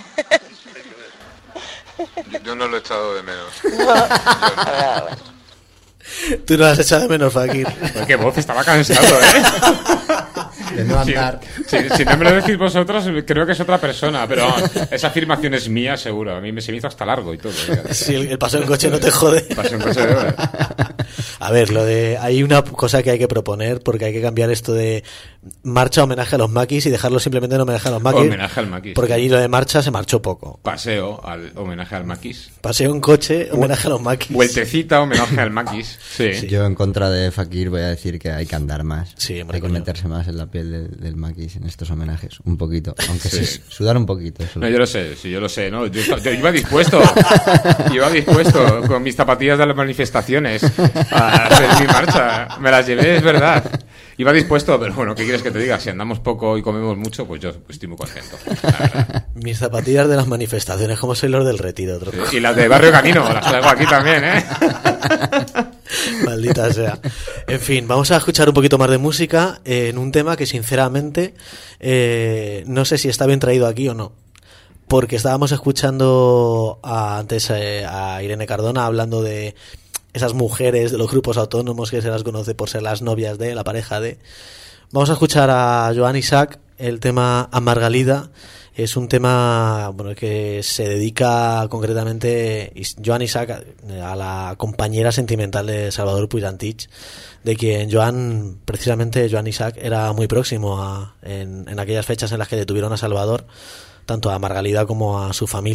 Yo no lo he echado de menos. No. Ah, bueno. Tú no has echado de menos, Fakir. Pues qué voz, estaba cansado, ¿eh? De no andar. Si, si, si no me lo decís vosotros, creo que es otra persona, pero esa afirmación es mía, seguro. A mí me se me hizo hasta largo y todo. Si el, el paseo en coche no te jode. Paseo en coche de hora. A ver, lo de hay una cosa que hay que proponer, porque hay que cambiar esto de marcha homenaje a los maquis y dejarlo simplemente en homenaje a los maquis. Homenaje al maquis. Porque allí lo de marcha se marchó poco. Paseo al homenaje al maquis. Paseo en coche, homenaje a los maquis. Vueltecita, homenaje al maquis. Sí. Sí. Yo en contra de Fakir voy a decir que hay que andar más. Sí, hombre, hay que coño. meterse más en la piel del, del maquis en estos homenajes, un poquito, aunque Sí. sí, sudar un poquito. Eso. No, yo lo sé, sí, yo lo sé, ¿no? Yo, yo iba dispuesto, iba dispuesto con mis zapatillas de las manifestaciones a hacer mi marcha. Me las llevé, es verdad. Iba dispuesto, pero bueno, ¿qué quieres que te diga? Si andamos poco y comemos mucho, pues yo estoy muy contento, la verdad. Mis zapatillas de las manifestaciones, como soy los del retiro. Otro. Sí, y las de Barrio Canino, las traigo aquí también, ¿eh? Maldita sea. En fin, vamos a escuchar un poquito más de música en un tema que sinceramente eh, no sé si está bien traído aquí o no. Porque estábamos escuchando a, antes eh, a Irene Cardona hablando de esas mujeres de los grupos autónomos que se las conoce por ser las novias de, la pareja de. Vamos a escuchar a Joan Isaac el tema A Margalida. Es un tema bueno que se dedica concretamente Joan Isaac a la compañera sentimental de Salvador Puig Antich, de quien Joan, precisamente Joan Isaac, era muy próximo a, en, en aquellas fechas en las que detuvieron a Salvador, tanto a Margalida como a su familia.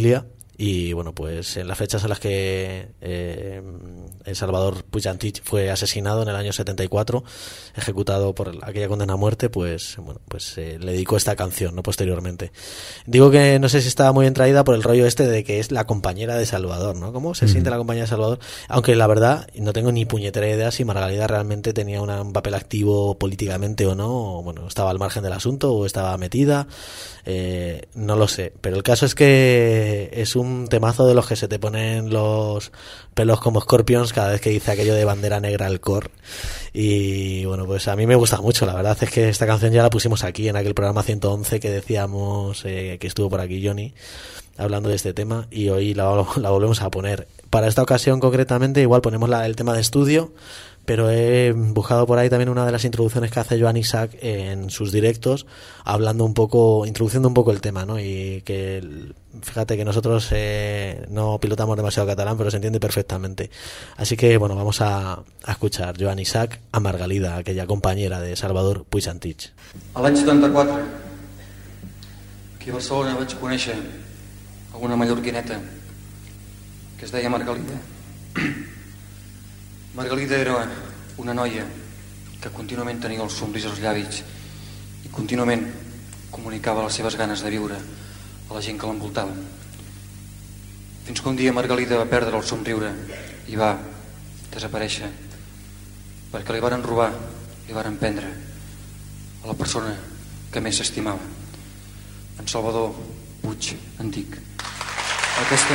Y bueno, pues en las fechas en las que eh, el Salvador Puig Antich fue asesinado en el año setenta y cuatro, ejecutado por aquella condena a muerte, pues bueno, pues eh, le dedicó esta canción, ¿no? Posteriormente. Digo que no sé si estaba muy bien traída por el rollo este de que es la compañera de Salvador, ¿no? ¿Cómo se mm. siente la compañera de Salvador? Aunque la verdad no tengo ni puñetera idea si Margalida realmente tenía una, un papel activo políticamente o no, o, bueno, estaba al margen del asunto o estaba metida. Eh, no lo sé, pero el caso es que es un temazo de los que se te ponen los pelos como Scorpions cada vez que dice aquello de bandera negra al core. Y bueno, pues a mí me gusta mucho. La verdad es que esta canción ya la pusimos aquí en aquel programa ciento once que decíamos eh, que estuvo por aquí Johnny hablando de este tema, y hoy la, la volvemos a poner. Para esta ocasión concretamente igual ponemos la, el tema de estudio, pero he buscado por ahí también una de las introducciones que hace Joan Isaac en sus directos, hablando un poco, introduciendo un poco el tema, ¿no? Y que, fíjate que nosotros eh, no pilotamos demasiado catalán, pero se entiende perfectamente. Así que, bueno, vamos a, a escuchar Joan Isaac a Margalida, aquella compañera de Salvador Puig Antich. A l'any setanta-quatre, aquí a Barcelona vaig conèixer una mallorquineta que es deia Margalida. Margalida era una noia que contínuament tenia els somrisos als llavis i contínuament comunicava les seves ganes de viure a la gent que l'envoltava. Fins que un dia Margalida va perdre el somriure i va desaparèixer perquè li varen robar, li varen prendre a la persona que més s'estimava, en Salvador Puig Antich. Aquesta...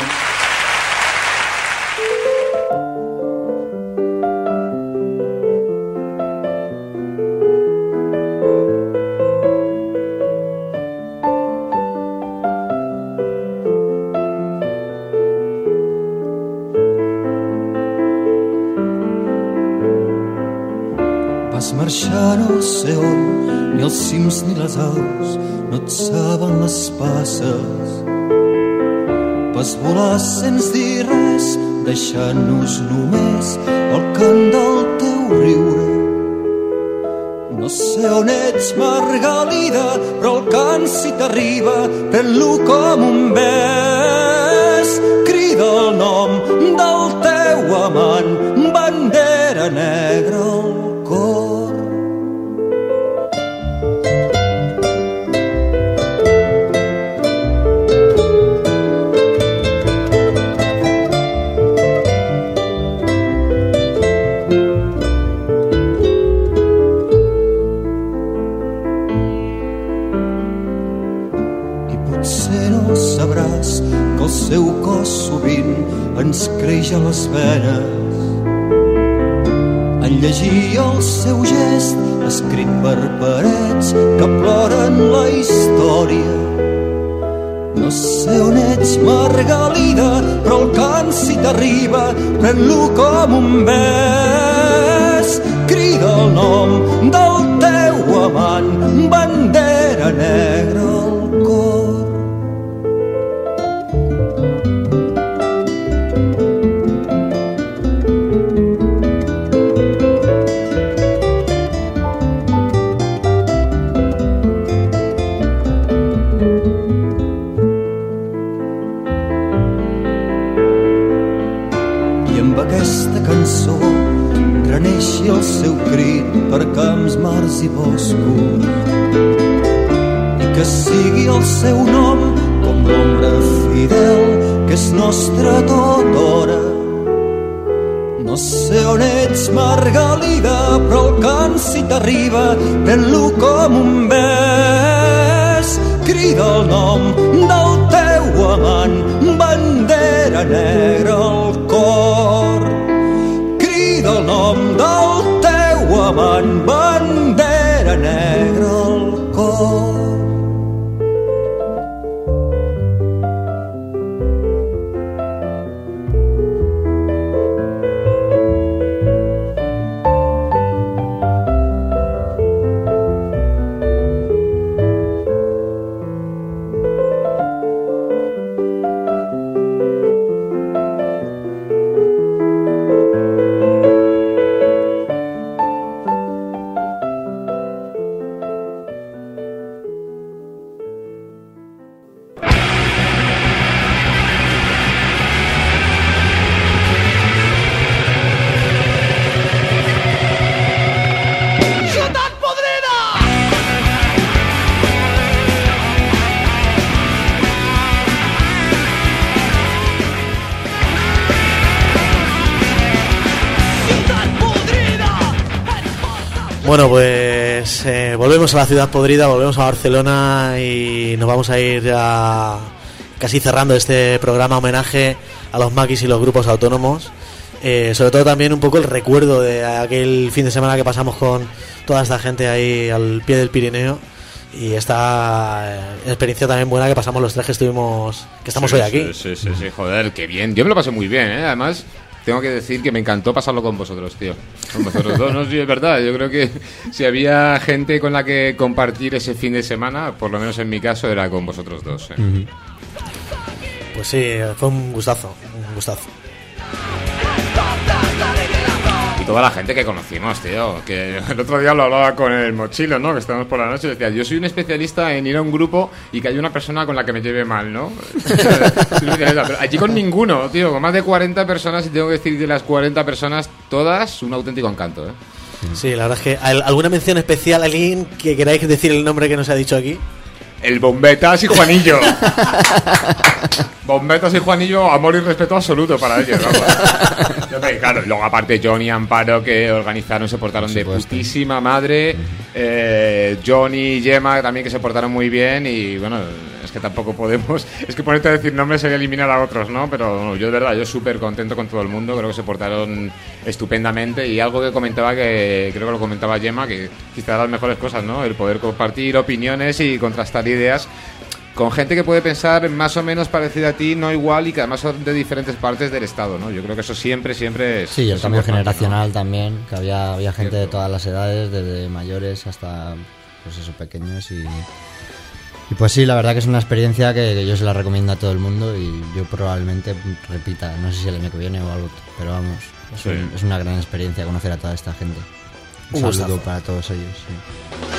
Vas marxar no sé on, ni els cims ni les aus no et saben les passes. Vas volar sense dir res, deixant-nos només el cant del teu riure. No sé on ets, Margalida, però el cant si t'arriba, pren-lo com un bes. Crida el nom del teu amant, bandera negra al cor. El seu cos sovint ens creix a les venes. En llegir el seu gest escrit per parets que ploren la història. No sé on ets, Margalida, però el cant si t'arriba, pren-lo com un bes. Crida el nom del teu amant, bandera negra al cor. Reneixi el seu crit per camps, mars i boscos, i que sigui el seu nom com l'ombra fidel que és nostra tothora. No sé on ets, Margalida, però el cant si t'arriba, pren-lo com un bes. Crida el nom del teu amant, bandera negra al cor. El nom del teu amant, bandera negra al cor. Bueno, pues eh, volvemos a la ciudad podrida, volvemos a Barcelona y nos vamos a ir ya casi cerrando este programa homenaje a los maquis y los grupos autónomos. Eh, sobre todo también un poco el recuerdo de aquel fin de semana que pasamos con toda esta gente ahí al pie del Pirineo. Y esta eh, experiencia también buena que pasamos los tres que estuvimos, que estamos sí, hoy aquí. Sí, sí, sí, sí, joder, qué bien. Yo me lo pasé muy bien, ¿eh? Además, tengo que decir que me encantó pasarlo con vosotros, tío. Con vosotros dos, no, sí, es verdad. Yo creo que si había gente con la que compartir ese fin de semana, por lo menos en mi caso, era con vosotros dos. ¿eh? Uh-huh. Pues sí, fue un gustazo, un gustazo. Toda la gente que conocimos, tío, que el otro día lo hablaba con el Mochilo, ¿no? Que estábamos por la noche y decía, yo soy un especialista en ir a un grupo y que haya una persona con la que me lleve mal, ¿no? Pero allí con ninguno, tío, con más de cuarenta personas, y tengo que decir de las cuarenta personas, todas un auténtico encanto, ¿eh? Sí, la verdad es que ¿alguna mención especial, alguien que queráis decir el nombre que nos ha dicho aquí? El Bombetas y Juanillo. Bombetas y Juanillo, amor y respeto absoluto para ellos, vamos. Claro, luego aparte Johnny y Amparo, que organizaron, se portaron de putísima madre. eh, Johnny y Gemma también, que se portaron muy bien. Y bueno, es que tampoco podemos, es que ponerte a decir nombres sería eliminar a otros, ¿no? Pero bueno, yo de verdad, yo súper contento con todo el mundo. Creo que se portaron estupendamente. Y algo que comentaba, que creo que lo comentaba Gemma, que quizá de las mejores cosas, ¿no? El poder compartir opiniones y contrastar ideas con gente que puede pensar más o menos parecida a ti, no igual, y que además son de diferentes partes del Estado, ¿no? Yo creo que eso siempre, siempre es... Sí, el es cambio generacional, ¿no? También, que había, había gente Cierto. de todas las edades, desde mayores hasta, pues eso, pequeños, y... Y pues sí, la verdad que es una experiencia que, que yo se la recomiendo a todo el mundo, y yo probablemente repita, no sé si el año que viene o algo, pero vamos, es, sí. un, es una gran experiencia conocer a toda esta gente. Un, un saludo para todos ellos, sí.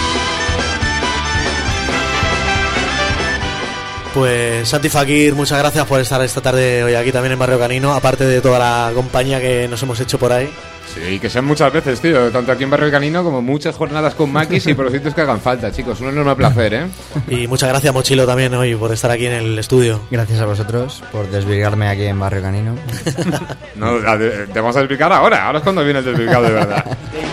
Pues Santi Fakir, muchas gracias por estar esta tarde hoy aquí también en Barrio Canino, aparte de toda la compañía que nos hemos hecho por ahí. Sí, que sean muchas veces, tío, tanto aquí en Barrio Canino como muchas jornadas con maquis y por los sitios que hagan falta, chicos, un enorme placer, ¿eh? Y muchas gracias, Mochilo, también hoy por estar aquí en el estudio. Gracias a vosotros por desvirgarme aquí en Barrio Canino. No, te vamos a desvirgar ahora, ahora es cuando viene el desvirgado de verdad.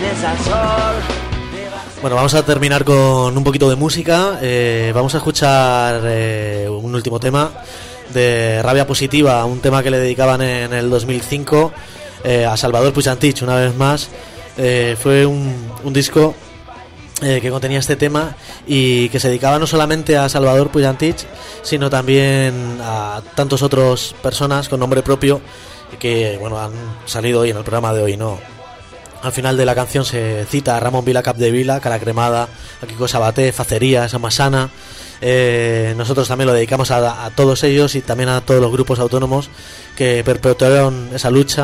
Bueno, vamos a terminar con un poquito de música. Eh, vamos a escuchar eh, un último tema de Rabia Positiva, un tema que le dedicaban en el dos mil cinco eh, a Salvador Puig-Antich, una vez más. Eh, fue un, un disco eh, que contenía este tema y que se dedicaba no solamente a Salvador Puig-Antich, sino también a tantos otros personas con nombre propio que bueno han salido hoy en el programa de hoy, ¿no? Al final de la canción se cita a Ramón Vila Capdevila, Cara Cremada, a Kiko Sabaté, Facerías, a Masana. Eh, nosotros también lo dedicamos a, a todos ellos y también a todos los grupos autónomos que perpetuaron esa lucha,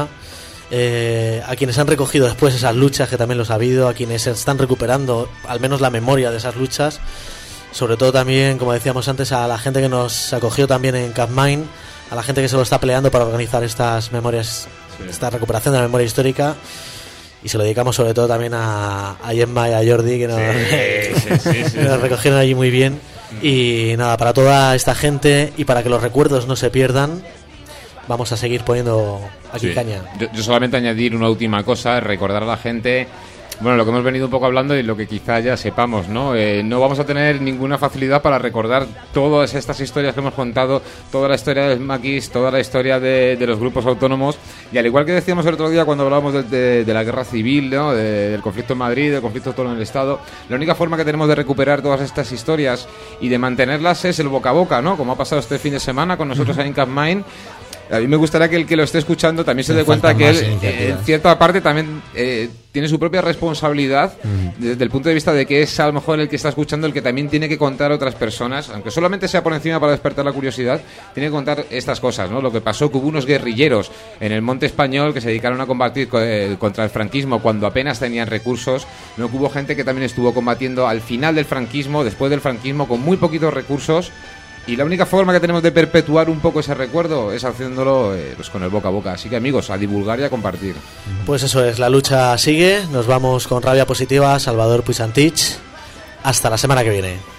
eh, a quienes han recogido después esas luchas, que también los ha habido, a quienes están recuperando al menos la memoria de esas luchas, sobre todo también, como decíamos antes, a la gente que nos acogió también en Capmine, a la gente que se lo está peleando para organizar estas memorias, sí. esta recuperación de la memoria histórica. Y se lo dedicamos sobre todo también a, a Gemma y a Jordi, que nos, sí, sí, sí, sí, nos recogieron allí muy bien. Y nada, para toda esta gente y para que los recuerdos no se pierdan, vamos a seguir poniendo aquí sí. caña. Yo, yo solamente añadir una última cosa, recordar a la gente... Bueno, lo que hemos venido un poco hablando y lo que quizá ya sepamos, ¿no? Eh, no vamos a tener ninguna facilidad para recordar todas estas historias que hemos contado, toda la historia de los maquis, toda la historia de, de los grupos autónomos, y al igual que decíamos el otro día cuando hablábamos de, de, de la guerra civil, ¿no? De, del conflicto en Madrid, del conflicto autónomo en el Estado, la única forma que tenemos de recuperar todas estas historias y de mantenerlas es el boca a boca, ¿no? Como ha pasado este fin de semana con nosotros ahí en Capmine. A mí me gustaría que el que lo esté escuchando también se dé cuenta que él, eh, en cierta parte, también eh, tiene su propia responsabilidad uh-huh. desde el punto de vista de que es a lo mejor el que está escuchando el que también tiene que contar a otras personas, aunque solamente sea por encima para despertar la curiosidad, tiene que contar estas cosas, ¿no? Lo que pasó, que hubo unos guerrilleros en el Monte Español que se dedicaron a combatir eh, contra el franquismo cuando apenas tenían recursos, ¿no? Que hubo gente que también estuvo combatiendo al final del franquismo, después del franquismo, con muy poquitos recursos. Y la única forma que tenemos de perpetuar un poco ese recuerdo es haciéndolo eh, pues con el boca a boca. Así que amigos, a divulgar y a compartir. Pues eso es, la lucha sigue. Nos vamos con Rabia Positiva, Salvador Puig-Antich. Hasta la semana que viene.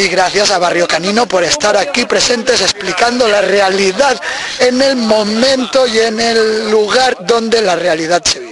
y gracias a Barrio Canino por estar aquí presentes explicando la realidad en el momento y en el lugar donde la realidad se vive.